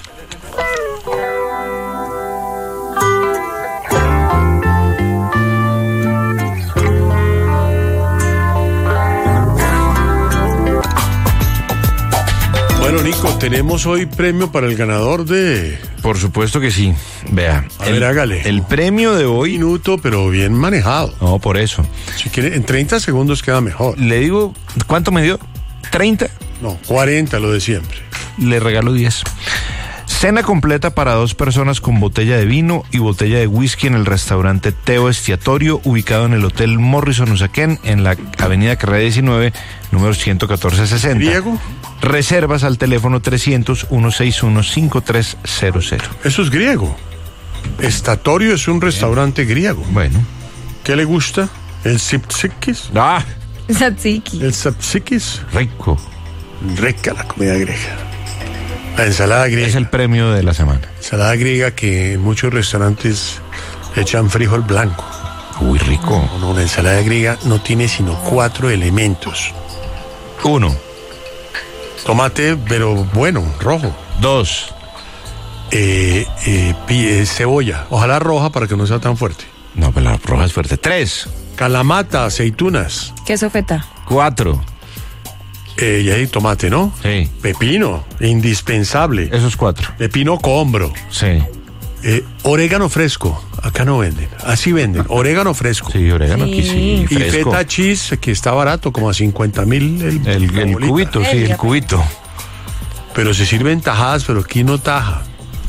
Bueno, Nico, tenemos hoy premio para el ganador de... Por supuesto que sí. Vea. A ver, hágale. El premio de hoy... Minuto, pero bien manejado. No, por eso. Si quiere, en treinta segundos queda mejor. Le digo, ¿cuánto me dio? ¿treinta? No, cuarenta, lo de siempre. Le regalo diez. Cena completa para dos personas con botella de vino y botella de whisky en el restaurante Teo Estiatorio, ubicado en el Hotel Morrison Usaquén, en la avenida Carrera diecinueve, número ciento catorce sesenta. ¿Griego? Reservas al teléfono trescientos, ciento sesenta y uno, cincuenta y tres cero cero. Eso es griego. Estatorio es un restaurante griego. Bueno. ¿Qué le gusta? ¿El Tsiptsikis? Ah, Tzatziki. ¿El Tsiptsikis? rico. Rica la comida griega. La ensalada griega. Es el premio de la semana. Ensalada griega que en muchos restaurantes le echan frijol blanco. Uy, rico. No, no, una ensalada griega no tiene sino cuatro elementos. Uno. Tomate, pero bueno, rojo. Dos. Eh, eh, pi- eh, cebolla, ojalá roja para que no sea tan fuerte. No, pero la roja es fuerte. Tres. Calamata, aceitunas. Queso feta. Cuatro. Eh, y ahí tomate, ¿no? Sí. Pepino, indispensable. Esos cuatro. Pepino combro. Sí. Eh, orégano fresco. Acá no venden. Así venden. Orégano fresco. Sí, orégano aquí sí. Y Fresco. feta cheese, que está barato, como a cincuenta mil el, El, la el bolita. cubito, sí, el cubito. Pero se sirven tajadas, pero aquí no taja.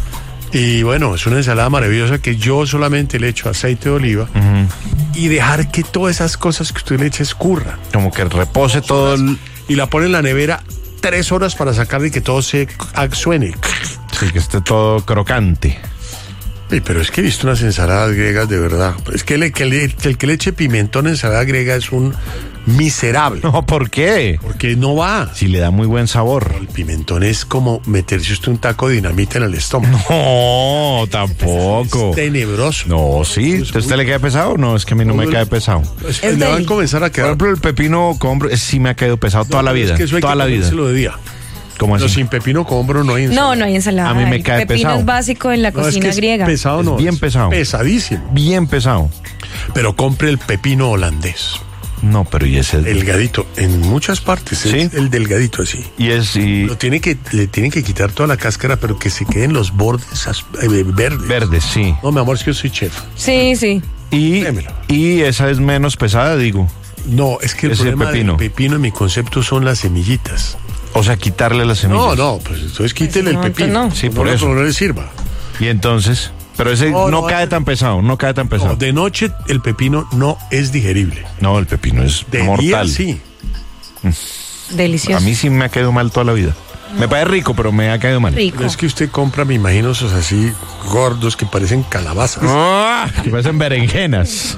Y bueno, es una ensalada maravillosa que yo solamente le echo aceite de oliva y dejar que todas esas cosas que usted le eche escurran. Como que repose todo el... Y la pone en la nevera tres horas para sacarle y que todo se suene. Sí, que esté todo crocante. Sí, pero es que he visto unas ensaladas griegas de verdad. Es que, le, que le- que el que le eche pimentón en ensalada griega es un miserable. No, ¿por qué? Porque no va. Si le da muy buen sabor. El pimentón es como meterse usted un taco de dinamita en el estómago. No, tampoco. Es tenebroso. No, sí. ¿A usted le cae pesado? No, es que a mí no me cae pesado. Es- le van a comenzar a Por quedar. ejemplo, el pepino combro ese sí me ha caído pesado toda No, la pero vida. Es que eso hay Toda que la vida. comérselo de día. ¿Cómo Pero así? sin pepino combro no hay ensalada. No, no hay ensalada. A mí me El cae pepino pesado. es básico en la No, es cocina que es griega. pesado, Es no. bien pesado. Pesadísimo. Bien pesado. Pero compre el pepino holandés. No, pero y ese... Delgadito. En muchas partes. ¿Sí? Es el delgadito así. Y es... Y... Lo tiene que, le tienen que quitar toda la cáscara, pero que se queden los bordes as- eh, verdes. Verdes, sí. No, mi amor, es que yo soy chef. Sí, sí. Y, Démelo. y esa es menos pesada, digo. No, es que el Es el problema pepino. del pepino en mi concepto son las semillitas. O sea, quitarle las semillas. No, no, pues entonces quítele el no, pepino. no. Sí, No por le- eso. No le sirva. Y entonces... Pero ese No, no, no, cae ese- tan pesado, no cae tan pesado. No, de noche el pepino no es digerible. No, el pepino es De mortal. día sí. Delicioso. A mí sí me ha caído mal toda la vida. Me parece rico, pero me ha caído mal. Rico. Pero es que usted compra, me imagino, esos así gordos que parecen calabazas. ¡Ah! Que parecen berenjenas.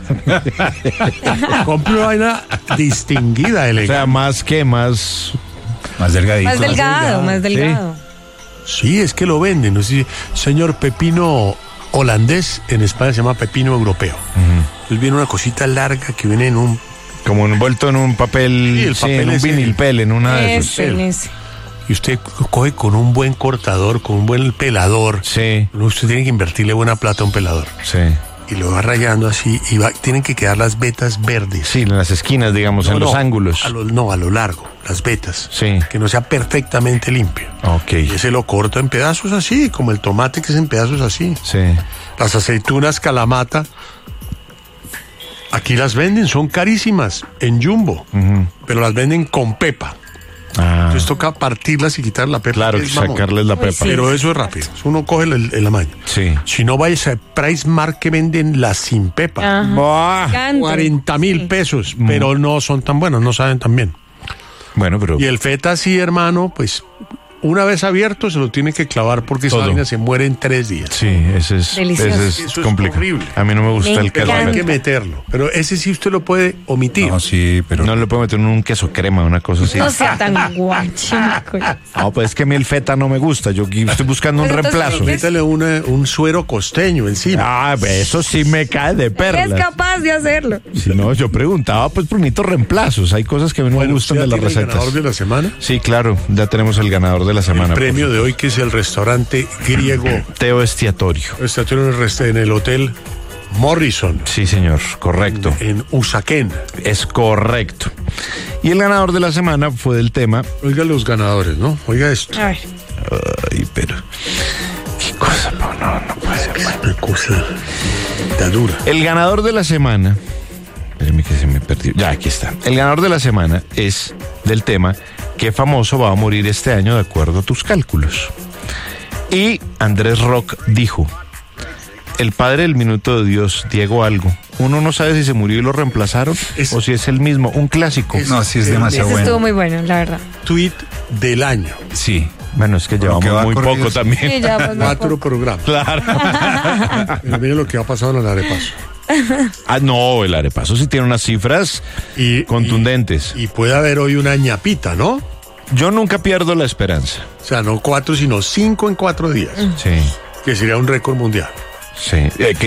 Compre una vaina distinguida, O elegante. sea, más que más... Más delgadito. Más delgado, más delgado. Sí, es que lo venden. ¿No? Sí, señor, pepino holandés, en España se llama pepino europeo. Él viene una cosita larga que viene en un... Como envuelto en un papel, Sí, el sí, papel en un ese. vinilpel, en una de esos. Ese, en ese. Y usted coge con un buen cortador, con un buen pelador. Sí, Usted tiene que invertirle buena plata a un pelador. sí. Y lo va rayando así y va, tienen que quedar las vetas verdes. Sí, en las esquinas, digamos, No, en los no, ángulos. a lo- no, a lo largo, las vetas. Sí. Que no sea perfectamente limpio. Ok. Y ese lo corta en pedazos así, como el tomate que es en pedazos así. Sí. Las aceitunas calamata, aquí las venden, son carísimas, en jumbo, Ujú. pero las venden con pepa. Ah, Entonces toca partirlas y quitar la pepa. claro, que que es mamón. sacarles la Uy, pepa. sí. Pero eso es rápido, uno coge el, el amaño. Sí. Si no vayas a Price Mart que venden las sin pepa, Ajá. Buah. Gigante. cuarenta mil Sí. pesos, pero no son tan buenos, no saben tan bien. Bueno, pero... Y el feta sí, hermano, pues una vez abierto se lo tiene que clavar porque esa Todo. vaina se muere en tres días. Sí, ese es, Delicioso. ese es Eso es complicado. horrible. A mí no me gusta Me el queso. Pero hay encanta. que meterlo. Pero ese sí usted lo puede omitir. No, sí, pero. No le puedo meter en un queso crema, una cosa así. No sea tan guachico. No, pues es que a mí el feta no me gusta. Yo aquí estoy buscando un Pero entonces, reemplazo. ¿qué Métele una- un suero costeño encima. Ah, eso sí me cae de Es perlas. capaz de hacerlo. Si no, yo preguntaba pues por bonitos reemplazos. Hay cosas que a mí no me gustan ¿usted de ya las tiene el recetas. ganador de la semana? Sí, claro, ya tenemos el ganador de la semana. El premio de hoy, que es el restaurante griego. Teo Estiatorio. Restaurante en el, rest- en el hotel Morrison, Sí, señor, correcto. en Usaquén. Es correcto. Y el ganador de la semana fue del tema. Oiga los ganadores, ¿no? Oiga esto. A ver. Ay, pero. Qué cosa, no, no, no puede ser. bueno. Una cosa está dura. El ganador de la semana. Espérame que se me perdió. Ya, aquí está. El ganador de la semana es del tema ¿qué famoso va a morir este año de acuerdo a tus cálculos? Y Andrés Rock dijo: el padre del minuto de Dios, Diego Algo. Uno no sabe si se murió y lo reemplazaron Es- o si es el mismo, un clásico. Es- No, sí es el- demasiado Ese estuvo bueno. muy bueno, la verdad. Tweet del año. Sí. Bueno, es que Por lo llevamos que va muy corrido, poco sí. también. Sí, ya, pues, Cuatro no. programas. Claro. Pero mire lo que ha pasado en el arepaso. Ah, no, el arepaso sí tiene unas cifras Y, contundentes. Y, y puede haber hoy una ñapita, ¿no? Yo nunca pierdo la esperanza. O sea, no cuatro, sino cinco en cuatro días. Sí, Que sería un récord mundial. sí. Eh, que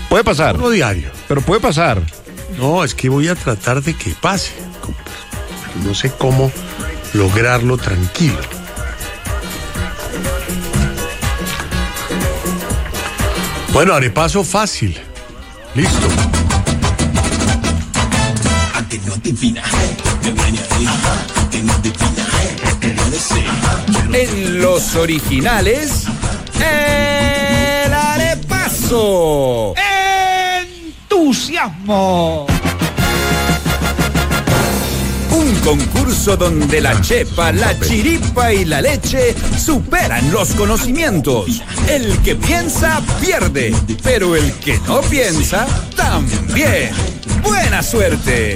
Puede pasar. Uno diario. Pero puede pasar. No, es que voy a tratar de que pase. No sé cómo lograrlo tranquilo. Bueno, arepaso fácil. Listo. En los originales, el arepaso. ¡Entusiasmo! Un concurso donde la chepa, la chiripa y la leche superan los conocimientos. El que piensa pierde, pero el que no piensa también. ¡Buena suerte!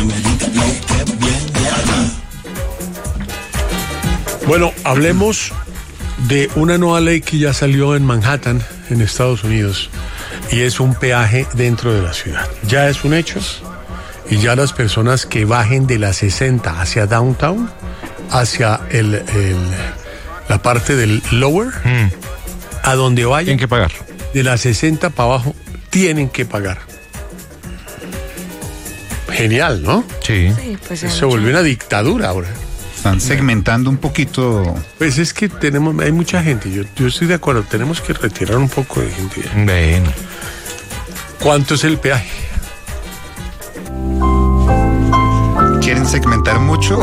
Bueno, hablemos de una nueva ley que ya salió en Manhattan, en Estados Unidos, y es un peaje dentro de la ciudad. Ya es un hecho, y ya las personas que bajen de la sesenta hacia downtown, hacia el, el la parte del lower, mm. a donde vayan, tienen que pagar. De la sesenta para abajo, tienen que pagar. Genial, ¿no? Sí. Sí, pues se volvió una dictadura ahora. Están segmentando un poquito. Pues es que tenemos, hay mucha gente, yo, yo estoy de acuerdo, tenemos que retirar un poco de gente. Bueno. ¿Cuánto es el peaje? ¿Quieren segmentar mucho?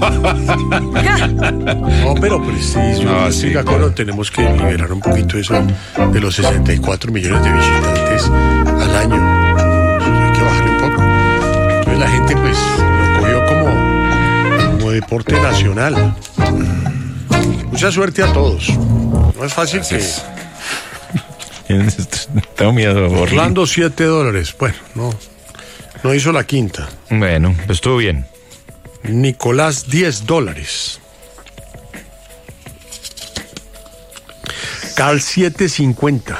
No, pero pues sí, yo no, estoy sí, de acuerdo, claro. tenemos que liberar un poquito eso de los sesenta y cuatro millones de visitantes al año. Entonces hay que bajarle un poco. Entonces la gente pues lo cogió como, como deporte nacional. Mucha suerte a todos. No es fácil que... Tengo miedo. Orlando, siete dólares. Bueno, no, no hizo la quinta. Bueno, pues estuvo bien. Nicolás, diez dólares. Carl, siete cincuenta.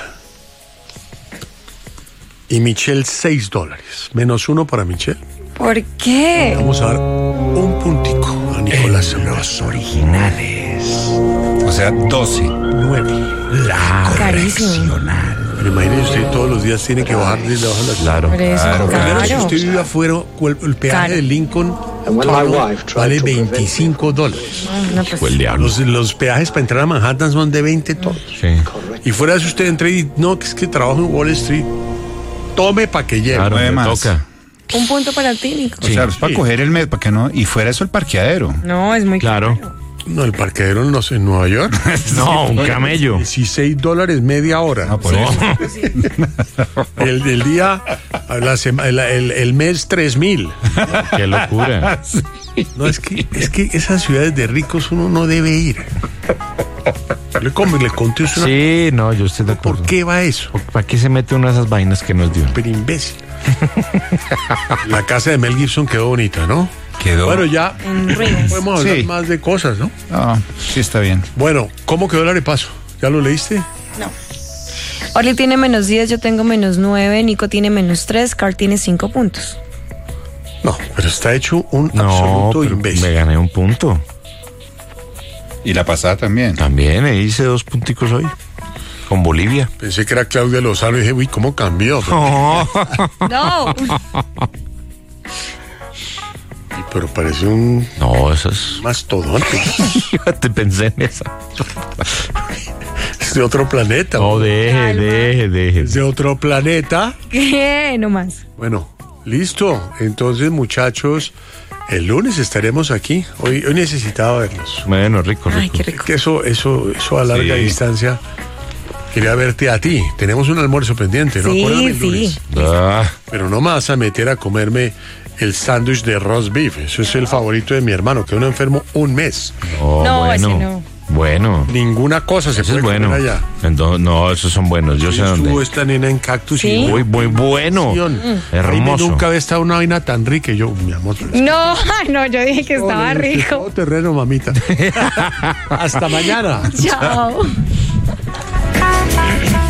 Y Michelle, seis dólares. Menos uno para Michelle. ¿Por qué? Vamos a dar un puntico a Nicolás. En los originales. O sea, doce. nueve. La Carísimo. correccional. Pero imagínese, usted todos los días tiene que bajar de debajo de la Claro. Por eso, Claro, Primero, si caro. usted vive afuera, el, el peaje Caro. de Lincoln vale veinticinco dólares. No, pues, Fue el diablo. Los, los peajes para entrar a Manhattan son de veinte todos. Sí. Y fuera de eso usted entra y no, que es que trabajo en Wall Street. Tome para que lleve. Claro, Nueve me más. toca. un punto para ti, Nico. O sea, es para Sí. coger el mes, para que no. Y fuera eso el parqueadero. No, es muy Claro. caro. No, el parqueadero no sé, en Nueva York. No, un camello. dieciséis dólares media hora. No, por eso. El, el día, la sema- el, el- el mes tres mil. Qué locura. No, es que, es que esas ciudades de ricos uno no debe ir. Le, come, le conté usted una- Sí, no, yo estoy de acuerdo. ¿Por qué va eso? ¿Para qué se mete una de esas vainas que nos dio? Pero imbécil. La casa de Mel Gibson quedó bonita, ¿no? Quedó. Bueno, ya En ruinas. podemos hablar Sí. más de cosas, ¿no? No, sí está bien. Bueno, ¿cómo quedó el arepaso? ¿Ya lo leíste? No. Orly tiene menos diez, yo tengo menos nueve, Nico tiene menos tres, Carl tiene cinco puntos. No, pero está hecho un No, absoluto pero imbécil. me gané un punto. Y la pasada también. También eh, hice dos punticos hoy. Con Bolivia. Pensé que era Claudia Lozano y dije, uy, ¿cómo cambió? Oh. No. Pero parece un No, eso es. mastodonte. Te pensé en esa. Es de otro planeta. No, deje, Calma. deje, deje. Es de otro planeta. ¿Qué? No más. Bueno, listo. Entonces, muchachos, el lunes estaremos aquí. Hoy, hoy necesitaba verlos. Bueno, rico, rico. Ay, qué rico. Que eso, eso, eso a larga Sí. distancia. Quería verte a ti. Tenemos un almuerzo pendiente, ¿no? Sí, Acuérdame el sí. lunes. Ah, Pero no me vas a meter a comerme el sándwich de roast beef. Eso es el favorito de mi hermano, que uno enfermo un mes. no, No, bueno. ese no. Bueno. Ninguna cosa se Eso puede es bueno. comer allá. Entonces, no, esos son buenos. Yo sé Estuvo dónde. esta nena en Cactus ¿Sí? y Muy, muy bueno. Jaime, Hermoso. nunca había estado una vaina tan rica. Y yo, mi amor. pero es No, no, yo dije que estaba Ole, usted es rico. todo terreno, mamita. Hasta mañana. Chao.